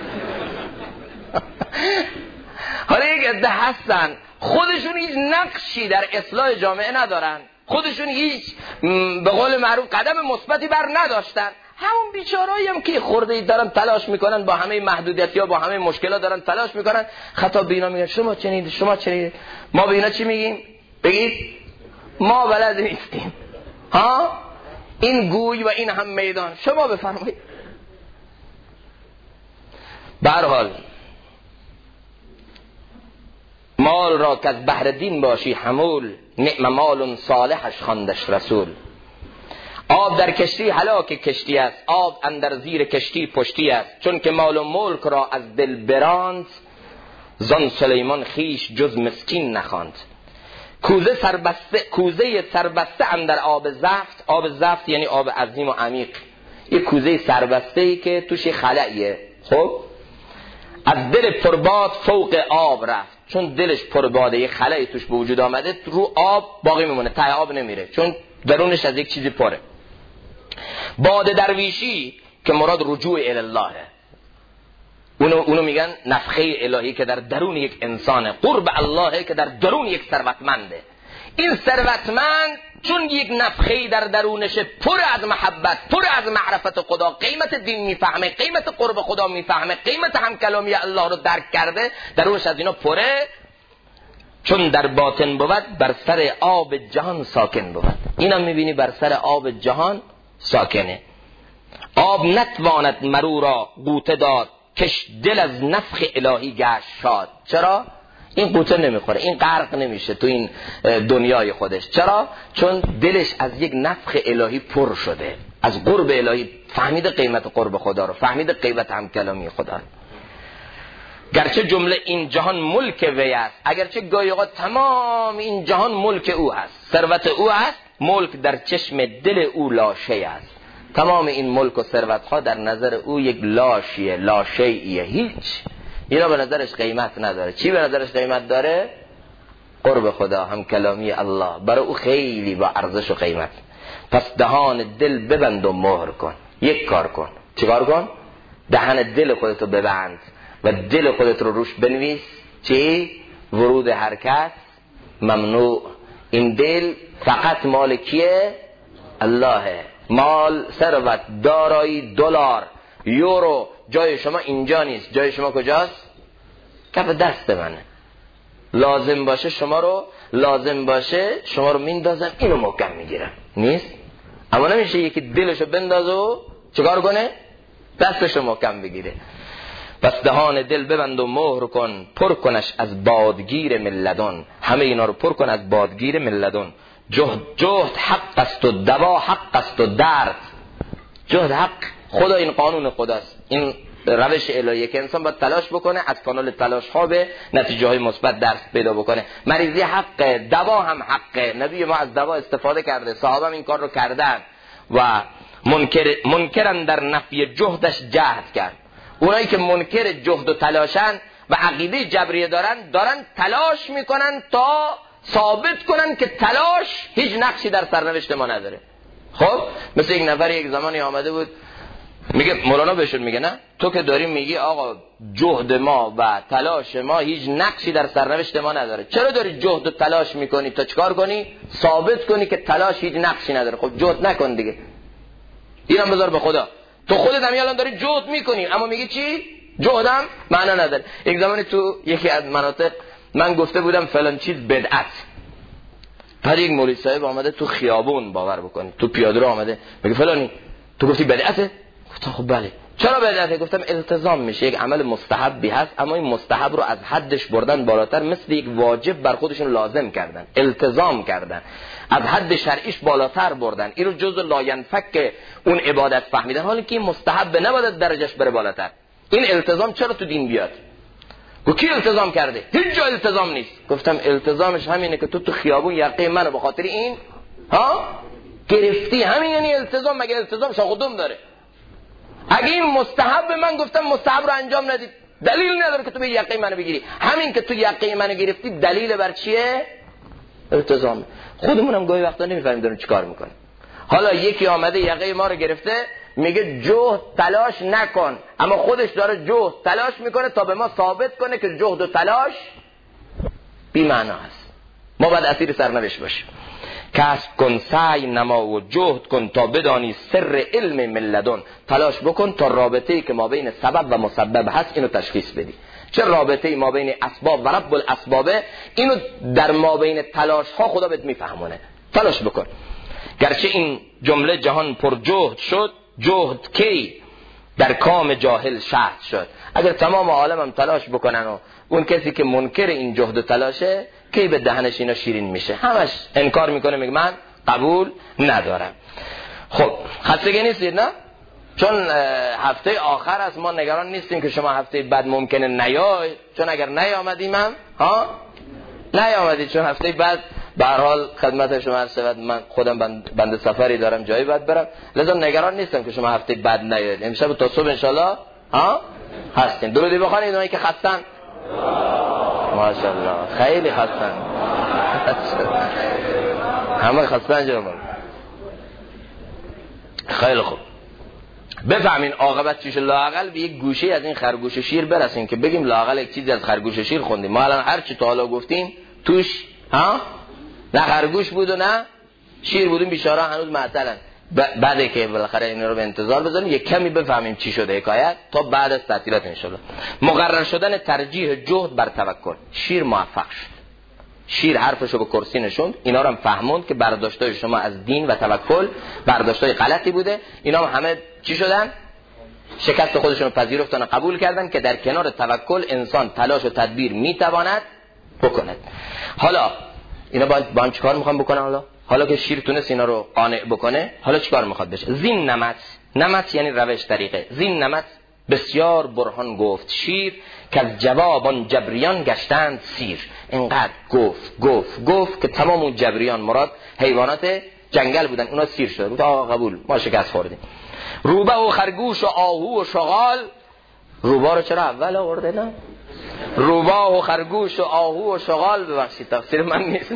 حالا یک عده هستن خودشون هیچ نقشی در اصلاح جامعه ندارن، خودشون هیچ به قول معروف قدم مثبتی بر نداشتن. همون بیچارهایی هم که خورده ای دارن تلاش میکنن، با همه محدودیت‌ها با همه مشکلات دارن تلاش میکنن. خطاب به اینا میگن شما چنید. ما به اینا چی میگیم؟ بگید ما بلد نیستیم. ها این گوی و این هم میدان، شما بفرمایید. به هر حال مال را که از بهر دین باشی حمول، نعم مال صالحش خواندش رسول. آب در کشتی هلاک کشتی است، آب اندر زیر کشتی پشتی است. چون که مال و ملک را از دل براند، زان سلیمان خیش جز مسکین نخواند. کوزه سربسته اندر آب زفت. آب زفت یعنی آب عظیم و عمیق، یک کوزه سربسته‌ای که توش خلایه. خب از دل پرباد فوق آب رفت، چون دلش پرباده یک خلایی توش به وجود آمده، رو آب باقی میمونه، ته آب نمیره، چون درونش از یک چیزی پره. باد درویشی که مراد رجوع الی اللهه، اونو میگن نفخه الهی که در درون یک انسانه، قرب اللهه که در درون یک ثروتمنده. این ثروتمند چون یک نفخه در درونش پر از محبت، پر از معرفت خدا، قیمت دین میفهمه، قیمت قرب خدا میفهمه، قیمت همکلامی الله رو درک کرده، درونش از اینا پره. چون در باطن بود بر سر آب جهان ساکن بود. اینا میبینی بر سر آب جهان ساکنه. آب نتواند مرو را قوته داد، کش دل از نفخ الهی گشت شاد. چرا؟ این قوطه نمیخوره، این غرق نمیشه تو این دنیای خودش. چرا؟ چون دلش از یک نفخ الهی پر شده، از قرب الهی فهمیده قیمت قرب خدا رو، فهمیده قیمت همکلامی خدا رو. گرچه جمله این جهان ملک وی است، اگرچه گاهی اوقات تمام این جهان ملک او هست، ثروت او هست، ملک در چشم دل او لاشه است. تمام این ملک و ثروت ها در نظر او یک لاشیه، لاشیئیه، هیچ. اینا به نظرش قیمت نداره. چی به نظرش قیمت داره؟ قرب خدا، هم کلامی الله، برای او خیلی با ارزش و قیمت. پس دهان دل ببند و مهر کن. یک کار کن. چیکار کن؟ دهن دل خودتو ببند و دل خودت رو روش بنویس چی؟ ورود حرکت ممنوع. این دل فقط مال کیه؟ اللهه. مال، ثروت، دارایی، دلار، یورو جای شما اینجا نیست. جای شما کجاست؟ کف دست منه. لازم باشه شما رو میندازم اینو محکم میگیرم. نیست؟ اما نمیشه یکی دلشو بندازه و چیکار کنه؟ دستشو محکم بگیره. پس دهان دل ببند و مهر کن، پر کنش از بادگیر ملدن. همه اینا رو پر کن از بادگیر ملدن. جهد حق است و دوا حق است و درد. جهد حق، خدا این قانون خداست، این روش الهیه که انسان باید تلاش بکنه، از کانال تلاش ها به نتیجه های مثبت درس پیدا بکنه. مریضی حقه، دوا هم حقه. نبی ما از دوا استفاده کرده، صحابه هم این کار رو کردن و منکرن در نفی جهدش جهد کرد. اونایی که منکر جهد و تلاشن و عقیده جبریه دارن تلاش میکنن تا ثابت کنن که تلاش هیچ نقشی در سرنوشت ما نداره. خب مثل یک نفر یک زمانی آمده بود، میگه مولانا بهشون میگه نه تو که داری میگی آقا جهد ما و تلاش ما هیچ نقشی در سرنوشت ما نداره، چرا داری جهد و تلاش میکنی تا چیکار کنی؟ ثابت کنی که تلاش هیچ نقشی نداره. خب جهد نکن دیگه، اینم بذار به خدا. تو خودت هم الان داری جهد میکنی اما میگی چی؟ جهدم معنا نداره. یک زمانی تو یکی از مناطق من گفته بودم فلان چیز بدعت، بعد یک مولوی صاحب آمده تو خیابون، باور بکنید تو پیاده رو آمده میگه فلانی تو گفتی بدعته؟ گفتم خب بله. چرا بدعته؟ گفتم التزام میشه، یک عمل مستحبی هست اما این مستحب رو از حدش بردن بالاتر، مثل یک واجب بر خودشون لازم کردن، التزام کردن، از حد شرعیش بالاتر بردن، این رو جزء لاینفک اون عبادت فهمیدن، حالی که این مستحب نباید درجهش بره بالاتر. این التزام چرا تو دین بیاد؟ گفت کی التزام کرده؟ هیچ جا التزام نیست. گفتم التزامش همینه که تو خیابون یقه منو به خاطر این گرفتی، همین یعنی التزام. مگه التزام شاخودم داره؟ اگه این مستحب، من گفتم مستحب رو انجام ندید، دلیل نداره که تو به یقه منو بگیری. همین که تو یقه منو گرفتی دلیل بر چیه؟ التزام. خودمونم گاهی وقتا نمیفهمیم داریم چیکار میکنیم. حالا یکی آمده یقه ما رو گرفته میگه جهد تلاش نکن، اما خودش داره جهد تلاش میکنه تا به ما ثابت کنه که جهد و تلاش بی معنا هست. ما باید اسیر سرنوشت باشیم. کسب کن، سعی نما و جهد کن تا بدانی سر علم ملدن. تلاش بکن تا رابطه‌ای که ما بین سبب و مسبب هست اینو تشخیص بدی. چه رابطه‌ای ما بین اسباب و رب الاسبابه، اینو در ما بین تلاش ها خدا بهت میفهمونه. تلاش بکن. گرچه این جمله جهان پر جهد شد، جهد کی در کام جاهل شهد شد. اگر تمام عالم هم تلاش بکنن و اون کسی که منکر این جهد و تلاشه کی به دهنش اینا شیرین میشه؟ همش انکار میکنه، میگه من قبول ندارم. خب خستگی نیستید نه؟ چون هفته آخر است، ما نگران نیستیم که شما هفته بعد ممکنه نیای، چون اگر نیامدیم هم نیامدید، چون هفته بعد به هر حال خدمت شما عرض شود من خودم بنده سفری دارم، جایی باید برم، لذا نگران نیستم که شما هفته بعد نیایید. امشب تا صبح انشالله هستین. درودی بخوانید اونایی که خستن. ماشاءالله خیلی خستن، همه خستن جناب. خیلی خوب، بفهمین عاقبت چیشه. لااقل به یک گوشه از این خرگوش شیر برسین که بگیم لااقل یک چیزی از خرگوش شیر خوندیم. ما الان هر چی تا حالا گفتیم توش نه خرگوش بود و نه شیر بودیم، بیچاره هنوز معطلن. بعده که بالاخره این رو به انتظار بذاریم یک کمی بفهمیم چی شده حکایت تا بعد از تعطیلات انشالله. مقرر شدن ترجیح جهد بر توکل. شیر موفق شد، شیر حرفشو به کرسی نشوند، اینا رو هم فهموند که برداشتای شما از دین و توکل برداشتای غلطی بوده. اینا هم همه چی شدن؟ شکست خودشون رو پذیرفتن و قبول کردن که در کنار توکل انسان تلاش و تدبیر میتواند بکند. حالا اینا با هم چیکار میخوان بکنن؟ حالا که شیر تونست اینا رو قانع بکنه، حالا چیکار میخواد بشه؟ زین نمت یعنی روش، طریقه. زین نمت بسیار برهان گفت شیر که از جوابان جبریان گشتند سیر. اینقدر گفت که تمام اون جبریان، مراد حیوانات جنگل بودن، اونا سیر شدن. گفت آقا قبول، ما شکست خوردیم. روبه و خرگوش و آهو و شغال. روبه رو چرا اول آورده؟ نه روبه و خرگوش و آهو و شغال، ببخشید تقصیر من نیست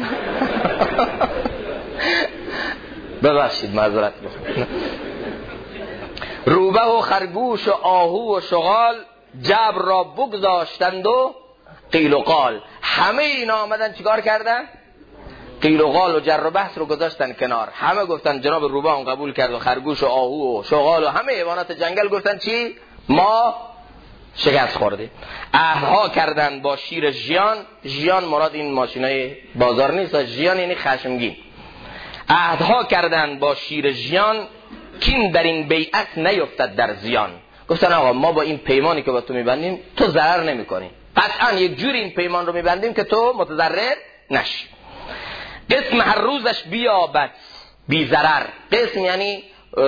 ببخشید معذرت بخواید. روبه و خرگوش و آهو و شغال جبر را بگذاشتند و قیل و قال. همه اینا آمدن چیکار کردن؟ قیل و قال و جر و بحث رو گذاشتن کنار. همه گفتن جناب روبه هم قبول کرد و خرگوش و آهو و شغال و همه حیوانات جنگل گفتن چی؟ ما شکست خوردیم. عهدها کردن با شیر ژیان. ژیان مراد این ماشینای بازار نیست، ژیان یعنی خشمگین. عهدها کردن با شیر ژیان کین در این بیعت نیفتد در زیان. گفتن آقا ما با این پیمانی که با تو میبندیم تو ضرر نمیکنی، قطعا یک جوری این پیمان رو میبندیم که تو متضرر نشی. قسم هر روزش بیابد بی ضرر. قسم یعنی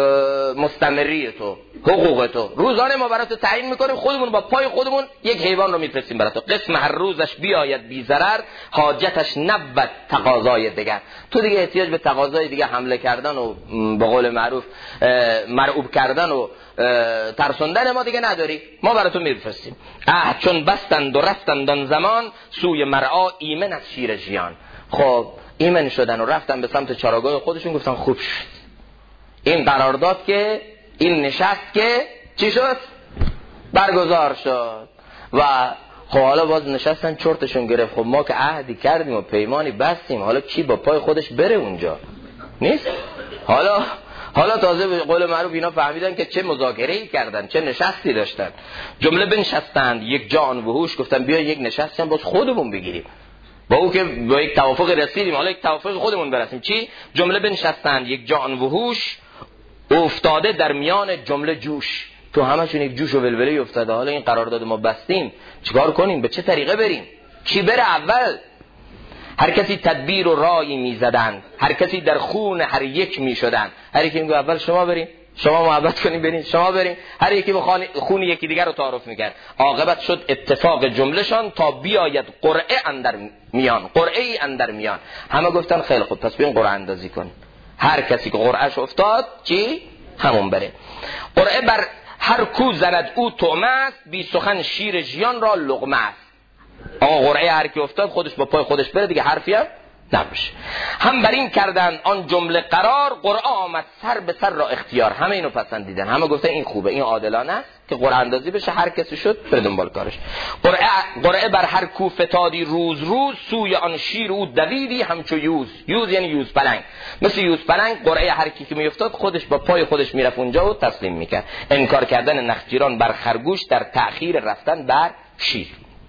مستمری تو، حقوق تو. روزانه ما برای تو تعیین میکنیم، خودمون با پای خودمون یک حیوان رو میفرستیم برای تو. قسم هر روزش بیاید بی ضرر حاجتش نبود تقاضای دیگر. تو دیگه احتیاج به تقاضای دیگه حمله کردن و به قول معروف مرعوب کردن و ترسوندن ما دیگه نداری، ما برای تو میفرستیم. چون بستند و رفتند آن زمان سوی مرعا ایمن از شیر ژیان. خب ایمن شدن و رفتن به سمت چراگاه خودشون. گفتن خوب شد این قرارداد که این نشست که چی شد؟ برگزار شد. و خب حالا باز نشستن چرتشون گرفت. خب ما که عهدی کردیم و پیمانی بستیم، حالا کی با پای خودش بره اونجا؟ نیست. حالا تازه به قول معروف اینا فهمیدن که چه مذاکره‌ای کردن، چه نشستی داشتن. جمله بنشستند یک جان وحوش. گفتن بیا یک نشستی هم باز خودمون بگیریم، با او که با یک توافق رسیدیم حالا یک توافق خودمون برسیم. چی؟ جمله بنشستند یک جان وحوش افتاده در میان جمله جوش. تو همشون یک جوش و ولوله افتاده. حالا این قرارداد ما بستیم چیکار کنیم؟ به چه طریقه بریم؟ کی بره اول؟ هر کسی تدبیر و رایی میزدند، هر کسی در خون هر یک میشدند. هر یکی میگه اول شما بریم، شما محبت کنیم بریم، شما بریم. هر یکی به خون یکی دیگر رو تعارف میکرد. عاقبت شد اتفاق جملهشان تا بیاید قرعه اندر میان. قرعه اندر میان. همه گفتن خیلی خوب پس بیاین قرعه اندازی کنیم. هر کسی که قرعهش افتاد چی؟ همون بره. قرعه بر هر کو زند او طعمه است، بی سخن شیر ژیان را لقمه است. آقا قرعه هر کی افتاد خودش با پای خودش بره دیگه، حرفی هم نباشه. هم بر این کردن آن جمله قرار، قرعه آمد سر به سر را اختیار. همه اینو پسندیدن، همه گفتن این خوبه، این عادلانه است که قرعه اندازی بشه، هر کسی شد بره دنبال کارش. قرعه بر هر کو فتادی روز روز، سوی آن شیر او دویدی همچو یوز. یوز یعنی یوز پلنگ. مثل یوز پلنگ قرعه هر کی که میافتاد خودش با پای خودش میرفت اونجا و تسلیم میکرد. انکار کردن نخجیران بر خرگوش در تأخیر رفتن بر شیر.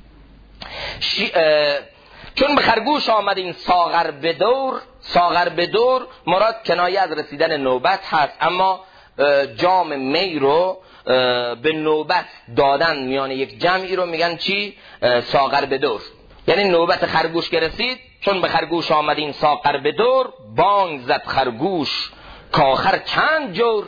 چون به خرگوش آمد این ساغر به دور. ساغر به دور مراد کنایه از رسیدن نوبت هست، اما جام می رو به نوبت دادن میان یک جمعی رو میگن چی؟ ساغر به دور. یعنی نوبت خرگوش که رسید، چون به خرگوش آمد این ساغر به دور، بانگ زد خرگوش کاخر چند جور.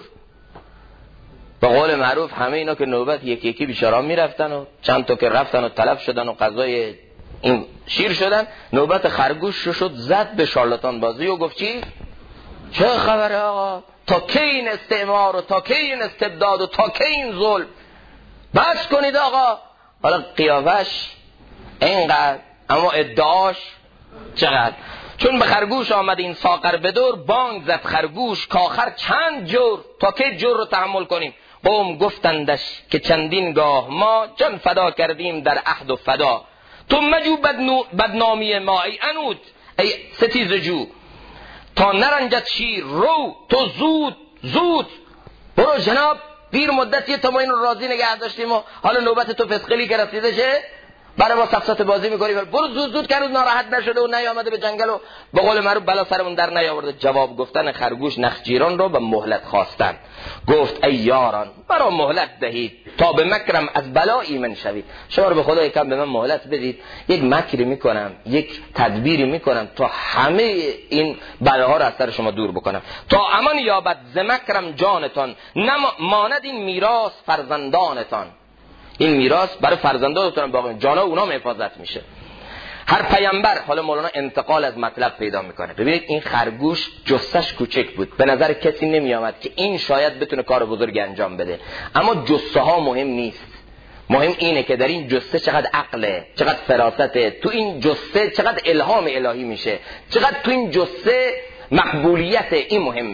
به قول معروف همه اینا که نوبت یکی یکی بیچاره‌ها میرفتن و چند تا که رفتن و تلف شدن و قضای این شیر شدن، نوبت خرگوش شد زد به شارلاتان بازی و گفت چی؟ چه خبره آقا؟ تا کی این استعمار و تا کی این استبداد و تا کی این ظلم؟ بس کنید آقا. حالا قیافش اینقدر اما ادعاش چقدر. چون به خرگوش آمد این ساغر به دور، بانگ زد خرگوش کاخر چند جور. تا کی جور رو تحمل کنیم؟ قوم گفتندش که چندین گاه ما جان فدا کردیم در عهد و فدا. تو مجو بدنامی ما ای انود، ای ستیز جو، تا نرنجت شیر رو تو زود برو جناب. پیر مدتیه تا ما این رو راضی نگه داشتیم و حالا نوبت تو فسقلی که رسیده شه برای ما سفسط بازی میکنی. برو زود که هنوز ناراحت نشده و نیامده به جنگل و به قول معروف بلا سرمون در نیاورده. جواب گفتن خرگوش نخجیران رو به مهلت خواستن. گفت ای یاران برا مهلت دهید تا به مکرم از بلا ایمن شوید. شما رو به خدا یکم به من مهلت بدید، یک مکری میکنم، یک تدبیری میکنم تا همه این بلاها رو از سر شما دور بکنم. تا امان یابد ز مکرم جانتان، ماند این میراث فرزندانتان. این میراث برای فرزندانتون باقی، جانا اونا حفاظت میشه. هر پیامبر، حالا مولانا انتقال از مطلب پیدا میکنه. ببینید این خرگوش جثه‌اش کوچک بود، به نظر کسی نمیآمد که این شاید بتونه کار بزرگ انجام بده، اما جثه ها مهم نیست. مهم اینه که در این جثه چقدر عقله، چقدر فراسته، تو این جثه چقدر الهام الهی میشه، چقدر تو این جثه مقبولیت. این مهمه.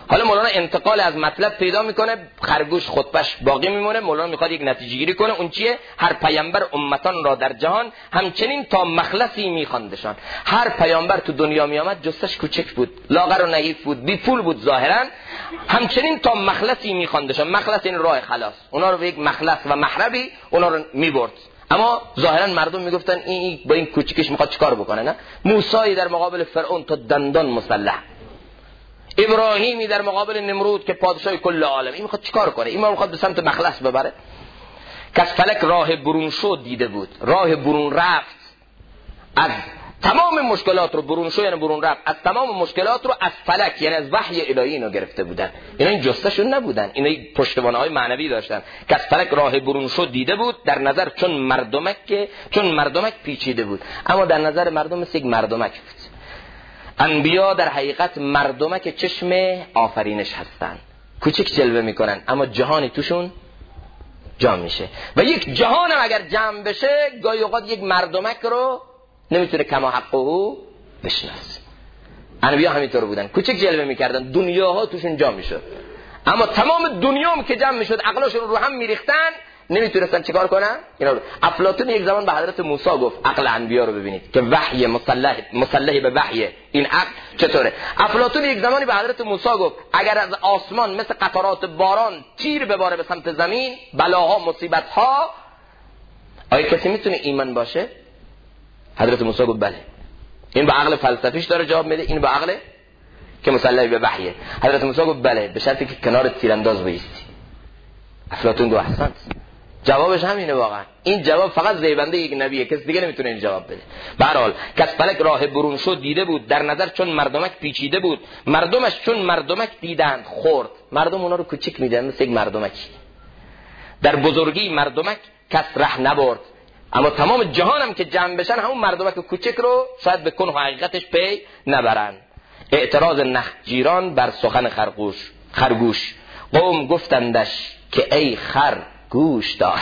حالا مولانا انتقال از مطلب پیدا میکنه، خرگوش خطبش باقی میمونه. مولانا میخواد یک نتیجه گیری کنه. اون چیه؟ هر پیامبر امتان را در جهان همچنین تا مخلصی میخواندشان. هر پیامبر تو دنیا میامد جستش کوچک بود، لاغر و نحیف بود، بی پول بود ظاهرا، همچنین تا مخلصی میخواندشان. مخلص این راه خلاص، اونا رو به یک مخلص و محربی اونا رو میبرد. اما ظاهرا مردم میگفتن این با این کوچیکش میخواد چیکار بکنه. نه، موسی در مقابل فرعون تا دندان مسلح، ابراهیمی در مقابل نمرود که پادشاه کل عالم، این میخواد چیکار کنه؟ این میخواد به سمت مخلص ببره. کس فلک راه برون شو دیده بود، راه برون رفت از تمام مشکلات رو. برون شو یعنی برون رفت از تمام مشکلات رو از فلک یعنی از وحی الهی اینو گرفته بودن. اینا این جستشون نبودن، اینا پشتوانه‌های معنوی داشتن. کس فلک راه برون شو دیده بود در نظر چون مردمک پیچیده بود. اما در نظر مردم مثل یک مردمک بود. انبیا در حقیقت مردمک چشم آفرینش هستن، کوچک جلوه میکنن اما جهانی توشون جمع میشه. و یک جهان هم اگر جمع بشه گاهی اوقات یک مردمک رو نمیتونه کما حقه بشناسه. انبیا همینطور بودن، کوچک جلوه میکردن، دنیاها توشون جمع میشد. اما تمام دنیام که جمع میشد عقلاشون رو هم میریختن، نمیتونستن چیکار کنن. اینا رو افلاطون یک زمان به حضرت موسی گفت عقل انبیا رو ببینید که وحی مسلح به وحی. این عقل چطوره؟ افلاطون یک زمانی به حضرت موسی گفت اگر از آسمان مثل قطرات باران تیر بباره به سمت زمین، بلاها مصیبتها، آیا کسی میتونه ایمان باشه؟ حضرت موسی گفت بله. این به عقل فلسفیش داره جواب میده، این به عقل که مسلح به وحیه. حضرت موسی گفت بله، به شرطی که کنار تیرانداز بایستی. افلاطون گفت احسنت. جوابش همینه واقعا. این جواب فقط زیبنده یک نبیه، کس دیگه نمیتونه این جواب بده. به هر حال کس فلک راه برون شو دیده بود در نظر چون مردمک پیچیده بود. مردمش چون مردمک دیدند خورد. مردم اونا رو کوچیک میدن مثل یک مردمکی. در بزرگی مردمک کس ره نبرد. اما تمام جهانم که جمع بشن همون مردمک کوچک رو شاید به کنه حقیقتش پی نبرن. اعتراض نخجیران بر سخن خرگوش. قوم گفتندش که ای خر گوش دار.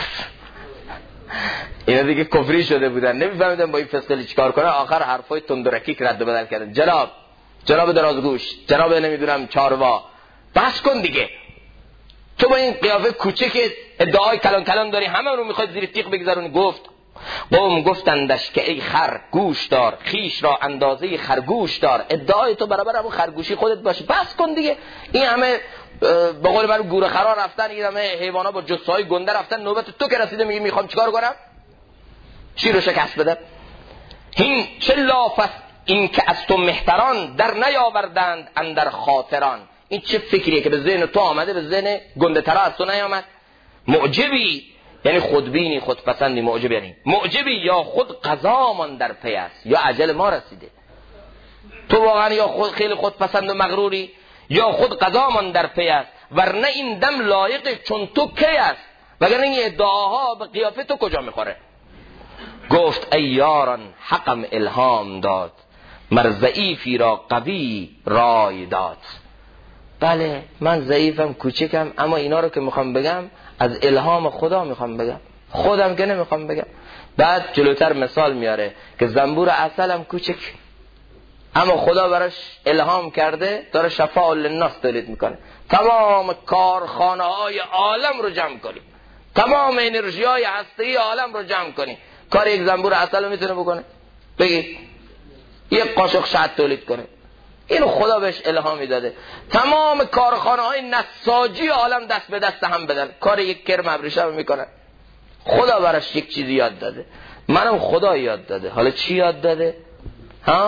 اینا دیگه کفری شده بودن، نمیفهمیدن با این فسقلی چیکار کنه. آخر حرفای تندرکی رد و بدل کردن. جناب درازگوش، جناب نمیدونم چاروا، بس کن دیگه. تو با این قیافه کوچک ادعای کلان داری همه رو میخواد زیر تیغ بگذارونی. گفت قوم گفتندش که ای خر گوش دار، خیش را اندازه خرگوش دار. ادعای تو برابر همون خرگوشی خودت باشه. بس کن دیگه. این همه به قول من گوره خرا رفتن، این همه حیوانا با جثه‌های گنده رفتن، نوبت تو که رسیده میگی میخوام چیکار کنم؟ چی رو شکست بدم؟ این چه لافت این که از تو مهتران در نیاوردند اندر خاطران. این چه فکریه که به ذهن تو آمده، به ذهن گنده ترا از تو نیامد؟ معجبی یعنی خودبینی، خودپسندی. معجب یعنی معجبی یا خود قضامان در پی است یا اجل ما رسیده. تو واقعا یا خود خیلی خودپسند و مغروری یا خود قضامان در پی است، ورنه این دم لایق چون تو کی است، وگرنه این ادعاها به قیافه تو کجا میخوره. گفت ای یاران حقم الهام داد، مر ضعیفی را قوی رای داد. بله من ضعیفم، کوچکم، اما اینا رو که میخوام بگم از الهام خدا میخوام بگم، خودم که نمیخوام بگم. بعد جلوتر مثال میاره که زنبور عسلم کوچک، اما خدا براش الهام کرده داره شفاء للناس تولید میکنه. تمام کارخانه های عالم رو جمع کنی، تمام انرژی های هستی عالم رو جمع کنی، کار یک زنبور عسل رو میتونه بکنه؟ بگید یک قاشق شهد تولید کنه. اینو خدا بهش الهامی داده. تمام کارخانه های نساجی عالم دست به دست هم بدن، کار یک کرم ابریشم میکنن. خدا براش یک چیزی یاد داده، منم خدا یاد داده. حالا چی یاد داده؟ ها؟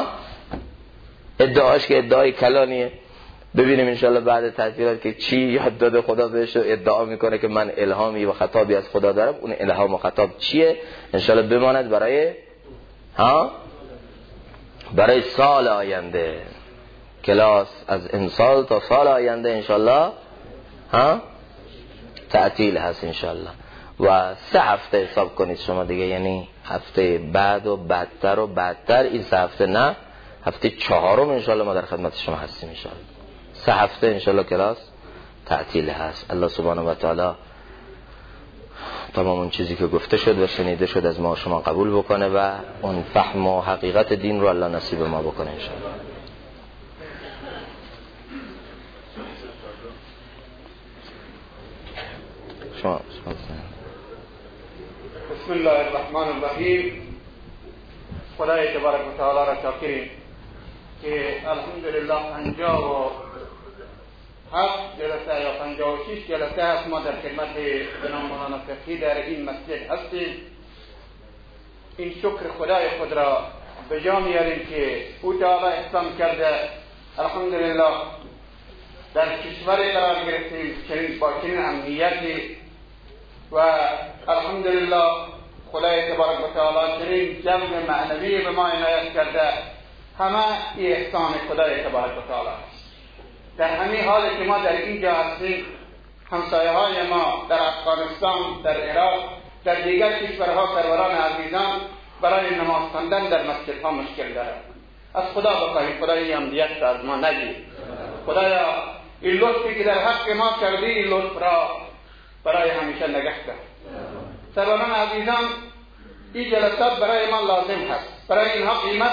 ادعاش که ادعای کلانیه. ببینیم انشالله بعد تعطیلات که چی یاد داده خدا بهش و ادعا میکنه که من الهامی و خطابی از خدا دارم. اون الهام و خطاب چیه؟ انشالله بماند برای سال آینده. کلاس از امسال تا سال آینده انشالله تعطیل هست انشالله. و 3 هفته حساب کنید شما دیگه، یعنی هفته بعد و بعدتر این 3 هفته نه، هفته 4 انشالله ما در خدمت شما هستیم انشالله. 3 هفته انشالله کلاس تعطیل هست. الله سبحانه و تعالی تمام اون چیزی که گفته شد و شنیده شد از ما شما قبول بکنه و اون فهم و حقیقت دین رو الله نصیب ما بکنه انشالله. شما بسم الله الرحمن الرحیم. خدای تبارک و تعالی را شاکریم که الحمدلله 57 جلسه یا 56 جلسه است ما در خدمت جناب مولانا فقیهی در این مسجد هستیم. این شکر خدای خود را به جا میاریم که او تعالی احسان کرده الحمدلله در کشور قرار گرفتیم چنین با چنین امنیتی و الحمدلله خدای تبارک و تعالی چنین جو معنوی به ما عنایت کرده. همه این احسان خدای تبارک و تعالی است. در همین حالی که ما در اینجا هستیم، همسایه های ما در افغانستان، در عراق، در دیگر کشورها سروران عزیزان برای نماز خواندن در مسجدها مشکل دارند. از خدا بخواهیم خدای این امنیت را از ما نگیر. خدایا این لطفی که در حق ما کردی این لطف را برای همیشه نگه دار. سروران عزیزان، این جلسات برای ما لازم هست، برای اینها قیمت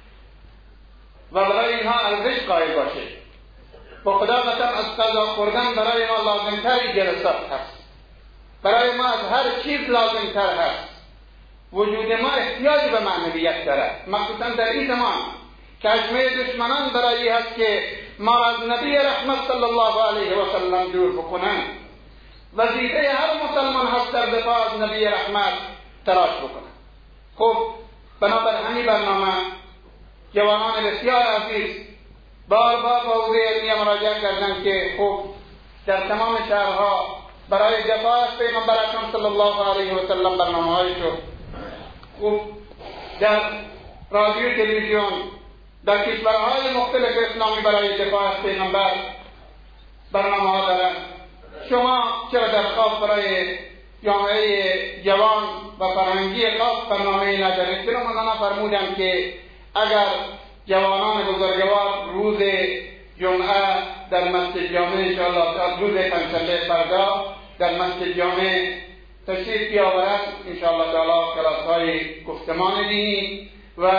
و برای اینها ارزش قائل باشید. با خدا قسم از قضا خوردن برای ما لازمتر این جلسات هست. برای ما از هر چیز لازمتر هست. وجود ما احتیاج به معنویت دارد، مخصوصا در این زمان که حجمه دشمنان برای هست که ما از نبی رحمت صلی الله علیه و سلم دور بکنند. وظیفه هر مسلمان هست در دفاع از نبی رحمت تلاش بکنند. خب بنابر همین برنامه جوانان بسیار عزیز بار با حوزه علمیه مراجعه کردند که خب در تمام شهرها برای دفاع از پیغمبر اکرم صلی الله علیه و سلم برنامه‌های شد. خب در رادیو تلویزیون در کشورهای مختلف اسلامی برای دفاع از پیغمبر برنامه‌ها دارند. شما چرا در خاص برای جامعه جوان و فرهنگی خاص برنامه ندارید؟ چرا مولانا فرمودند که اگر جوانان بزرگوار روز جمعه در مسجد جامع انشاءالله، روز پنجشنبه فردا در مسجد جامع تشریف بیاورد، انشاءالله تعالی کلاس‌های گفتمان دینی و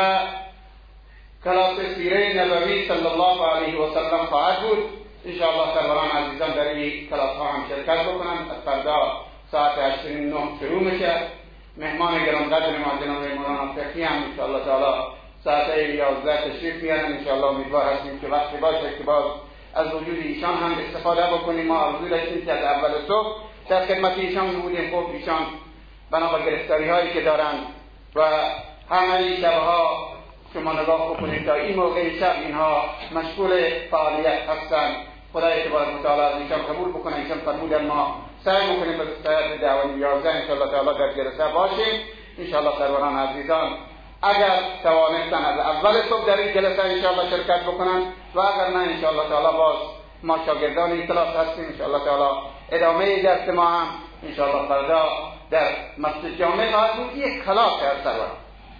کلاس سیره نبوی صلی الله علیه و سلم خواهد بود. انشاءالله سروران عزیزان در این کلاس‌ها هم شرکت بکنند. از فردا ساعت 8:09 شروع میشه. مهمان گرانقدر ما جناب مولانا فقیهی هم انشاءالله تعالی ساعت 11 تشریف میارن. انشاءالله امیدوار هستیم که وقتی باشه که باز از وجود ایشان هم استفاده بکنیم. ما آرزو داشتیم که از اول صبح در خدمت ایشان بودیم. خب ایشان بنابر گرفتاری هایی که دارن و همه شبها شما نگاه بکنید تا این موقع شب اینها مشغول فعالیت هستند. خدای تبارک و تعالی از ایشان قبول بکنه. ایشان فرمودن ما سعی میکنیم به ساعت 11 انشاءالله تعالی در جلسه باشیم. انشاءالله سروران عزیزان اگر توانستن از اول صبح در این جلسه انشاءالله شرکت بکنن و اگر نه انشاءالله تعالی باز ما شاگردان این کلاس هستیم. انشاءالله تعالی ادامه درس ما هم انشاءالله فردا در مسجد جامع خواهد بود. یک کلاس هست سرور.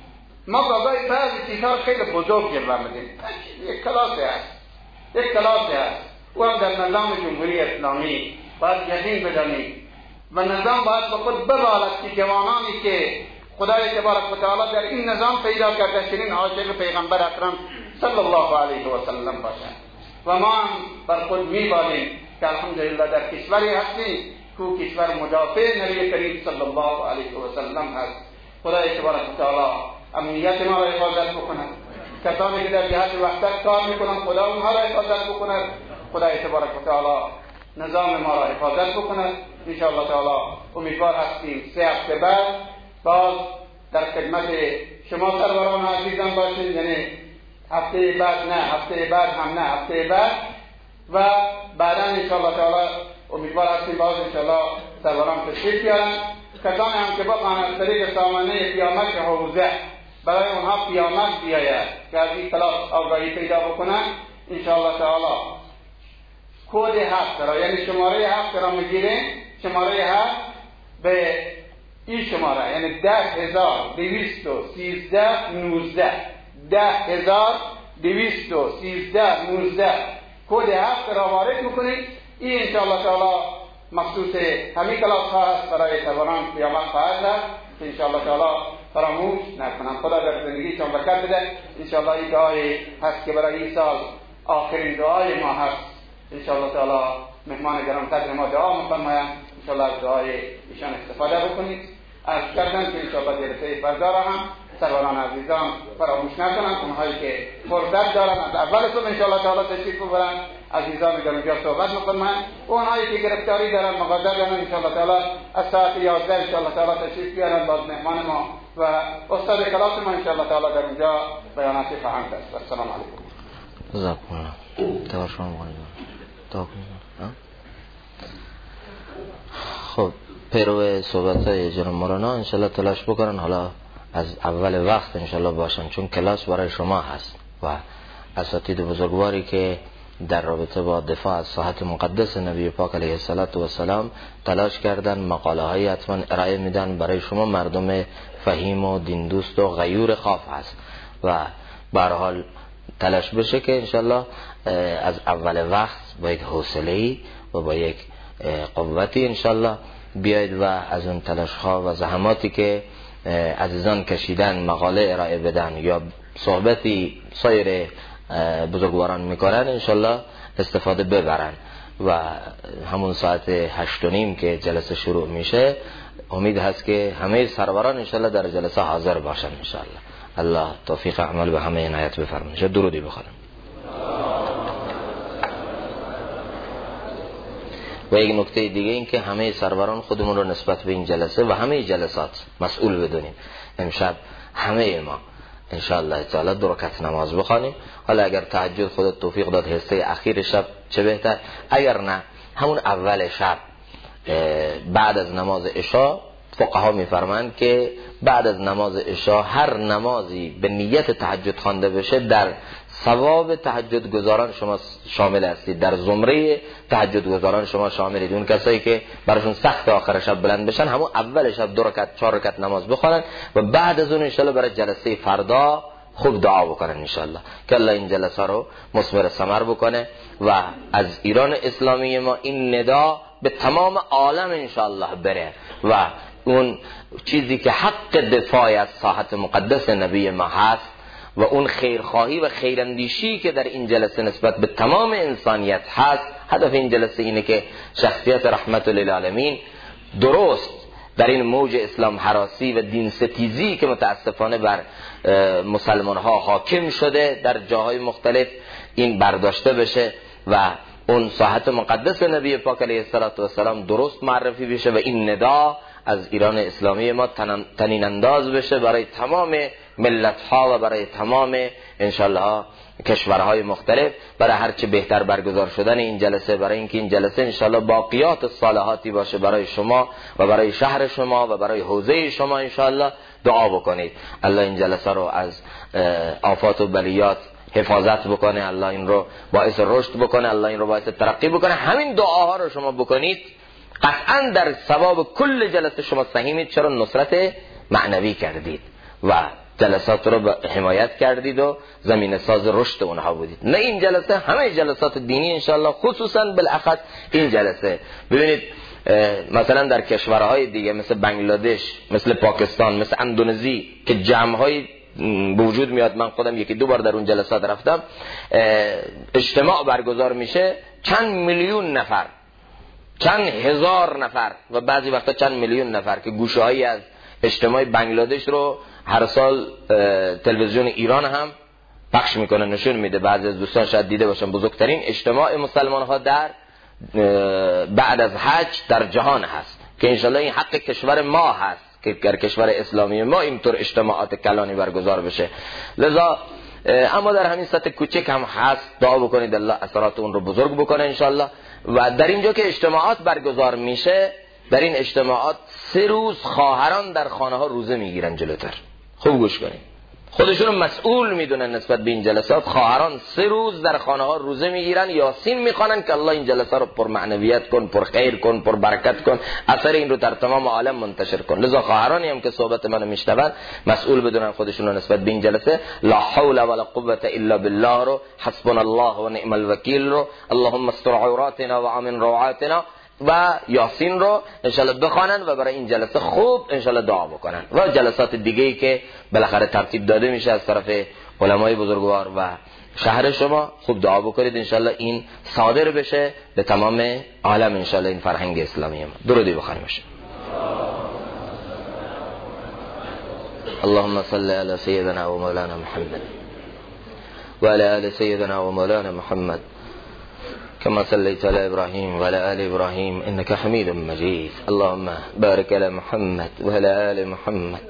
ما بابای بعضی چیزها خیلی بزرگ جلوه میدیم. یک کلاس هست. یک کلاس هست. او هم در نظام جمهوری اسلامی باید یقین بدانید و نظام باید به خود ببالد که جوانانی که خدای تبارک و تعالی در این نظام پیدا کرده چنین عاشق پیغمبر اکرم صلی الله علیه و سلم باشند. و ما هم بر خود میبالیم که الحمدلله در کشوری هستیم که کشور مدافع نبی کریم صلی الله علیه و سلم هست. خدای تبارک و تعالی امنیت ما را حفاظت بکند. کسانی که در جهت وحدت کار میکنند خدا اونها را حفاظت بکند. خدای تبارک و تعالی نظام ما را حفاظت بکند. انشاءالله تعالی امیدوار هستیم 3 هفته بعد باز در خدمت شما سروران عزیزان باشید. یعنی هفته بعد نه، هفته بعد هم نه، هفته بعد و بعدا انشاءالله تعالی امیدوار هستیم باز انشاءالله سروران تشریف بیارن. کسانی هم که بخواهند از طریق سامانه پیامک حوزه برای اونها پیامک بیاید که از این کلاس آگاهی پیدا بکنن، انشاءالله تعالی کد 7 را یعنی شماره 7 را میگیره. شماره 7 به این شماره یعنی 10,213 19 10,213 19 کد 7 را وارد میکنید. این انشاءالله تعالی مخصوص همین کلاس ها هست برای سروران قیامت خواهد هست که انشاءالله تعالی فراموش نکنم. خدا در زندگیشان برکت بده. انشاءالله این دعای هست که برای این سال آخرین دعای ما هست. انشاءالله تعالی مهمان گرانقدر ما دعا می‌فرمایند. انشاءالله از دعای ایشان استفاده بکنید. عرض کردم که انشاءالله جلسه فردا را هم سروران عزیزان فراموش نکنند، اونهایی که فرصت دارن از اول صبح انشاءالله تعالی تشریف ببرن، عزیزان در اونجا صحبت میکنن. اونهایی که گرفتاری دارن مقدر دارن انشاءالله تعالی از ساعت 11 انشاءالله تعالی تشریف بیارن. باز مهمان ما و استاد کلاس ما انشاءالله تعالی در اونجا بیاناتی خواهند داشت. السلام علیکم. جزاکم الله. توشون خب پیرو صحبت‌های جناب مولانا انشاءالله تلاش بکنن حالا از اول وقت انشاءالله باشن، چون کلاس برای شما هست و اساتید بزرگواری که در رابطه با دفاع از صحت مقدس نبی پاک علیه السلام تلاش کردن، مقاله های حتما ارائه میدن برای شما مردم فهیم و دین دوست و غیور خاف هست و به هر حال تلاش بشه که انشاءالله از اول وقت با یک حوصله‌ای و با یک قوتی انشاءالله بیاید و از اون تلاش ها و زحماتی که عزیزان کشیدن مقاله ارائه بدن یا صحبتی سایر بزرگواران میکنن انشاءالله استفاده ببرن و همون ساعت 8:30 که جلسه شروع میشه امید هست که همه سروران انشاءالله در جلسه حاضر باشن انشاءالله. الله توفیق عمل به همه عنایت بفرمایه. درودی بخونیم. و یک نکته دیگه این که همه سروران خودمون رو نسبت به این جلسه و همه جلسات مسئول بدونیم. امشب همه ما انشاءالله تعالی 2 رکعت نماز بخوانیم. حالا اگر تهجد خودت توفیق داد حصه اخیر شب چه بهتر، اگر نه همون اول شب بعد از نماز عشاء فقها میفرمایند که بعد از نماز عشاء هر نمازی به نیت تهجد خوانده بشه در ثواب تهجد گزاران شما شامل هستید، در زمره تهجد گزاران شما شاملید. اون کسایی که براشون سخت آخر شب بلند بشن همون اول شب 2 رکعت 4 رکعت نماز بخونن و بعد از اون انشالله برای جلسه فردا خوب دعا بکنن انشالله که الله این جلسه رو مثمر ثمر بکنه و از ایران اسلامی ما این ندا به تمام عالم انشالله بره و اون چیزی که حق دفاع از صحت مقدس نبی ما هست و اون خیرخواهی و خیراندیشی که در این جلسه نسبت به تمام انسانیت هست. هدف این جلسه اینه که شخصیت رحمت للعالمین درست در این موج اسلام هراسی و دین ستیزی که متاسفانه بر مسلمان ها حاکم شده در جاهای مختلف این برداشته بشه و اون صحت مقدس نبی پاک علیه السلام درست معرفی بشه و این ندا از ایران اسلامی ما تنین انداز بشه برای تمام ملت ها و برای تمام انشالله کشورهای مختلف، برای هرچه بهتر برگزار شدن این جلسه، برای اینکه این جلسه انشالله باقیات الصالحاتی باشه برای شما و برای شهر شما و برای حوزه شما. انشالله دعا بکنید الله این جلسه رو از آفات و بلیات حفاظت بکنه، الله این رو باعث رشد بکنه، الله این رو باعث ترقی بکنه. همین دعاها رو شما بکنید قطعا در ثواب کل جلسه شما سهیمید، چرا نصرت معنوی کردید و جلسات رو حمایت کردید و زمین ساز رشد اونها بودید. نه این جلسه، همه جلسات دینی انشالله، خصوصا بالاخص این جلسه. ببینید مثلا در کشورهای دیگه مثل بنگلادش، مثل پاکستان، مثل اندونزی که جمعهای به وجود میاد، من خودم 1-2 بار در اون جلسات رفتم، اجتماع برگزار میشه چند میلیون نفر، چند هزار نفر و بعضی وقتا چند میلیون نفر که گوشه‌هایی از اجتماع بنگلادش رو هر سال تلویزیون ایران هم پخش میکنه، نشون میده. بعضی از دوستان شاید دیده باشن بزرگترین اجتماع مسلمان ها در بعد از حج در جهان هست که انشالله این حق کشور ما هست که در کشور اسلامی ما اینطور اجتماعات کلانی برگزار بشه. لذا اما در همین سطح کوچک هم هست، دعا بکنید الله اثرات اون رو بزرگ بکنه انشالله. و در اینجا که اجتماعات برگزار میشه، در این اجتماعات 3 روز خواهران در خانه ها روزه میگیرن جلوتر. خوب گوش کنید، خودشون مسئول میدونن نسبت به این جلسات. خواهران 3 روز در خانه ها روزه میگیرن، یاسین میخوانن که الله این جلسه رو پر معنویت کن، پر خیر کن، پر برکت کن، اثر این رو در تمام عالم منتشر کن. لذا خواهرانی هم که صحبت منو میشنون مسئول بدونن خودشون رو نسبت به این جلسه. لا حول ولا قوة الا بالله رو، حسبنا الله و نعم الوکیل رو، اللهم استر عوراتنا و امن روعاتنا و یاسین رو انشالله بخوانن و برای این جلسه خوب انشالله دعا بکنن و جلسات دیگه‌ای که بالاخره ترتیب داده میشه از طرف علمای بزرگوار و شهر شما خوب دعا بکنید انشالله این صادر بشه به تمام عالم انشالله این فرهنگ اسلامی ما. درودی بخونیم. اللهم صل على سيدنا ومولانا محمد وعلى آل سيدنا ومولانا محمد كما صليت على إبراهيم وعلى آل إبراهيم إنك حميد مجيد. اللهم بارك على محمد وعلى آل محمد.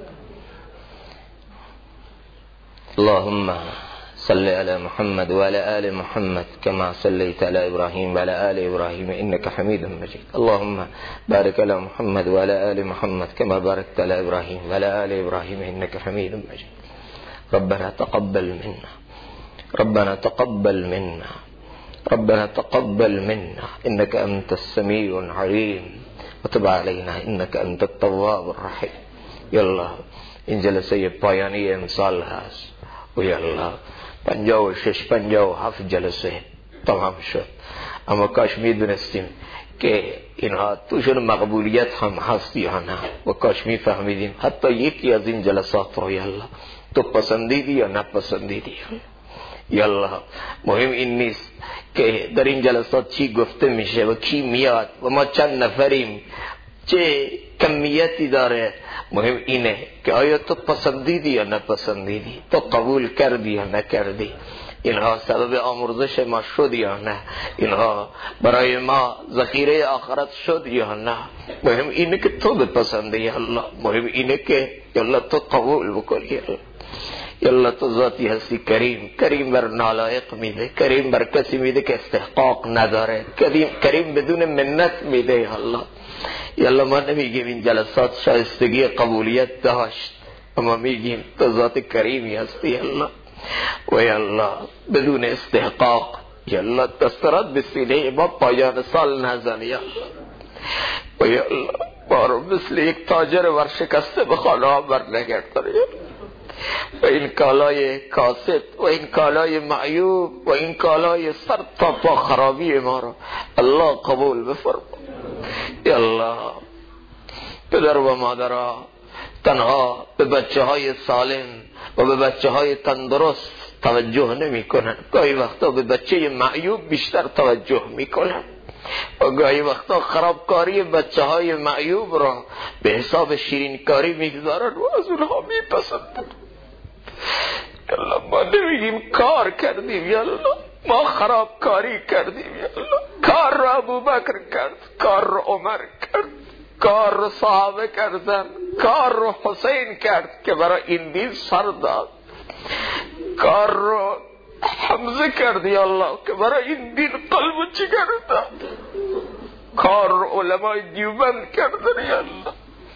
اللهم صل على محمد وعلى آل محمد كما صليت على إبراهيم وعلى آل إبراهيم إنك حميد مجيد. اللهم بارك على محمد وعلى آل محمد كما باركت على إبراهيم وعلى آل إبراهيم إنك حميد مجيد. ربنا تقبل منا، ربنا تقبل منا، ربنا تقبل منا إنك أنت السميع العليم وتب علينا إنك أنت التواب الرحيم. یا الله این جلسه پایانی امسال هست و یا الله 56 57 جلسه تمام شد، اما کاش میدونستیم که اینها توشون مقبولیت هم هست یا نه، و کاش میفهمیدیم حتی یکی از این جلسات رو یا الله تو پسندیدی یا نپسندیدی. یا الله مهم این نیست که در این جلسات چی گفته میشه و کی میاد و ما چند نفریم، چه کمیتی داره. مهم اینه که آیا تو پسندیدی یا نپسندیدی، تو قبول کردی یا نکردی، اینها سبب آمرزش ما شد یا نه، اینها برای ما ذخیره آخرت شد یا نه. مهم اینه که تو بپسندی یا الله، مهم اینه که یا الله تو قبول بکنی. یا الله تو ذاتی هستی کریم، کریم بر نالایق میده، کریم بر کسی میده که استحقاق نداره، کریم بدون منت میده. یا الله یا الله ما نمیگیم این جلسات شایستگی قبولیت داشت، اما میگیم تو ذات کریمی هستی یا الله، و یا الله بدون استحقاق یا الله دسترات به سینه ما پایان سال نزن یا الله، و یا الله ما رو مثل یک تاجر ورشکسته به خانه ها برنگردان یا الله. و این کالای کاسد و این کالای معیوب و این کالای سر تا پا خرابی ما رو الله قبول بفرما. یا الله پدر و مادرها تنها به بچه های سالم و به بچه های تندرست توجه نمی کنن، گاهی وقتا به بچه معیوب بیشتر توجه می کنن و گاهی وقتا خرابکاری بچه های معیوب را به حساب شیرینکاری میگذارن و از اونها میپسندن. یالله ما نمیگیم کار کردیم، یالله ما خرابکاری کردیم، یالله کار را ابوبکر کرد، کار را عمر کرد، کار را صحابه کردن، کار را حسین کرد که برای این دین سر داد، کار را حمزه کرد یا الله که برای این دین قلب و جگر داد، کار را علمای دیوبند کردن یا الله،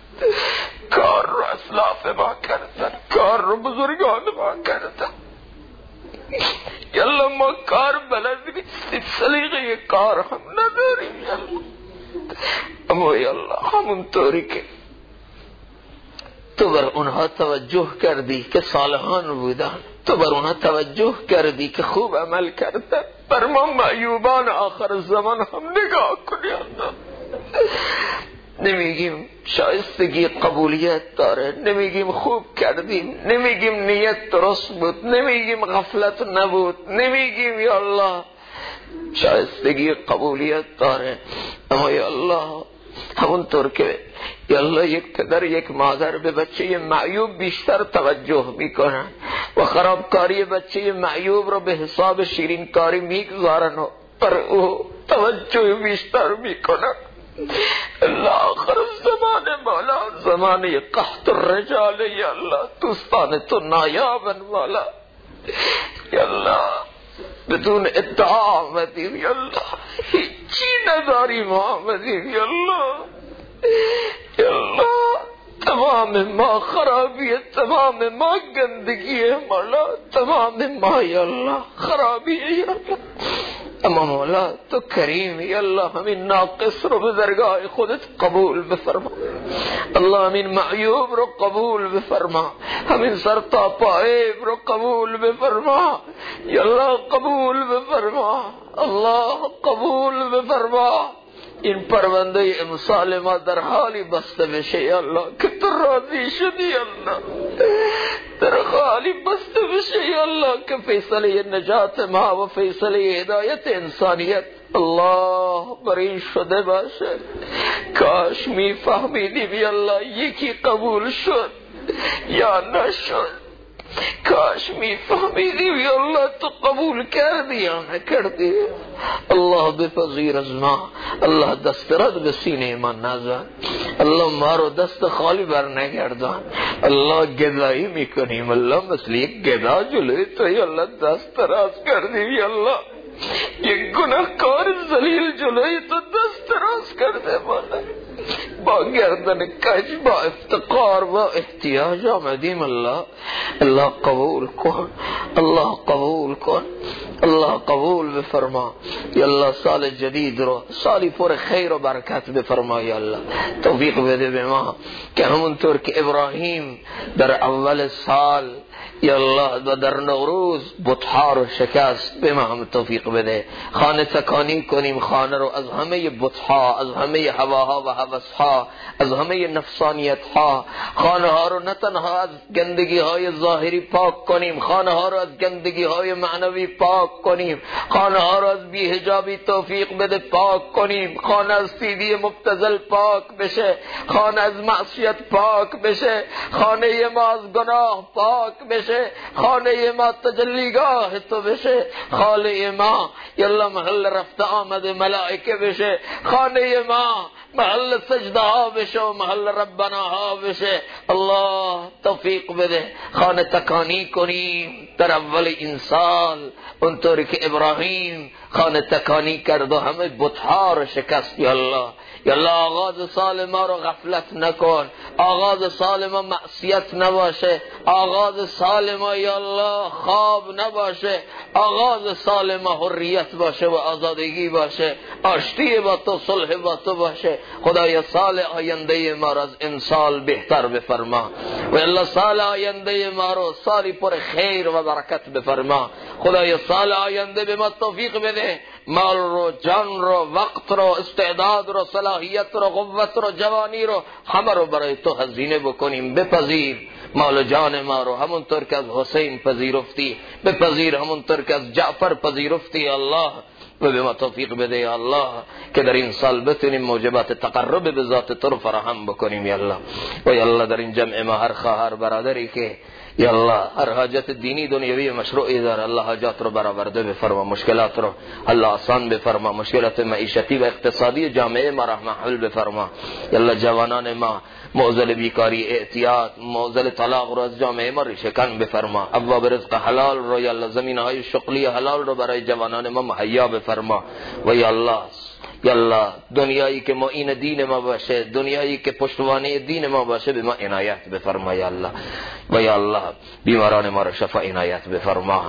کار را اسلاف ما کردن، کار را بزرگان ما کردن. یا الله ما کار بلد نیستیم، سلیقه کار هم نداریم یا الله، اما یا الله همونطوری که تو بر اونها توجه کردی که صالحان بودن، تو بر اونها توجه کردی که خوب عمل کردن، بر ما معیوبان آخر زمان هم نگاه کنی. نمیگیم شایستگی قبولیت داره، نمیگیم خوب کردیم، نمیگیم نیت درست بود، نمیگیم غفلت نبود، نمیگیم یا الله شایستگی قبولیت داره، اما یا الله همونطور که یا الله یک پدر یک مادر به بچه معیوب بیشتر توجه میکنن و خرابکاری بچه معیوب رو به حساب شیرینکاری میگذارن و پر او توجه بیشتر میکنن. الله آخر زمان مولا زمانی قحط الرجال یا الله دوستان تو نایابن مولا یا الله بدون ادعا آمدیم یا الله هیچی نداریم آمدیم یا الله یا الله تمام ما خرابیه، تمام ما گندگیه مولا، تمام ما یا الله خرابیه یا الله، اما مولا تو کریم یا الله همین ناقص رو به درگاه خودت قبول بفرما. الله همین معیوب رو قبول بفرما، همین سر تا پایب رو قبول بفرما یا الله، قبول بفرما الله، قبول بفرما. این پرونده امسال ما در حالی بسته بشه یا الله که تو راضی شدی یا الله، در حالی بسته بشه یا الله که فیصله نجات ما و فیصله هدایت انسانیت الله بر این شده باشه. کاش میفهمیدیم یا الله یکی قبول شد یا نشد. کاش میفهمیدیم یا الله تو قبول کردی یا نکردی. الله بپذیر از ما. الله دست رد به سینه ما نزن. الله ما رو دست خالی بر نگردان. الله گدایی میکنیم الله مثل یک گدا جلوی تو یا الله دست راز کردیم یا الله. یک گناهکار ذلیل جلوی تو دست راز کرده با گردن کج با افتقار و احتیاج آمدیم الله. الله قبول کن. الله قبول کن. الله قبول بفرما یا الله. سال جدید رو سالی پر خیر و برکت بفرما یا الله. توفیق بده به ما که همونطور که ابراهیم در اول سال یا الله و در نوروز بت‌ها رو شکست، به ما هم توفیق بده خانه تکانی کنیم خانه رو از همه بت‌ها، از همه هواها و هوس‌ها، از همه نفسانیت‌ها. خانه ها رو نه تنها از گندگی های ظاهری پاک کنیم، خانه ها رو از گندگی های معنوی پاک کنیم. خانه ها رو از بی‌حجابی توفیق بده پاک کنیم. خانه از سیدی مبتذل پاک بشه، خانه از معصیت پاک بشه، خانه ما از گناه پاک بشه، خانه ما تجلیگاه تو بشه، خانه ما یالله محل رفت آمد ملائکه بشه، خانه ما محل سجده ها بشه و محل ربنا ها بشه. الله توفیق بده خانه تکانی کنیم در اول این سال اونطوری که ابراهیم خانه تکانی کرد و همه بت‌ها رو شکست. یا الله یا الله آغاز سال ما رو غفلت نکن. آغاز سال ما معصیت نباشه. آغاز سال ما یا الله خواب نباشه. آغاز سال ما حریت باشه و آزادگی باشه. آشتی با تو، صلح با تو باشه. خدایا سال آینده ما رو از این سال بهتر بفرما و الله سال آینده ما رو سالی پر خیر و برکت بفرما. خدایا سال آینده به ما توفیق بده مال رو، جان رو، وقت رو، استعداد رو، صلاحیت رو، قوت رو، جوانی رو همه رو برای تو هزینه بکنیم. بپذیر مال و جان ما رو همونطور که از حسین پذیرفتی، بپذیر همونطور که از جعفر پذیرفتی الله. و به ما توفیق بده یا الله که در این سال بتونیم موجبات تقرب به ذات تو رو فراهم بکنیم یا الله. و یا الله در این جمع ما هر خواهر برادری که یا الله هر حاجت دینی دنیوی مشروعی داره الله حاجات رو برآورده بفرما، مشکلات رو الله آسان بفرما، مشکلات معیشتی و اقتصادی جامعه ما رحمه حل بفرما. یا الله جوانان ما معضل بیکاری، اعتیاد، معضل طلاق رو از جامعه ما ریشه‌کن بفرما. ابواب رزق حلال رو یا الله زمینه‌های شغلی حلال رو برای جوانان ما مهیا بفرما. و یا الله یا الله دنیایی که معین دین ما باشه، دنیایی که پشتوانه دین ما باشه به ما عنایت بفرما یا الله. و یا الله بیماران ما رو شفا عنایت بفرما.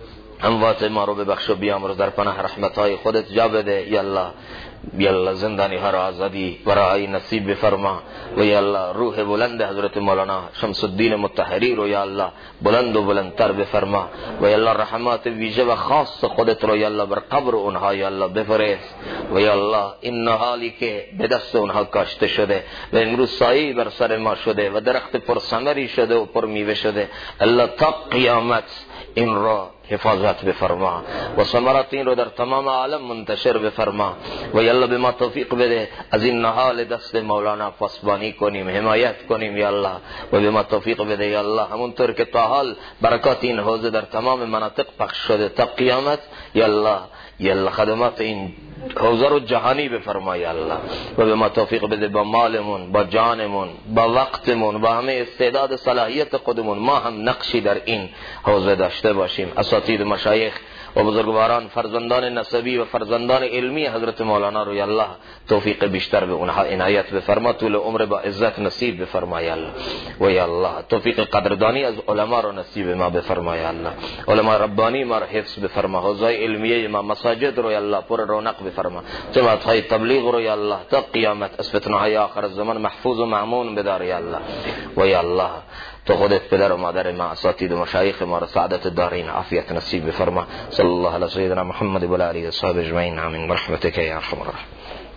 اموات ما رو ببخش و بیامرز در پناه رحمتهای خودت جا بده یا الله. یا الله زندانی ها را آزادی و رهایی نصیب بفرما. و یا الله روح بلند حضرت مولانا شمس الدین مطهری رو یا الله بلند و بلندتر بفرما. و یا الله رحمات ویژه و خاص خودت رو یا الله بر قبر اونها یا الله بفرست. و یا الله این حالی که به دست اونها کاشته شده و امروز سایه بر سر ما شده و درخت پرثمری شده و پر میوه شده، الله تا قیامت این را حفاظت بفرما و ثمرات این رو در تمام عالم منتشر بفرما. و یالله به ما توفیق بده از این نهال دست مولانا پاسبانی کنیم، حمایت کنیم یا الله. و به ما توفیق بده یا الله همونطور که تا حال برکات این حوزه در تمام مناطق پخش شده تا قیامت یا الله، یا الله خدمات این حوزه رو جهانی بفرما یا الله. و به ما توفیق بده با مالمون، با جانمون، با وقتمون، با همه استعداد صلاحیت خودمون ما هم نقشی در این حوزه داشته باشیم. اساتید مشایخ و بزرگواران، فرزندان نسبی و فرزندان علمی حضرت مولانا رو یا الله توفیق بیشتر به اونها عنایت بفرما، طول عمر با عزت نصیب بفرما یا الله. و یا الله توفیق قدردانی از علما رو نصیب ما بفرما یا الله. علما ربانی ما رو حفظ بفرما، حوزه علمیه ما، مساجد رو یا الله پر رونق بفرما، جماعت های تبلیغ رو یا الله تا قیامت از فتنه های آخر الزمان محفوظ و مأمون بدار یا الله. و یا الله تو خودت پدر و مادر ما، اساتید و مشایخ ما را سعادت دارین، عافیت نصیب بفرما. صلی الله علی سیدنا محمد و علی اصحاب اجمعین. آمین برحمتک یا ارحم الراحمین.